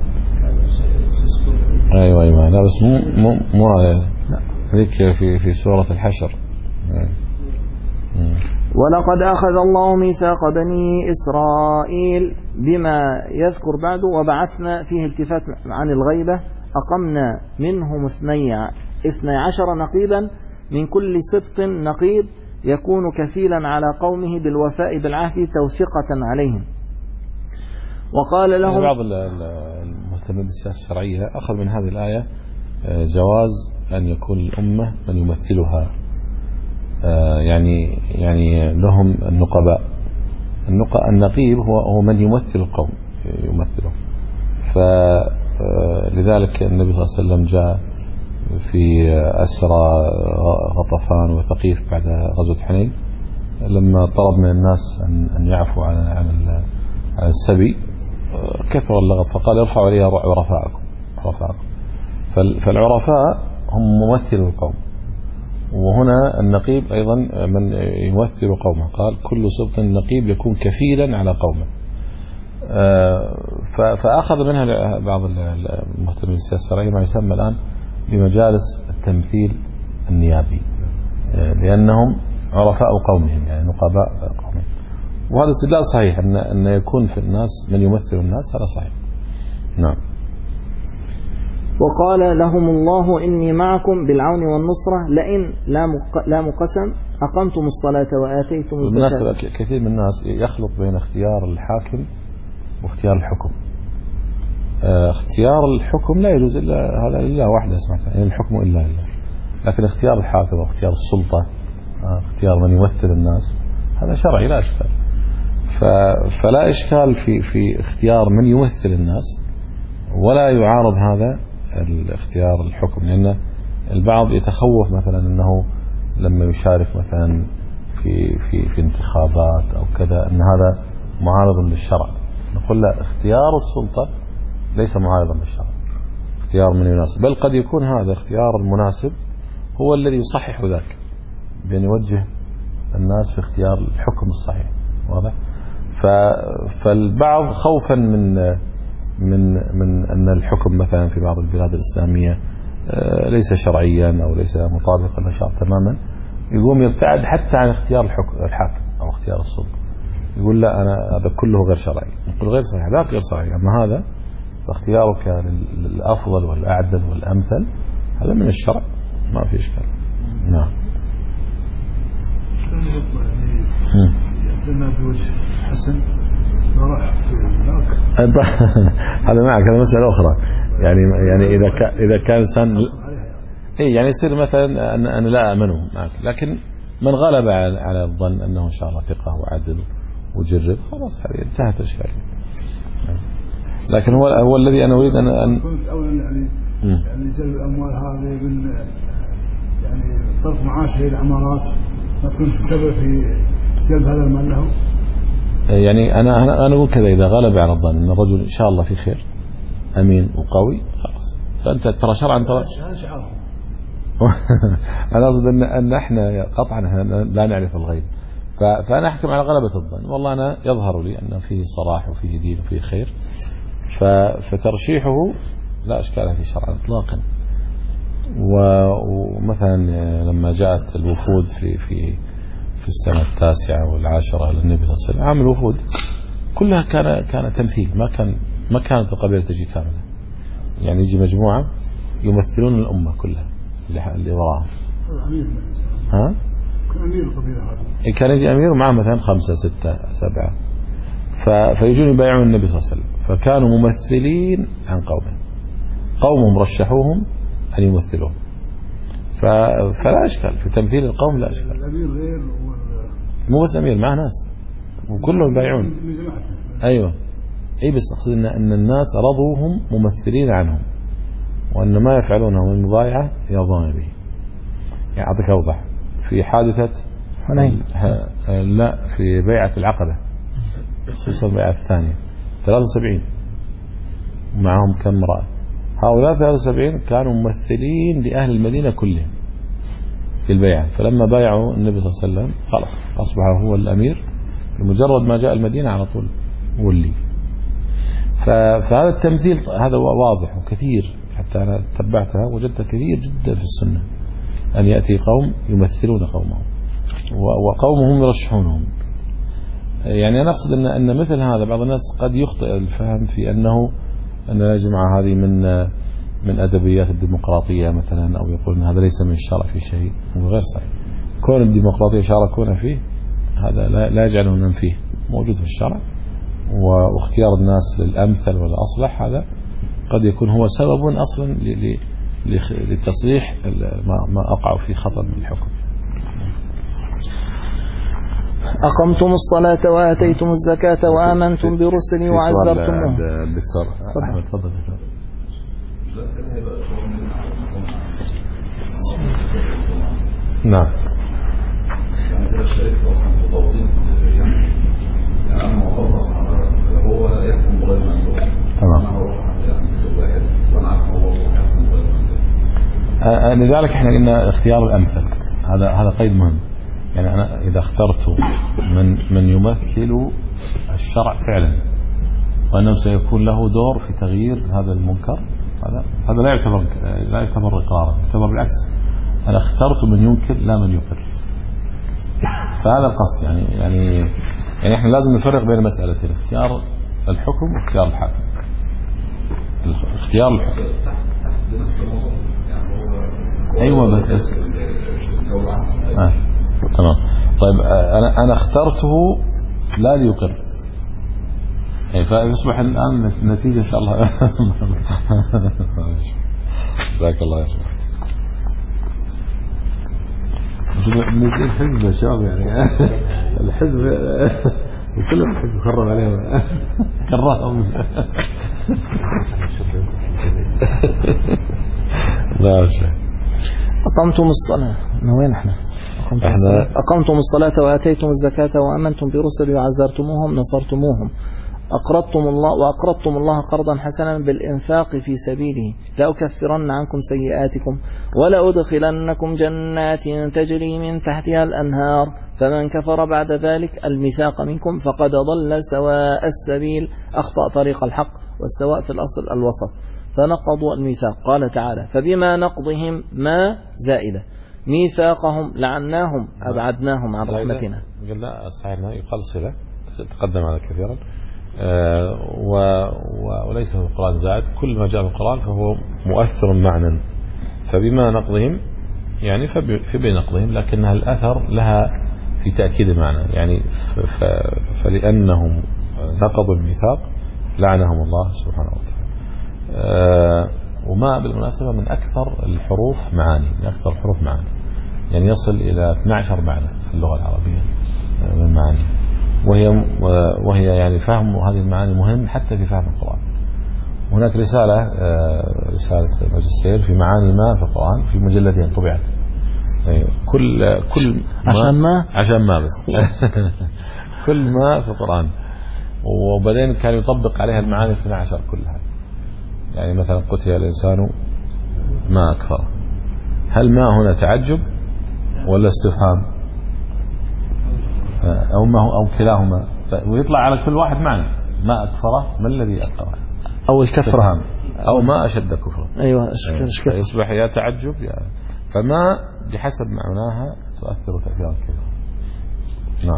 أيوة أيوة لا بس مو مو مو هذيك في في سورة الحشر. ولقد أخذ الله ميثاق بني إسرائيل بما يذكر بعده وبعثنا فيه التفات عن الغيبة أقمنا منهم اثني عشر نقيبا من كل سبط نقيب يكون كفيلا على قومه بالوفاء بالعهد توثيقة عليهم. وقال لهم بعض المهتمين بالسياسة الشرعية أخذ من هذه الآية جواز أن يكون الأمة من يمثلها يعني يعني لهم النقباء النقيب هو هو من يمثل القوم يمثله. فلذلك النبي صلى الله عليه وسلم جاء في أسرى غطفان وثقيف بعد غزوة حنين لما طلب من الناس أن يعفوا عن عن السبي كثر اللغط فقال ارفعوا عليها عرفاءكم عرفاءكم. فالعرفاء هم ممثل القوم وهنا النقيب أيضا من يمثل قومه. قال كل سبط نقيب يكون كفيلا على قومه. فأخذ منها بعض المهتمين بالسياسة الشرعية ما يسمى الآن بمجالس التمثيل النيابي لأنهم عرفاء قومهم يعني نقباء قومهم. وهذا استدلال صحيح أن أن يكون في الناس من يمثل الناس هذا صحيح. نعم. وقال لهم الله إني معكم بالعون والنصرة لئن لام قسم أقمتم الصلاة وآتيتم الزكاة. الناس كثير من الناس يخلط بين اختيار الحاكم واختيار الحكم. اه اختيار الحكم لا يجوز إلا هذا إلا واحدة سمعتها يعني الحكم إلا إلا، لكن اختيار الحاكم واختيار السلطة اه اختيار من يمثل الناس هذا شرعي لا إشكال. فلا إشكال في في اختيار من يمثل الناس، ولا يعارض هذا الاختيار الحكم، لأن البعض يتخوف مثلا أنه لما يشارك مثلا في في في انتخابات أو كذا أن هذا معارض للشرع. نقول لا، اختيار السلطة ليس معارضا للشرع، اختيار من يناسب، بل قد يكون هذا اختيار المناسب هو الذي يصحح ذاك، بأن يوجه الناس في اختيار الحكم الصحيح. واضح؟ فالبعض خوفا من من من أن الحكم مثلا في بعض البلاد الإسلامية ليس شرعيا أو ليس مطابقا للشرع تماما، يقوم يبتعد حتى عن اختيار الحاكم أو اختيار السلطة، يقول لا أنا هذا كله غير شرعي. نقول غير صحيح، ذاك غير صحيح، أما هذا فاختيارك للأفضل والأعدل والأمثل هذا من الشرع ما في إشكال. نعم. لنا بوجه حسن راح هناك هذا معك هذا مسألة أخرى. يعني يعني إذا كان إذا كان إنسان إيه يعني يصير مثلا أن أنا لا أمنه معك، لكن من غلب على الظن أنه إن شاء الله ثقة وعدل وجرب خلاص هذه انتهت الإشكالية. لكن هو هو الذي أنا أريد أن أن كنت أولا يعني يعني جلب الأموال هذه من يعني طرف معاشه العمارات ما كنت سبب في جلب هذا المال له. يعني أنا أنا أنا أقول كذا، إذا غلب على الظن أن الرجل إن شاء الله في خير أمين وقوي خلاص، فأنت ترى شرعا ترى أنا أقصد أن أن إحنا قطعا لا نعرف الغيب، فأنا أحكم على غلبة الظن. والله أنا يظهر لي أن فيه صلاح وفيه دين وفيه خير، فترشيحه لا إشكال في شرعا إطلاقا. ومثلا لما جاءت الوفود في في في السنة التاسعة والعاشرة للنبي صلى الله عليه وسلم، عام الوفود كلها كان كان تمثيل، ما كان ما كانت القبيلة تجي كاملة، يعني يجي مجموعة يمثلون الأمة كلها اللي وراهم. ها؟ كان أمير القبيلة هذا. كان يجي أمير ومعه مثلا خمسة ستة سبعة، فيجون يبايعون النبي صلى الله عليه وسلم، فكانوا ممثلين عن قومهم، قومهم رشحوهم أن يمثلوهم، فلا إشكال في تمثيل القوم، لا إشكال. الأمير غير مو بس أمير، معه ناس وكلهم يبايعون. أيوة أي، بس أقصد أن أن الناس رضوهم ممثلين عنهم، وأن ما يفعلونه من المبايعة يرضون به. يعني أعطيك أوضح، في حادثة حنين لا في بيعة العقبة، خصوصا البيعة الثانية ثلاثة وسبعين ومعهم كم امرأة، هؤلاء ثلاثة وسبعين كانوا ممثلين لأهل المدينة كلهم في البيعة، فلما بايعوا النبي صلى الله عليه وسلم خلاص أصبح هو الأمير، بمجرد ما جاء المدينة على طول ولي. فهذا التمثيل هذا واضح وكثير، حتى أنا تبعتها وجدت كثير جدا في السنة أن يأتي قوم يمثلون قومهم وقومهم يرشحونهم. يعني أنا أقصد أن أن مثل هذا بعض الناس قد يخطئ الفهم في أنه أن يا جماعة هذه من من أدبيات الديمقراطية مثلا، أو يقول أن هذا ليس من الشرع في شيء، هو غير صحيح. كون الديمقراطية شاركونا فيه هذا لا يجعله من فيه، موجود في الشرع، واختيار الناس للأمثل والأصلح هذا قد يكون هو سبب أصلا لتصليح ما أقع في خطأ من الحكم. أقمتم الصلاة وآتيتم الزكاة وآمنتم برسلي وعزرتموهم. دكتور أحمد تفضل. نعم. يعني كده الشريك أصلا في توطين يعني يعني أنا موضوع أصلا هو يحكم بغير منظور. تمام. أنا أروح يعني في واحد وأنا عارف هو يحكم بغير منظور. لذلك إحنا قلنا اختيار الأمثل، هذا هذا قيد مهم. يعني أنا إذا اخترت من من يمثل الشرع فعلا وأنه سيكون له دور في تغيير هذا المنكر، هذا هذا لا يعتبر لا يعتبر إقرارا، يعتبر بالعكس، أنا اخترت من ينكر لا من يقر. فهذا القصد. يعني يعني يعني إحنا لازم نفرق بين مسألتين، اختيار الحكم واختيار الحاكم. اختيار الحكم بنفس الموضوع يعني هو أيوة بس آه. تمام. طيب أنا أنا اخترته لا ليقر، يعني فيصبح الآن النتيجة إن شاء الله. جزاك الله يا شباب. نزل الحزب يا شباب يعني الحزب كلهم الحزب خرب عليه كرات أمي. لا شيء. أقمتم الصلاة من وين احنا؟ أقمتم الصلاة. أقمتم الصلاة وآتيتم الزكاة وآمنتم برسل وعزرتموهم نصرتموهم أقرضتم الله وأقرضتم الله قرضا حسنا بالإنفاق في سبيله لأكفرن عنكم سيئاتكم ولأدخلنكم جنات تجري من تحتها الأنهار فمن كفر بعد ذلك الميثاق منكم فقد ضل سواء السبيل أخطأ طريق الحق والسواء في الأصل الوسط فنقضوا الميثاق. قال تعالى فبما نقضهم ما زائدة ميثاقهم لعناهم أبعدناهم عن رحمتنا. قلنا صحيحنا يقال صلة تقدم على كثيرا آه و و وليس في القرآن زائد، كل ما جاء في القرآن فهو مؤثر معنى. فبما نقضهم يعني في بنقضهم لكنها الأثر لها في تأكيد المعنى، يعني فلأنهم نقضوا الميثاق لعنهم الله سبحانه وتعالى. آه وما بالمناسبة من أكثر الحروف معاني، من أكثر الحروف معاني، يعني يصل إلى اثني عشر معنى في اللغة العربية من معاني، وهي وهي يعني فهم هذه المعاني مهم حتى في فهم القرآن. هناك رسالة رسالة ماجستير في معاني ما في القرآن في مجلدين طبعت، كل كل ما عشان ما عشان ما بس كل ما في القرآن، وبعدين كان يطبق عليها المعاني اثني عشر كلها. يعني مثلا قتل الإنسان ما أكفر، هل ما هنا تعجب ولا استفهام أو ما هو أو كلاهما، ويطلع على كل واحد معنى ما أكفره ما الذي أكفره أو الكفرة أو ما أشد كفره. أيوة يعني يصبح يا تعجب يا فما بحسب معناها تؤثر تأثيرا كبيرا. نعم.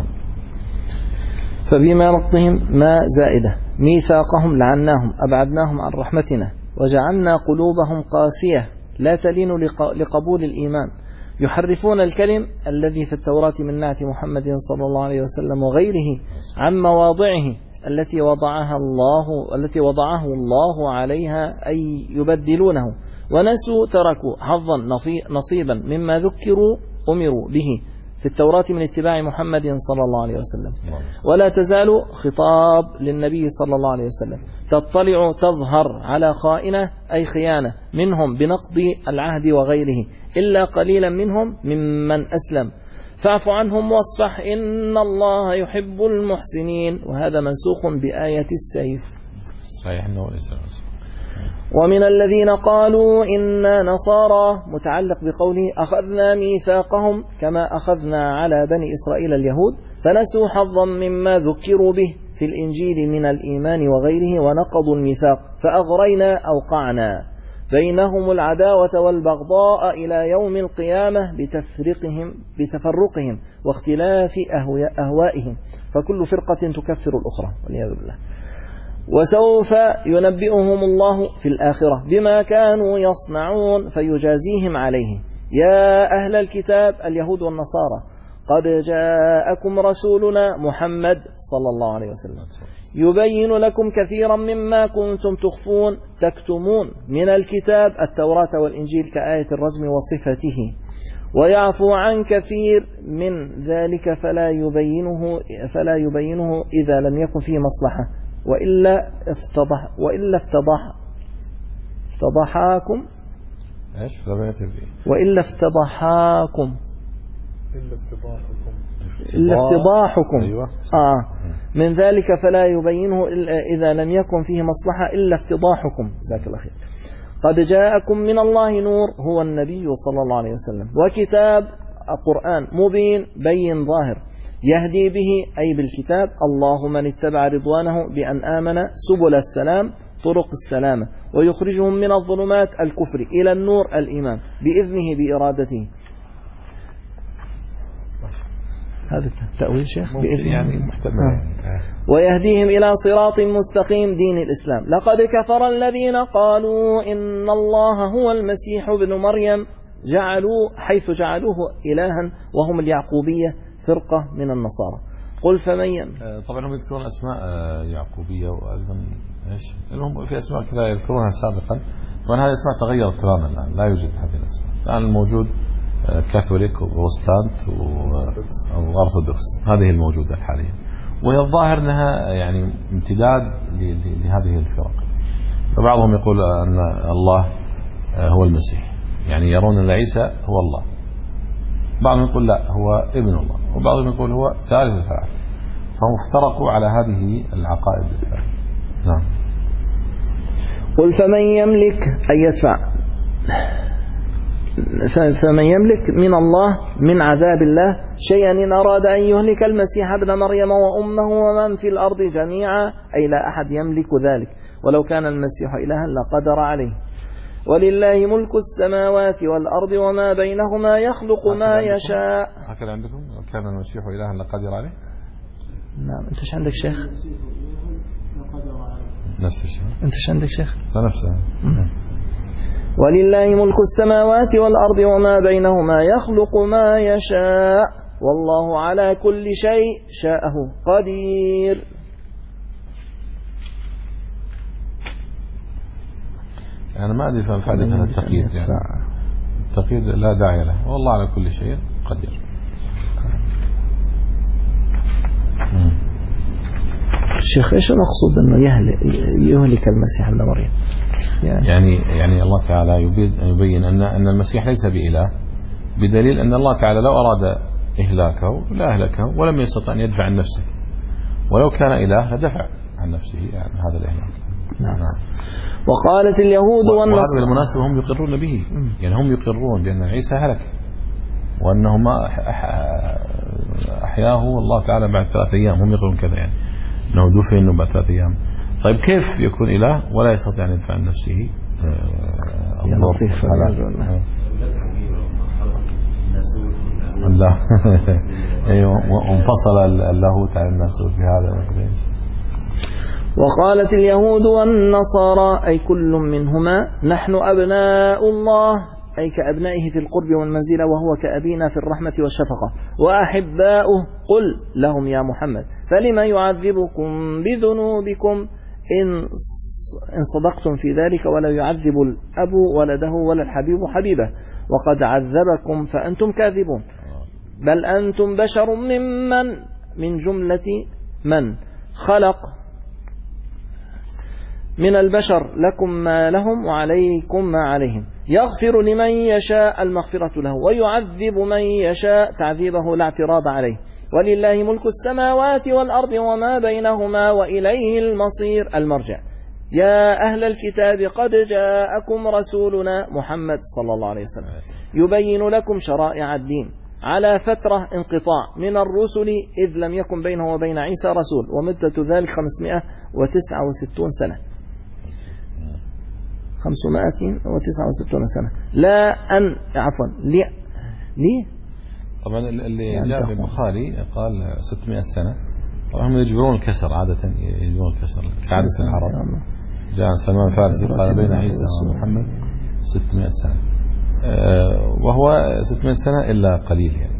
فبما نقضهم ما زائدة ميثاقهم لعناهم أبعدناهم عن رحمتنا وجعلنا قلوبهم قاسية لا تلين لقبول الإيمان يحرفون الكلم الذي في التوراة من نعت محمد صلى الله عليه وسلم وغيره عن مواضعه التي وضعها الله التي وضعه الله عليها أي يبدلونه ونسوا تركوا حظا نصيبا مما ذكروا أمروا به في التوراة من اتباع محمد صلى الله عليه وسلم. ولا تزال خطاب للنبي صلى الله عليه وسلم تطلع تظهر على خائنة أي خيانة منهم بنقض العهد وغيره إلا قليلا منهم ممن أسلم فاعف عنهم واصفح إن الله يحب المحسنين. وهذا منسوخ بآية السيف. صحيح أنه ليس. ومن الذين قالوا إنا نصارى متعلق بقوله أخذنا ميثاقهم كما أخذنا على بني إسرائيل اليهود فنسوا حظا مما ذكروا به في الإنجيل من الإيمان وغيره ونقضوا الميثاق فأغرينا أوقعنا بينهم العداوة والبغضاء إلى يوم القيامة بتفرقهم بتفرقهم واختلاف أهوائهم فكل فرقة تكفر الأخرى والعياذ بالله. وسوف ينبئهم الله في الآخرة بما كانوا يصنعون فيجازيهم عليه. يا أهل الكتاب اليهود والنصارى قد جاءكم رسولنا محمد صلى الله عليه وسلم يبين لكم كثيرا مما كنتم تخفون تكتمون من الكتاب التوراة والإنجيل كآية الرجم وصفته ويعفو عن كثير من ذلك فلا يبينه فلا يبينه إذا لم يكن فيه مصلحة وإلا افتضح وإلا افتضح افتضحاكم ايش فلا وإلا افتضحاكم إلا افتضاحكم إلا افتضاحكم أيوة. آه من ذلك فلا يبينه إلا إذا لم يكن فيه مصلحة إلا افتضاحكم. جزاك الله خير. قد جاءكم من الله نور هو النبي صلى الله عليه وسلم وكتاب القرآن مبين بين ظاهر يهدي به أي بالكتاب الله من اتبع رضوانه بأن آمن سبل السلام طرق السلامة ويخرجهم من الظلمات الكفر إلى النور الإيمان بإذنه بإرادته. هذا التأويل شيخ يعني محتمل. ويهديهم إلى صراط مستقيم دين الإسلام. لقد كفر الذين قالوا إن الله هو المسيح ابن مريم جعلوا حيث جعلوه إلها وهم اليعقوبية فرقة من النصارى. قل فمن يم طبعا هم يذكرون أسماء يعقوبية وأيضا إيش المهم في أسماء كذا يذكرونها سابقا، وأن هذه الأسماء تغيرت تماما الآن، لا يوجد هذه الأسماء الآن. الموجود كاثوليك وبروتستانت وأرثوذكس، هذه الموجودة حاليا، وهي الظاهر أنها يعني امتداد لهذه الفرق. فبعضهم يقول أن الله هو المسيح، يعني يرون أن عيسى هو الله. بعضهم يقول لا هو ابن الله، وبعضهم يقول هو ثالث الثلاث. فهم افترقوا على هذه العقائد الثلاث. نعم. قل فمن يملك أن يدفع فمن يملك من الله من عذاب الله شيئا إن أراد أن يهلك المسيح ابن مريم وأمه ومن في الأرض جميعا، أي لا أحد يملك ذلك، ولو كان المسيح إلها لقدر عليه. ولله ملك السماوات والأرض وما بينهما يخلق ما يشاء. هكذا عندكم كان المسيح إلها لقدر عليه؟ نعم. أنت ايش عندك شيخ؟ نفس الشيء. أنت ايش عندك شيخ؟ نفسه. ولله ملك السماوات والأرض وما بينهما يخلق ما يشاء والله على كل شيء شاءه قدير. أنا ما أدري فهم فائدة هذا التقييد، يعني التقييد لا داعي له، والله على كل شيء قدير. شيخ ايش المقصود انه يهلك, يهلك المسيح ابن مريم؟ يعني يعني, يعني الله تعالى يبين ان ان المسيح ليس بإله، بدليل ان الله تعالى لو اراد اهلاكه لا اهلكه ولم يستطع ان يدفع عن نفسه، ولو كان اله لدفع عن نفسه يعني هذا الاهلاك. نعم. وقالت اليهود والنصارى، وهذا بالمناسبة هم يقرون به، يعني هم يقرون بأن عيسى هلك وأنه ما أحياه الله تعالى بعد ثلاث أيام، هم يقولون كذا يعني أنه دفن بعد ثلاث أيام. طيب كيف يكون إله ولا يستطيع أن يدفع عن نفسه؟ الله أيوه، وانفصل اللاهوت عن الناسوت بهذا. وقالت اليهود والنصارى أي كل منهما نحن أبناء الله، أي كأبنائه في القرب والمنزلة، وهو كأبينا في الرحمة والشفقة، وأحباؤه. قل لهم يا محمد فلما يعذبكم بذنوبكم إن صدقتم في ذلك، ولا يعذب الأب ولده ولا الحبيب حبيبه، وقد عذبكم فأنتم كاذبون. بل أنتم بشر ممن من جملة من خلق من البشر، لكم ما لهم وعليكم ما عليهم، يغفر لمن يشاء المغفرة له، ويعذب من يشاء تعذيبه لا اعتراض عليه. ولله ملك السماوات والأرض وما بينهما وإليه المصير المرجع. يا أهل الكتاب قد جاءكم رسولنا محمد صلى الله عليه وسلم يبين لكم شرائع الدين على فترة انقطاع من الرسل، إذ لم يكن بينه وبين عيسى رسول، ومدة ذلك خمسمائة وتسعة وستون سنة خمسمائة وتسعة وستون سنة. لا أن عفوا لي لي طبعا اللي جاء في البخاري قال ستمائة سنة. طبعا هم يجبرون الكسر عادة، يجبرون الكسر عادة العرب. جاء سلمان الفارسي قال بين عيسى ومحمد ستمائة سنة، أه وهو ستمائة سنة إلا قليل يعني.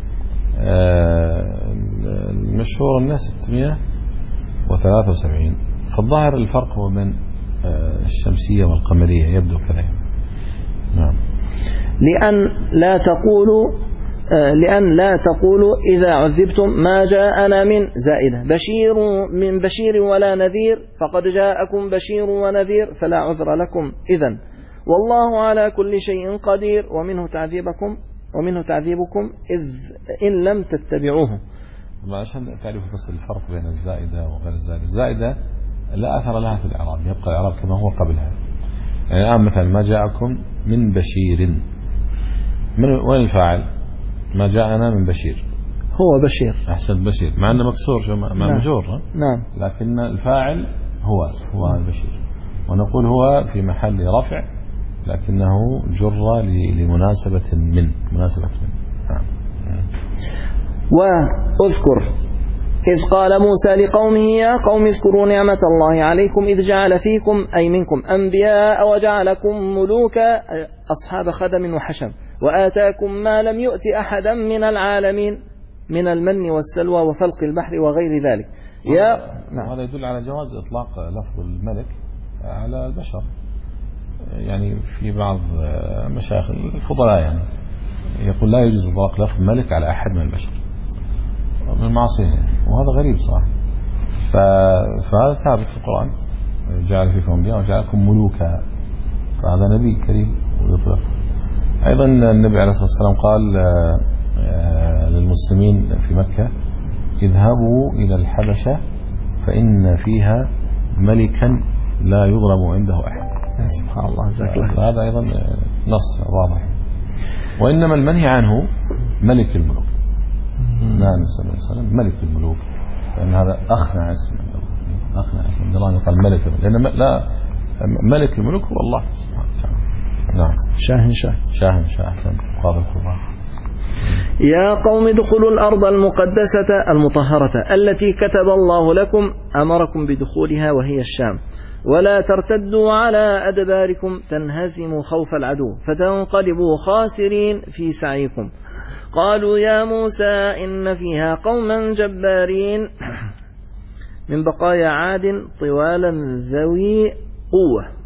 أه المشهور الناس ستمائة وثلاثة وسبعين. فالظاهر الفرق هو بين الشمسية والقمرية، يبدو كذا. نعم. لأن لا تقولوا لأن لا تقولوا إذا عذبتم ما جاءنا من زائدة بشير من بشير ولا نذير، فقد جاءكم بشير ونذير فلا عذر لكم إذن، والله على كل شيء قدير. ومنه تعذيبكم ومنه تعذيبكم إذ إن لم تتبعوه. عشان تعرف بس الفرق بين الزائدة وغير الزائدة. الزائدة لا أثر لها في الإعراب، يبقى الإعراب كما هو قبلها. يعني الآن مثلا ما جاءكم من بشير، من وين الفاعل؟ ما جاءنا من بشير، هو بشير. أحسن بشير، مع أنه مكسور مع مجرور. نعم. لكن الفاعل هو هو البشير، ونقول هو في محل رفع لكنه جر لمناسبة من مناسبة من. نعم. واذكر إذ قال موسى لقومه يا قوم اذكروا نعمة الله عليكم إذ جعل فيكم أي منكم أنبياء وجعلكم ملوكا أصحاب خدم وحشم وآتاكم ما لم يؤت أحدا من العالمين من المن والسلوى وفلق البحر وغير ذلك. يا نعم. هذا يدل على جواز إطلاق لفظ الملك على البشر، يعني في بعض مشايخ الفضلاء يعني يقول لا يجوز إطلاق لفظ ملك على أحد من البشر من معصية، وهذا غريب صراحة. فهذا ثابت في القرآن، جعل فيكم أنبياء وجعلكم ملوكا، فهذا نبي كريم ويطلق. أيضا النبي عليه الصلاة والسلام قال للمسلمين في مكة اذهبوا إلى الحبشة فإن فيها ملكا لا يظلم عنده أحد. سبحان الله، جزاك الله. هذا أيضا نص واضح. وإنما المنهي عنه ملك الملوك، نعم صلى الله عليه وسلم ملك الملوك، لأن هذا أخنع اسم أخنع اسم الله يقال ملك، لأن لا ملك الملوك هو الله سبحانه وتعالى. نعم. شاهن شاه شاهن شاه أحسن قاضي القرآن. يا قوم ادخلوا الأرض المقدسة المطهرة التي كتب الله لكم أمركم بدخولها وهي الشام، ولا ترتدوا على أدباركم تنهزموا خوف العدو فتنقلبوا خاسرين في سعيكم. قالوا يا موسى إن فيها قوما جبارين من بقايا عاد طوالا ذوي قوة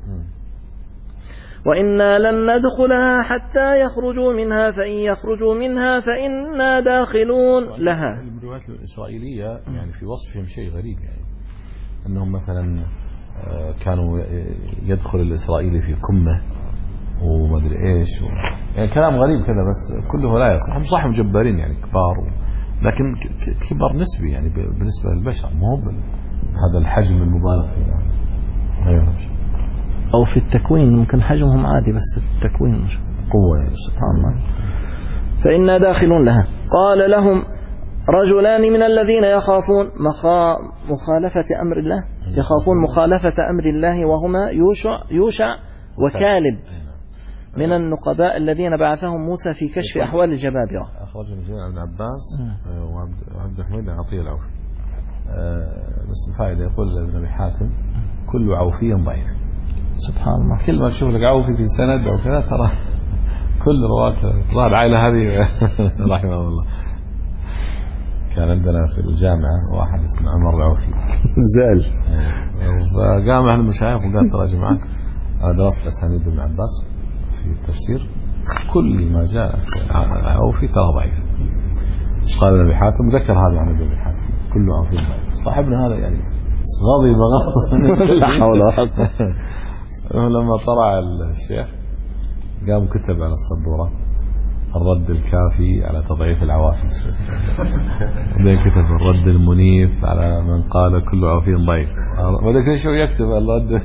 وإنا لن ندخلها حتى يخرجوا منها فإن يخرجوا منها فإنا داخلون لها. الروايات الإسرائيلية يعني في وصفهم شيء غريب، يعني أنهم مثلا كانوا يدخل الإسرائيلي في كمة ومدري إيش و... يعني كلام غريب كذا، بس كله لا يصح. هم صح مجبرين يعني كبار و... لكن كبار نسبي يعني بالنسبة للبشر، مو هذا الحجم المبالغ فيه يعني. أيوة. أو في التكوين ممكن حجمهم عادي، بس التكوين مش قوة يعني. سبحان الله. فإنا داخلون لها. قال لهم رجلان من الذين يخافون مخا... مخالفة أمر الله يخافون مخالفة أمر الله وهما يوشع, يوشع وكالب من النقباء الذين بعثهم موسى في كشف أحوال الجبابرة. أخرج من عن عباس وعبد الحميد عطية العوفي. بس الفائدة يقول ابن أبي حاتم كل عوفي ضعيف. سبحان الله. كل ما تشوف لك عوفي في سند أو كذا ترى كل رواة ظهر العائلة هذه رحمه الله. كان عندنا في الجامعة واحد اسمه عمر العوفي زال، فقام أهل المشايخ وقال ترى يا جماعة درست أسانيد ابن عباس في التفسير، كل ما جاء عوفي ترى ضعيف. قال ابن حاتم ذكر هذا عن ابن حاتم كله عوفي ضعيف. صاحبنا هذا يعني غضب غضب لا حول ولا قوة. لما طلع الشيخ قام كتب على السبورة الرد الكافي على تضعيف العوافي، بعدين كتب الرد المنيف على من قال كل عوفي ضعيف، وذاك شو يكتب الرد.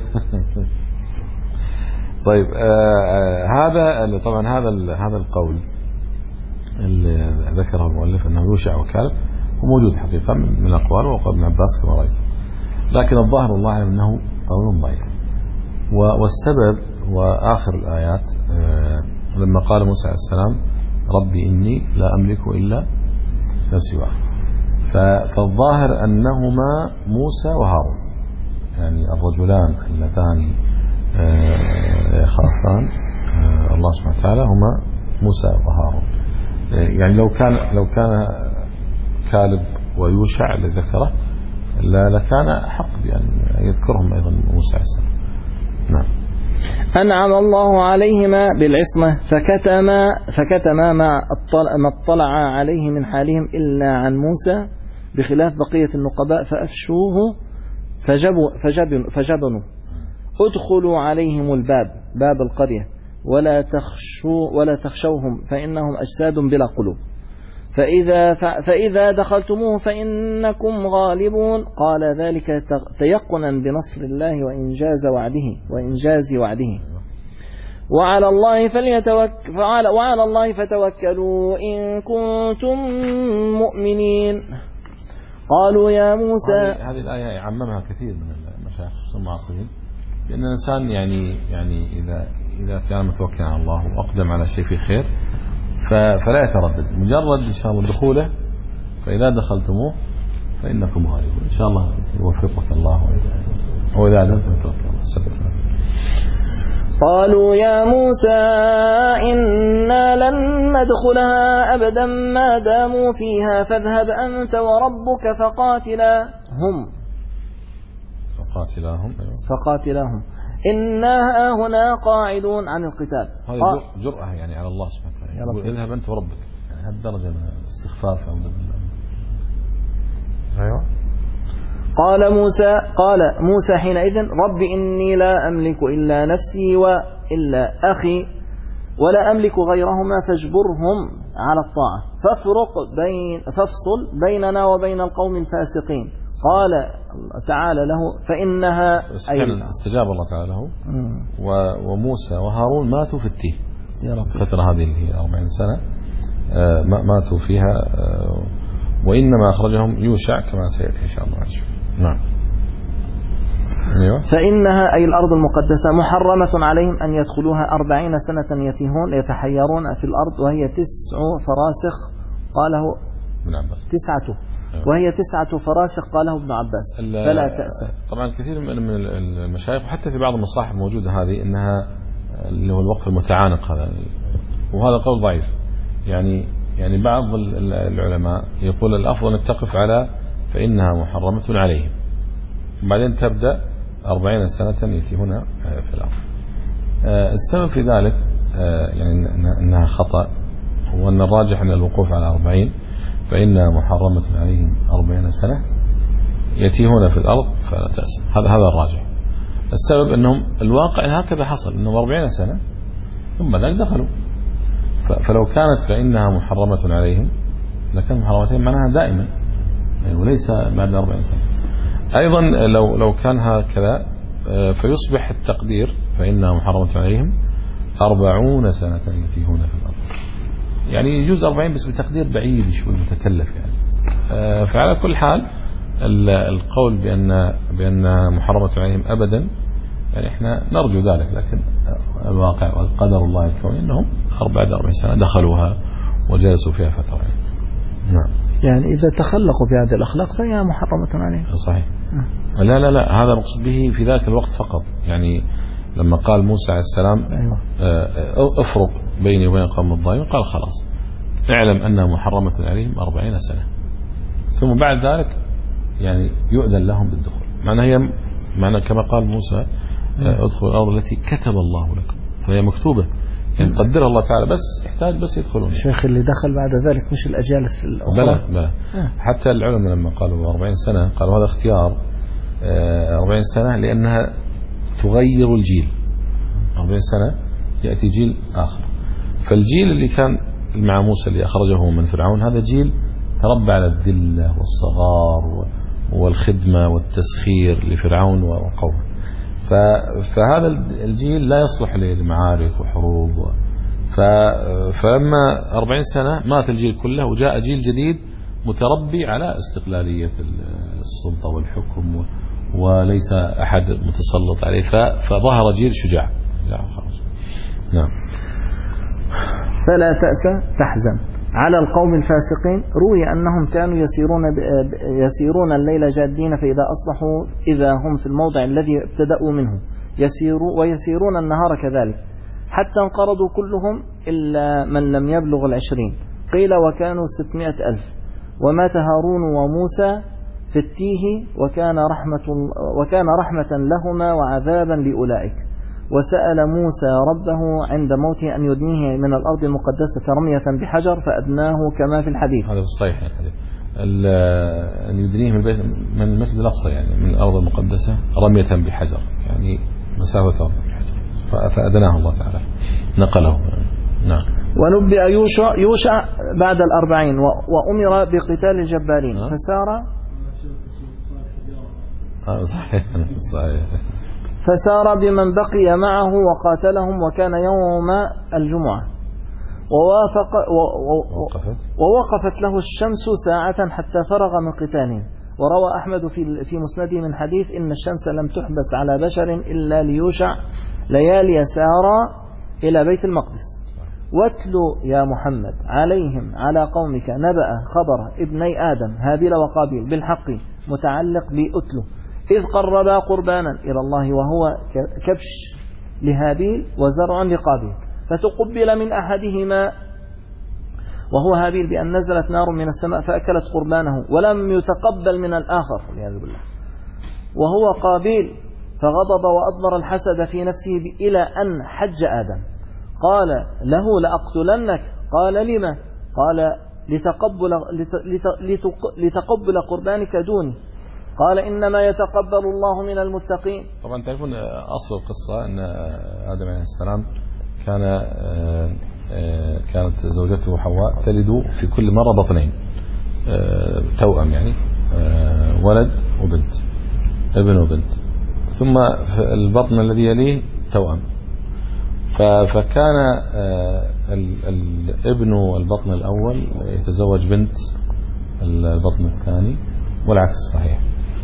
طيب آه هذا طبعا هذا هذا القول اللي ذكره المؤلف انه يوشع وكالب وموجود حقيقة من الاقوال، وقال ابن عباس كما رأيت، لكن الظاهر الله اعلم انه قول ضعيف. والسبب واخر الايات آه لما قال موسى عليه السلام ربي إني لا أملك إلا سواك، فالظاهر أنهما موسى وهارون، يعني الرجلان اللتان يخافان الله سبحانه وتعالى هما موسى وهارون. يعني لو كان لو كان كالب ويوشع لذكره لكان حق يعني يذكرهم أيضا موسى عليه السلام. نعم. أنعم الله عليهما بالعصمة فكتما فكتما ما اطلع عليه من حالهم إلا عن موسى بخلاف بقية النقباء فأفشوه فجبوا فجبنوا, فجبنوا ادخلوا عليهم الباب باب القرية ولا تخشوا ولا تخشوهم فإنهم أجساد بلا قلوب فإذا فإذا دخلتموه فإنكم غالبون. قال ذلك تيقنا بنصر الله وإنجاز وعده وإنجاز وعده وعلى الله فليتوكل وعلى الله فتوكلوا إن كنتم مؤمنين. قالوا يا موسى. هذه الآية عممها كثير من المشايخ المعاصرين، لأن الإنسان يعني يعني إذا إذا كان متوكلا على الله وأقدم على شيء في خير فلا يتردد، مجرد إن شاء الله دخوله، فإذا دخلتموه فإنكم غالبون إن شاء الله يوفقك الله وإذا عزمت فتوكل الله سبحانه. قالوا يا موسى إنا لن ندخلها أبدا ما داموا فيها فاذهب أنت وربك فقاتلا هم فقاتلاهم فقاتلاهم إنا هنا قاعدون عن القتال. هذه جرأة يعني على الله سبحانه وتعالى، يقول اذهب أنت وربك، يعني هالدرجة من الاستخفاف أو أيوة. قال موسى قال موسى حينئذ رب إني لا أملك إلا نفسي وإلا أخي ولا أملك غيرهما فاجبرهم على الطاعة فافرق بين فافصل بيننا وبين القوم الفاسقين. قال تعالى له فإنها أي استجاب الله تعالى له وموسى وهارون ماتوا في التيه الفترة هذه اللي هي أربعين سنة ماتوا فيها، وإنما أخرجهم يوشع كما سيأتي إن شاء الله. نعم. أيوة. فإنها أي الأرض المقدسة محرمة عليهم أن يدخلوها أربعين سنة يتيهون يتحيرون في الأرض وهي تسع فراسخ قاله ابن عباس تسعة وهي تسعة فراسخ قاله ابن عباس فلا تأسى. طبعا كثير من المشايخ وحتى في بعض المصاحف الموجودة هذه إنها اللي هو الوقف المتعانق هذا، وهذا قول ضعيف. يعني يعني بعض العلماء يقول الأفضل أن تقف على فإنها محرمة عليهم، بعدين تبدأ أربعين سنة يتيهون في الأرض. السبب في ذلك يعني أنها خطأ، وأن الراجح أن الوقوف على أربعين فإنها محرمة عليهم أربعين سنة يتيهون في الأرض فلا تأسى، هذا هذا الراجح. السبب أنهم الواقع هكذا حصل، أنهم أربعين سنة ثم ذلك دخلوا، فلو كانت فإنها محرمة عليهم لكان محرمتين معناها دائما يعني وليس بعد أربعين سنة. أيضا لو لو كان هكذا فيصبح التقدير فإنها محرمة عليهم أربعون سنة يتيهون في الأرض، يعني يجوز أربعين بس بتقدير بعيد شوي متكلف يعني. فعلى كل حال القول بأن بأنها محرمة عليهم أبدا يعني احنا نرجو ذلك، لكن الواقع والقدر الله الكوني انهم بعد أربعين سنة دخلوها وجلسوا فيها فترة. نعم. يعني إذا تخلقوا بهذه الأخلاق فهي محرمة عليهم. صحيح. لا لا لا هذا مقصود به في ذاك الوقت فقط، يعني لما قال موسى عليه السلام أيوة. افرق بيني وبين قوم الظالمين، قال خلاص اعلم أنها محرمة عليهم أربعين سنة، ثم بعد ذلك يعني يؤذن لهم بالدخول. معنى هي معنى كما قال موسى ادخلوا الأرض التي كتب الله لكم، فهي مكتوبة يعني قدرها الله تعالى، بس يحتاج بس يدخلون. شيخ اللي دخل بعد ذلك مش الأجيال الأخرى. بلى بلى. حتى العلماء لما قالوا أربعين سنة قالوا هذا اختيار أربعين سنة لأنها تغير الجيل. أربعين سنة يأتي جيل آخر، فالجيل اللي كان مع موسى اللي أخرجه من فرعون هذا جيل تربى على الذلة والصغار والخدمة والتسخير لفرعون وقومه، فهذا الجيل لا يصلح للمعارك وحروب. فلما أربعين سنة مات الجيل كله وجاء جيل جديد متربي على استقلالية السلطة والحكم وليس أحد متسلط عليه، فظهر جيل شجاع. نعم. فلا تأسى تحزن على القوم الفاسقين. روي أنهم كانوا يسيرون يسيرون الليل جادين فإذا أصبحوا إذا هم في الموضع الذي ابتدأوا منه يسيروا ويسيرون النهار كذلك حتى انقرضوا كلهم إلا من لم يبلغ العشرين. قيل وكانوا ستمائة ألف. ومات هارون وموسى في التيه وكان رحمة, وكان رحمة لهما وعذابا لأولئك. وسأل موسى ربه عند موته أن يدنيه من الأرض المقدسة رمية بحجر فأدناه كما في الحديث. هذا صحيح الحديث. أن يدنيه من البيت من المسجد الأقصى يعني من الأرض المقدسة رمية بحجر، يعني مسافة بحجر، فأدناه الله تعالى نقله. نعم. ونبئ يوشع, يوشع بعد الأربعين وأمر بقتال الجبارين فسار صحيح صحيح فسار بمن بقي معه وقاتلهم وكان يوم الجمعة ووافق ووقفت له الشمس ساعة حتى فرغ من قتالهم. وروى أحمد في في مسنده من حديث إن الشمس لم تحبس على بشر إلا ليوشع ليالي سارا إلى بيت المقدس. واتلو يا محمد عليهم على قومك نبأ خبر ابني آدم هابيل وقابيل بالحق متعلق بأتلو إذ قربا قربانا إلى الله وهو كبش لهابيل وزرع لقابيل فتقبل من أحدهما وهو هابيل بأن نزلت نار من السماء فأكلت قربانه ولم يتقبل من الآخر والعياذ بالله وهو قابيل فغضب وأضمر الحسد في نفسه إلى أن حج آدم قال له لأقتلنك قال لما قال لتقبل, لتقبل قربانك دوني قال إنما يتقبل الله من المتقين. طبعا تعرفون أصل القصة أن آدم عليه السلام كان كانت زوجته حواء تلد في كل مرة بطنين توأم يعني ولد وبنت ابن وبنت ثم البطن الذي يليه توأم فكان الابن البطن الأول يتزوج بنت البطن الثاني والعكس صحيح.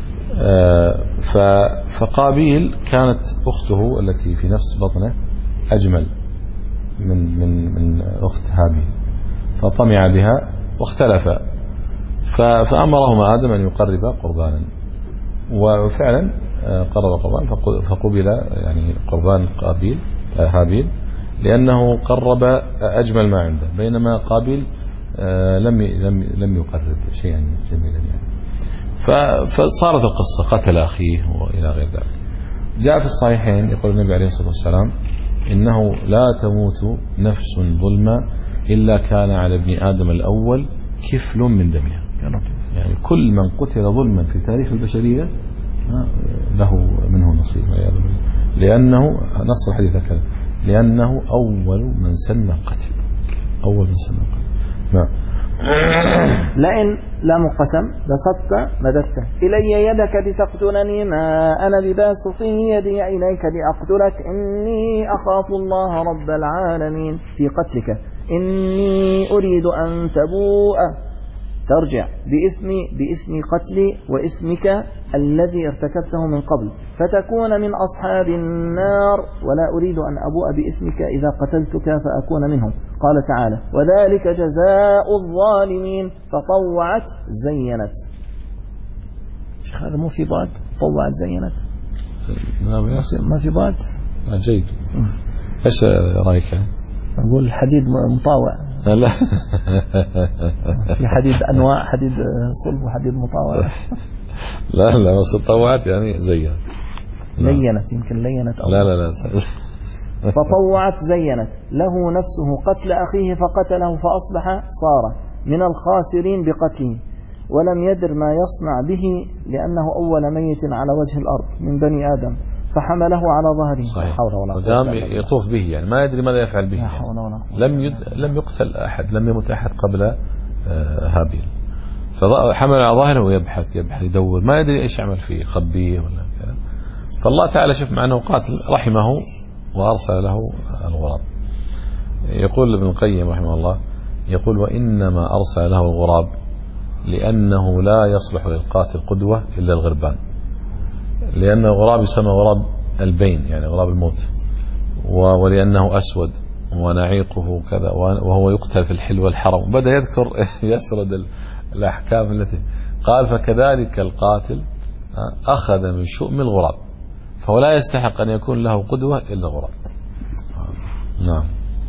فقابيل كانت أخته التي في نفس بطنه أجمل من من من أخت هابيل فطمع بها واختلفا فأمرهما آدم أن يقربا قربانا وفعلا قرب قربان فقبل يعني قربان قابيل هابيل لأنه قرب أجمل ما عنده بينما قابيل لم لم لم يقرب شيئا جميلا يعني. فصارت القصة قتل أخيه وإلى غير ذلك. جاء في الصحيحين يقول النبي عليه الصلاة والسلام إنه لا تموت نفس ظلما إلا كان على ابن آدم الأول كفل من دمها يعني كل من قتل ظلما في تاريخ البشرية له منه نصيب لأنه نص الحديث كذا لأنه أول من سن قتل أول من سن قتل. نعم. لئن لام قسم بسطت مددت إلي يدك لتقتلني ما أنا بباسط يدي إليك لأقتلك إني أخاف الله رب العالمين في قتلك إني أريد أن تبوء ترجع بإثمي بإثم قتلي وإثمك الذي ارتكبته من قبل فتكون من أصحاب النار ولا أريد أن أبوء بإثمك إذا قتلتك فأكون منهم. قال تعالى وذلك جزاء الظالمين فطوعت زينت. شيخ هذا مو في ضاد طوعت زينت ما في ضاد جيد. ايش رايك؟ أقول الحديد مطاوع لا في حديد أنواع حديد صلب وحديد مطاوع لا لا بس طوعت يعني زينت لينت يمكن لينت أو لا لا لا فطوعت زينت له نفسه قتل أخيه فقتله فأصبح صار من الخاسرين بقتله ولم يدر ما يصنع به لأنه أول ميت على وجه الأرض من بني آدم فحمله على ظهره. صحيح. ودام يطوف به يعني ما يدري ماذا يفعل به يعني. لم يد... لم يقتل أحد لم يمت أحد قبل هابيل فحمل على ظهره ويبحث يبحث يدور ما يدري إيش يعمل فيه خبيه ولا كذا فالله تعالى شوف مع أنه قاتل رحمه وأرسل له الغراب. يقول ابن القيم رحمه الله يقول وإنما أرسل له الغراب لأنه لا يصلح للقاتل قدوة إلا الغربان لأن الغراب يسمى غراب البين يعني غراب الموت ولأنه أسود ونعيقه كذا وهو يقتل في الحل والحرم بدأ يذكر يسرد الأحكام التي قال فكذلك القاتل أخذ من شؤم الغراب فهو لا يستحق أن يكون له قدوة إلا غراب. نعم.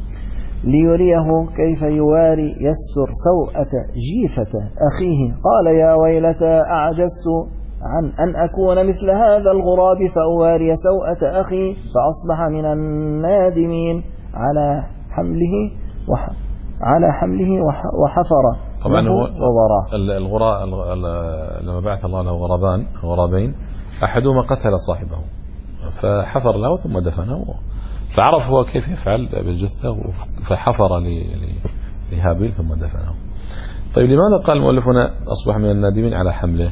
ليريه كيف يواري يستر سوءة جيفة أخيه قال يا ويلتى أعجزت عن أن أكون مثل هذا الغراب فأواري سوءة أخي فأصبح من النادمين على حمله وح على حمله وح وحفر طبعا هو ووراه. الغراء لما بعث الله له غرابان غرابين أحدهما قتل صاحبه فحفر له ثم دفنه فعرف هو كيف يفعل بالجثة فحفر لهابيل ثم دفنه. طيب لماذا قال المؤلف هنا أصبح من النادمين على حمله؟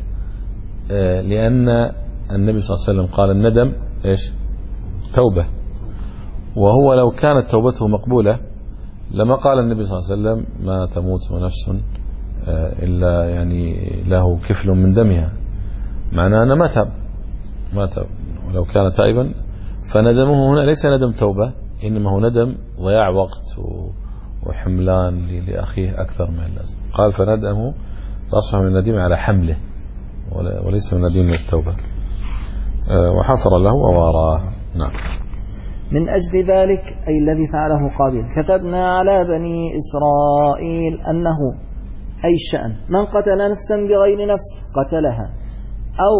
لأن النبي صلى الله عليه وسلم قال الندم إيش توبة وهو لو كانت توبته مقبولة لما قال النبي صلى الله عليه وسلم ما تموت نفس إلا يعني له كفل من دمها معناه أنه ما تاب ما تاب ولو كان تائبا فندمه هنا ليس ندم توبة إنما هو ندم ضياع وقت وحملان لأخيه أكثر من اللازم. قال فندمه فأصبح من النديم على حمله وليس من النديم للتوبة، وحفر له وواراه. نعم. من أجل ذلك أي الذي فعله قابيل كتبنا على بني إسرائيل أنه أي الشأن من قتل نفسا بغير نفس قتلها أو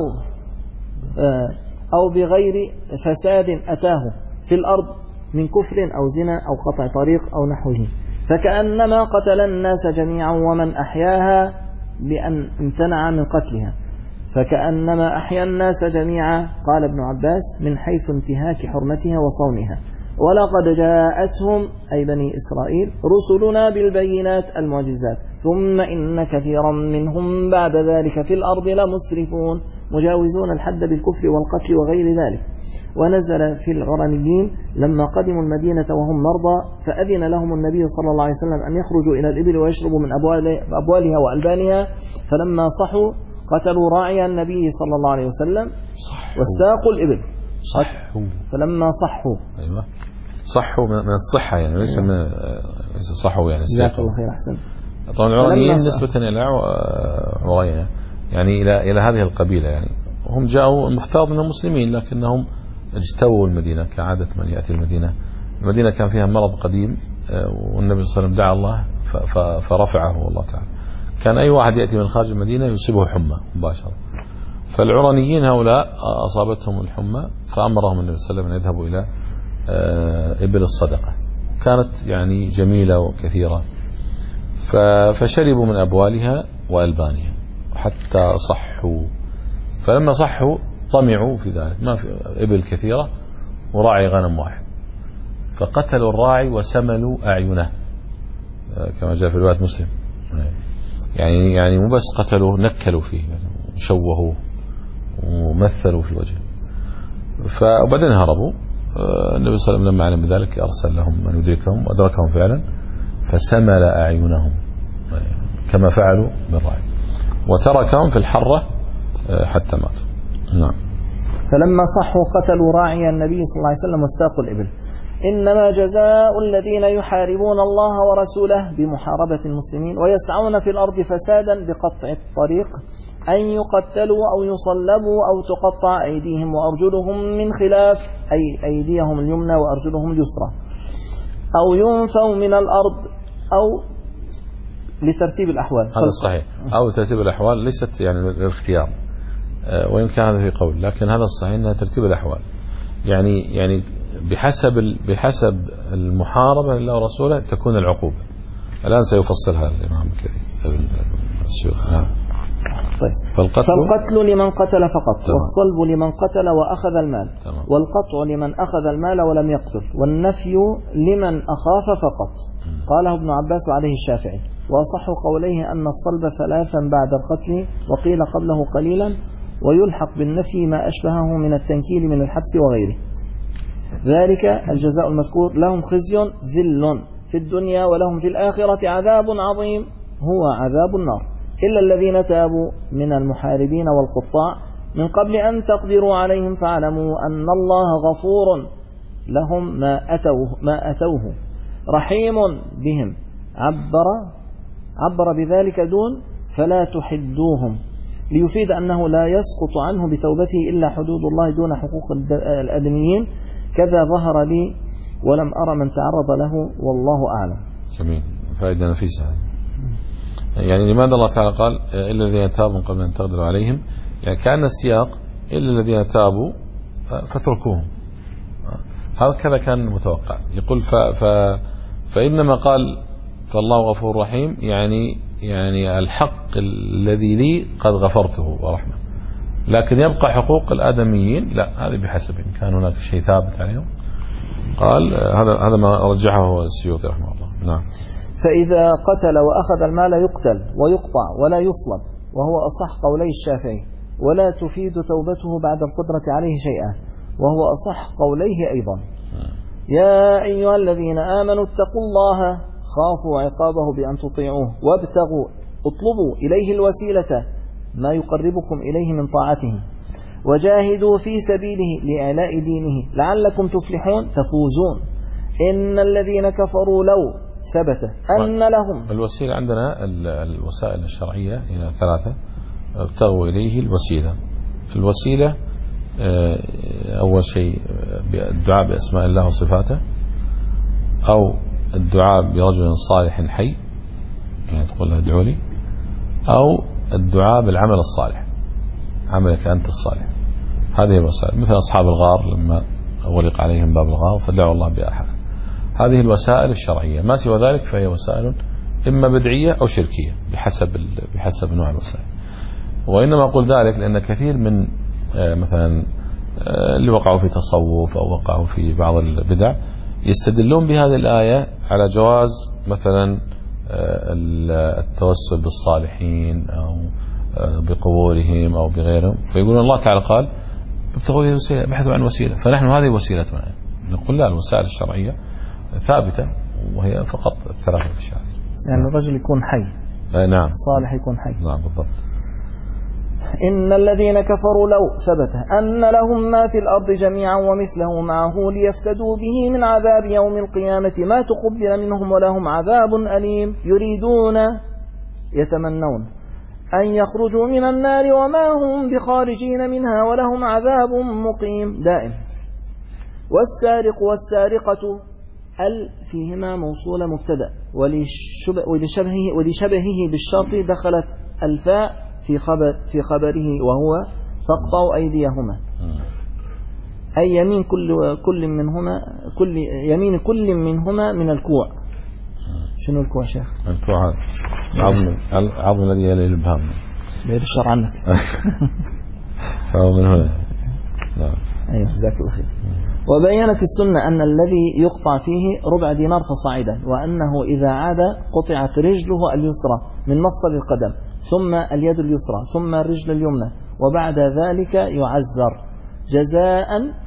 أو بغير فساد أتاه في الأرض من كفر أو زنا أو قطع طريق أو نحوه فكأنما قتل الناس جميعا ومن أحياها بأن امتنع من قتلها فكأنما أحيا الناس جميعا. قال ابن عباس من حيث انتهاك حرمتها وصونها. ولقد جاءتهم أي بني إسرائيل رسلنا بالبينات المعجزات ثم إن كثيرا منهم بعد ذلك في الأرض لمسرفون مجاوزون الحد بالكفر والقتل وغير ذلك. ونزل في العرنيين لما قدموا المدينة وهم مرضى فأذن لهم النبي صلى الله عليه وسلم أن يخرجوا إلى الإبل ويشربوا من أبوالها وألبانها فلما صحوا قتلوا راعي النبي صلى الله عليه وسلم واستاقوا الإبل صحوا فلما صحوا أيوة صحوا من الصحة يعني ليس من ليس صحوا يعني جزاك الله خير أحسن. طبعا العرنيين نسبة إلى عرينة يعني إلى إلى هذه القبيلة يعني هم جاءوا المفترض أنهم مسلمين لكنهم اجتووا المدينة كعادة من يأتي المدينة. المدينة كان فيها مرض قديم والنبي صلى الله عليه وسلم دعا الله فرفعه الله تعالى. كان أي واحد يأتي من خارج المدينة يصيبه حمى مباشرة. فالعرنيين هؤلاء أصابتهم الحمى فأمرهم النبي صلى الله عليه وسلم أن يذهبوا إلى إبل الصدقة كانت يعني جميلة وكثيرة فشربوا من أبوالها وألبانها حتى صحوا. فلما صحوا طمعوا في ذلك ما في إبل كثيرة وراعي غنم واحد فقتلوا الراعي وسملوا أعينه كما جاء في رواية مسلم يعني يعني مو بس قتلوه نكلوا فيه يعني وشوهوه ومثلوا في وجهه. فبعدين هربوا. النبي صلى الله عليه وسلم لما علم بذلك أرسل لهم من يدركهم وأدركهم فعلا فسمل أعينهم كما فعلوا بالراعي وتركهم في الحرة حتى ماتوا. نعم. فلما صحوا قتلوا راعي النبي صلى الله عليه وسلم واستاقوا الإبل. إنما جزاء الذين يحاربون الله ورسوله بمحاربة المسلمين ويسعون في الأرض فسادا بقطع الطريق أن يقتلوا أو يصلبوا أو تقطع أيديهم وأرجلهم من خلاف أي أيديهم اليمنى وأرجلهم اليسرى أو ينفوا من الأرض أو لترتيب الأحوال. هذا صحيح أو ترتيب الأحوال ليست يعني الاختيار وإن كان هذا في قول لكن هذا الصحيح أنها ترتيب الأحوال يعني يعني بحسب بحسب المحاربة لله ورسوله تكون العقوبة. الآن سيفصلها الإمام السيوطي. نعم. طيب. فالقتل, فالقتل لمن قتل فقط تمام. والصلب لمن قتل وأخذ المال تمام. والقطع لمن أخذ المال ولم يقتل والنفي لمن أخاف فقط. قاله ابن عباس عليه الشافعي وأصح قوليه أن الصلب ثلاثا بعد القتل وقيل قبله قليلا ويلحق بالنفي ما أشبهه من التنكيل من الحبس وغيره. ذلك الجزاء المذكور لهم خزي ذل في الدنيا ولهم في الآخرة عذاب عظيم هو عذاب النار إلا الذين تابوا من المحاربين والقطاع من قبل أن تقدروا عليهم فاعلموا أن الله غفور لهم ما أتوه, ما أتوه رحيم بهم عبر, عبر بذلك دون فلا تحدوهم ليفيد أنه لا يسقط عنه بتوبته إلا حدود الله دون حقوق الآدميين. كذا ظهر لي ولم أرى من تعرض له والله أعلم. جميل فائدة نفيسة. يعني لماذا الله تعالى قال إلا الذين تابوا قبل أن تقدروا عليهم يعني كان السياق إلا الذين تابوا فاتركوهم هكذا كان متوقع. يقول ف ف فإنما قال فالله غفور رحيم يعني يعني الحق الذي لي قد غفرته ورحمه لكن يبقى حقوق الآدميين لا هذه بحسب إن كان هناك شيء ثابت عليهم. قال هذا هذا ما رجحه السيوطي رحمه الله. نعم. فإذا قتل وأخذ المال يقتل ويقطع ولا يصلب وهو أصح قولي الشافعي ولا تفيد توبته بعد القدرة عليه شيئا وهو أصح قوليه أيضا. يا أيها الذين آمنوا اتقوا الله خافوا عقابه بأن تطيعوه وابتغوا اطلبوا إليه الوسيلة ما يقربكم إليه من طاعته وجاهدوا في سبيله لإعلاء دينه لعلكم تفلحون تفوزون. إن الذين كفروا لو ثبت أن لهم. الوسيلة عندنا الوسائل الشرعية هي ثلاثة ابتغوا إليه الوسيلة. الوسيلة أول شيء الدعاء بأسماء الله وصفاته، أو الدعاء برجل صالح حي يعني تقول له ادعوا لي، أو الدعاء بالعمل الصالح عملك أنت الصالح. هذه الوسائل، مثل أصحاب الغار لما أغلق عليهم باب الغار فدعوا الله بأحد. هذه الوسائل الشرعية، ما سوى ذلك فهي وسائل إما بدعية أو شركية بحسب بحسب نوع الوسائل. وإنما أقول ذلك لأن كثير من مثلا اللي وقعوا في تصوف أو وقعوا في بعض البدع يستدلون بهذه الآية على جواز مثلا التوسل بالصالحين أو بقبورهم أو بغيرهم، فيقولون الله تعالى قال ابتغوا إليه وسيلة، بحثوا عن وسيلة، فنحن هذه وسيلتنا. نقول لا، الوسائل الشرعية ثابتة وهي فقط الثلاثة الشهادة. يعني الرجل يكون حي. آه نعم. صالح يكون حي. نعم بالضبط. إن الذين كفروا لو ثبت أن لهم ما في الأرض جميعا ومثله معه ليفتدوا به من عذاب يوم القيامة ما تقبل منهم ولهم عذاب أليم. يريدون يتمنون أن يخرجوا من النار وما هم بخارجين منها ولهم عذاب مقيم دائم. والسارق والسارقة ال فيهما موصولة مبتدأ، ولشبهه, ولشبهه بالشرط دخلت الفاء في خبر في خبره وهو تقطع أيديهما، أي يمين كل كل منهما كل يمين كل منهما من الكوع. شنو الكوع شيخ؟ الكوع هذا العظم العظم الذي يلي الإبهام. بعيد الشر عنك. فهو من هنا. نعم. أيوة جزاك الله خير. وبينت السنة أن الذي يقطع فيه ربع دينار فصاعدا، وأنه إذا عاد قطعت رجله اليسرى من مفصل القدم، ثم اليد اليسرى، ثم الرجل اليمنى، وبعد ذلك يعزر جزاء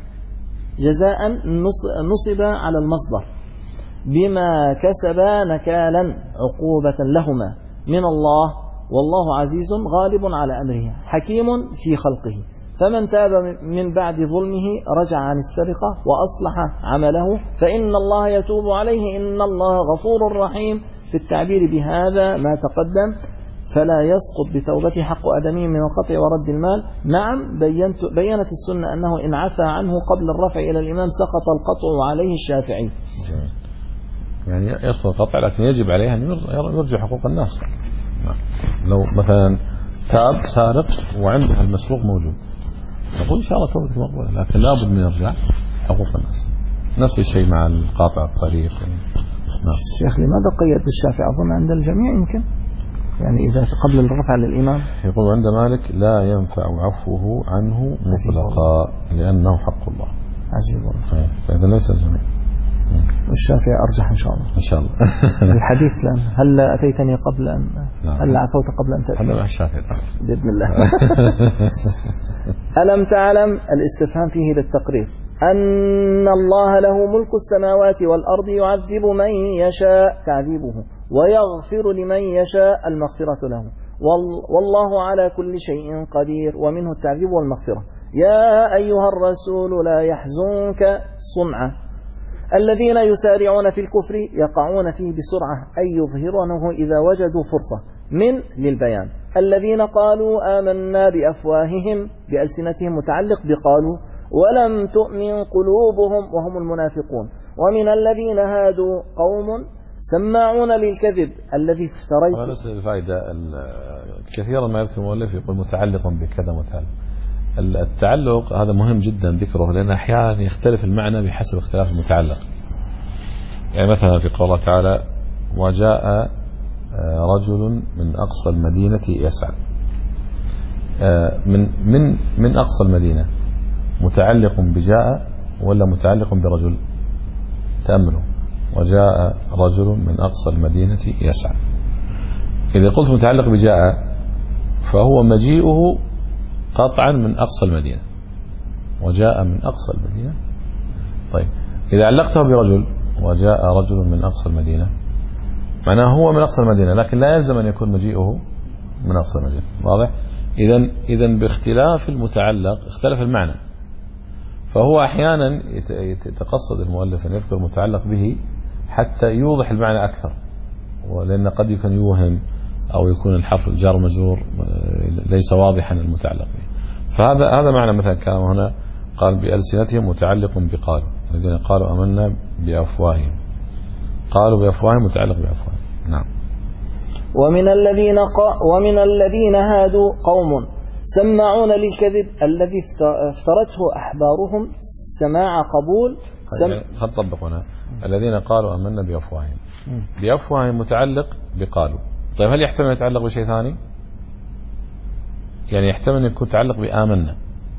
جزاء نصب على المصدر بما كسبا نكالا عقوبة لهما من الله، والله عزيز غالب على أمره حكيم في خلقه. فمن تاب من بعد ظلمه رجع عن السرقة وأصلح عمله فإن الله يتوب عليه إن الله غفور رحيم. في التعبير بهذا ما تقدم فلا يسقط بتوبته حق آدمي من القطع ورد المال. نعم بينت بينت السنة أنه إن عفى عنه قبل الرفع إلى الإمام سقط القطع عليه الشافعي. يعني يسقط القطع لكن يجب عليه أن يرجع حقوق الناس. لو مثلا تاب سارق وعنده المسروق موجود نقول إن شاء الله توبتك مقبولة، لكن لابد من يرجع حقوق الناس. نفس الشيء مع القاطع الطريق. نعم. شيخ لماذا قيد بالشافعي؟ أظن عند الجميع يمكن، يعني إذا قبل الرفع للإمام. يقول عند مالك لا ينفع عفوه عنه مطلقا لأنه حق الله. عجيب والله. فإذا ليس الجميع. والشافعي أرجح إن شاء الله. إن شاء الله. الحديث الآن هل أتيتني قبل أن هل عفوت قبل أن تأتي؟ هذا مع الشافعي بإذن الله. ألم تعلم الاستفهام فيه للتقرير أن الله له ملك السماوات والأرض يعذب من يشاء تعذيبه ويغفر لمن يشاء المغفرة له والله على كل شيء قدير ومنه التعذيب والمغفرة. يا أيها الرسول لا يحزنك صنعة الذين يسارعون في الكفر يقعون فيه بسرعة أي يظهرونه إذا وجدوا فرصة من للبيان. الذين قالوا آمنا بأفواههم بألسنتهم متعلق بقالوا ولم تؤمن قلوبهم وهم المنافقون. ومن الذين هادوا قوم سماعون للكذب الذي افتريت. هذا نسأل الفائدة كثيرا ما يذكر المؤلف يقول متعلق بكذا متعلق. التعلق هذا مهم جدا ذكره لأن أحيانا يختلف المعنى بحسب اختلاف المتعلق. يعني مثلا في قول الله تعالى وجاء رجل من أقصى المدينة يسعى. من من من أقصى المدينة متعلق بجاء ولا متعلق برجل؟ تأملوا. وجاء رجل من أقصى المدينة يسعى. إذا قلت متعلق بجاء فهو مجيئه قطعا من أقصى المدينة. وجاء من أقصى المدينة. طيب إذا علقته برجل وجاء رجل من أقصى المدينة معناه هو من أقصى المدينة لكن لا يلزم أن يكون مجيئه من أقصى المدينة. واضح؟ إذن إذن باختلاف المتعلق اختلف المعنى. فهو أحيانا يتقصد المؤلف أن يذكر متعلق به حتى يوضح المعنى أكثر، ولأن قد يكون يوهم أو يكون الحرف الجار مجرور ليس واضحا المتعلق به. فهذا هذا معنى مثلا كلام هنا قال بألسنتهم متعلق بقالوا، الذين قالوا آمنا بأفواههم، قالوا بأفواههم متعلق بأفواههم. نعم. ومن الذين ومن الذين هادوا قوم سماعون للكذب الذي افترته أحبارهم سماع قبول. خد طبق هنا الذين قالوا آمنا بأفواههم، بأفواههم متعلق بقالوا. طيب هل يحتمل يتعلق بشيء ثاني؟ يعني يحتمل أن يكون يتعلق بآمنا،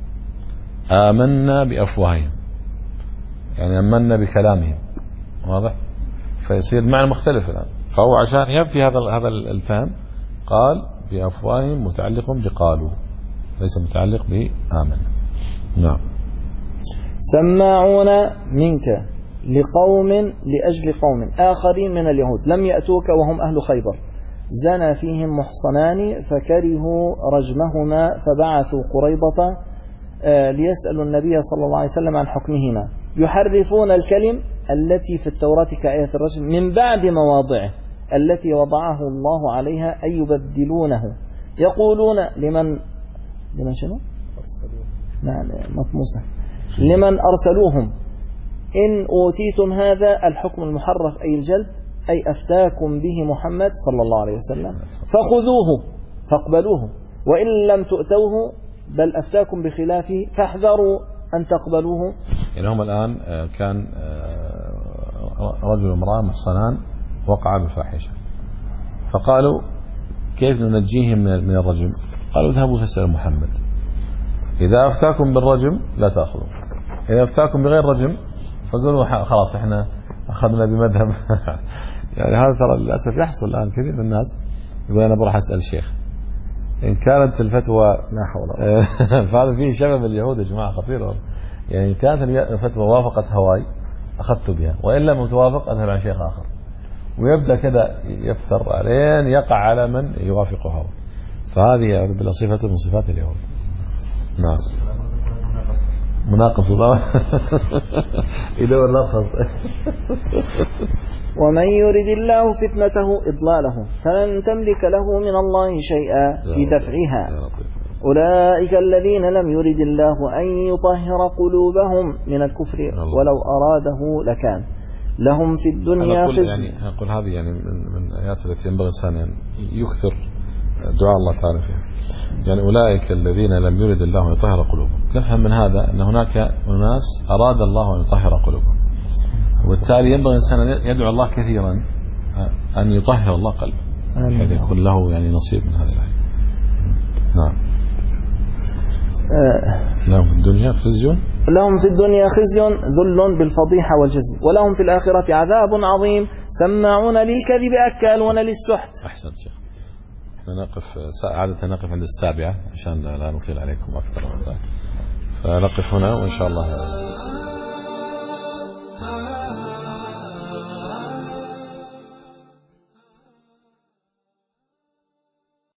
آمنا بأفواههم يعني آمنا بكلامهم، واضح؟ فيصير معنى مختلف الآن. فهو عشان ينفي هذا هذا الفهم قال بأفواههم متعلق بقالوا، ليس متعلق بآمن. نعم. سماعون منك لقوم لأجل قوم آخرين من اليهود لم يأتوك وهم أهل خيبر، زنى فيهم محصنان فكرهوا رجمهما فبعثوا قريضة ليسألوا النبي صلى الله عليه وسلم عن حكمهما، يحرفون الكلم التي في التوراة كآية الرجم من بعد مواضعه التي وضعه الله عليها أي يبدلونه، يقولون لمن لمن شنو؟ نعم مطموسة، لمن أرسلوهم إن أوتيتم هذا الحكم المحرف أي الجلد أي أفتاكم به محمد صلى الله عليه وسلم فخذوه فاقبلوه، وإن لم تؤتوه بل أفتاكم بخلافه فاحذروا أن تقبلوه. يعني هم الآن كان رجل وامرأة محصنان وقع بفاحشة، فقالوا كيف ننجيهم من الرجم؟ قالوا اذهبوا فاسألوا محمد، إذا أفتاكم بالرجم لا تأخذوا، إذا أفتاكم بغير رجم فقالوا خلاص احنا أخذنا بمذهب. يعني هذا ترى للأسف يحصل الآن كثير من الناس يقول أنا بروح أسأل شيخ إن كانت الفتوى لا حول. فهذا فيه شبه اليهود يا جماعة خطير، يعني إن كانت الفتوى وافقت هواي أخذت بها، وإن لم توافق أذهب عن شيخ آخر، ويبدأ كذا يفتر عليه يقع على من يوافق هوا. فهذه بالصفة من صفات اليهود. نعم. مناقص الله. إذا والنقص. ومن يرد الله فتنته إضلاله فلن تملك له من الله شيئا في دفعها. أولئك الذين لم يرد الله أن يطهر قلوبهم من الكفر ولو أراده لكان لهم في الدنيا خزي. يعني أقول هذه يعني من الآيات التي ينبغي الإنسان أن يكثر دعاء الله تعالى فيها. يعني أولئك الذين لم يرد الله أن يطهر قلوبهم، نفهم من هذا أن هناك أناس أراد الله أن يطهر قلوبهم، وبالتالي ينبغي الإنسان أن يدعو الله كثيرا أن يطهر الله قلبه حتى يكون له يعني نصيب من هذا الآية. نعم. لهم في الدنيا خزي لهم في الدنيا خزي ذل بالفضيحة والجزي، ولهم في الآخرة عذاب عظيم سماعون للكذب أكالون للسحت. أحسنت شيخ. احنا نقف عادة نقف عند السابعة عشان لا نطيل عليكم أكثر من ذلك، فنقف هنا وإن شاء الله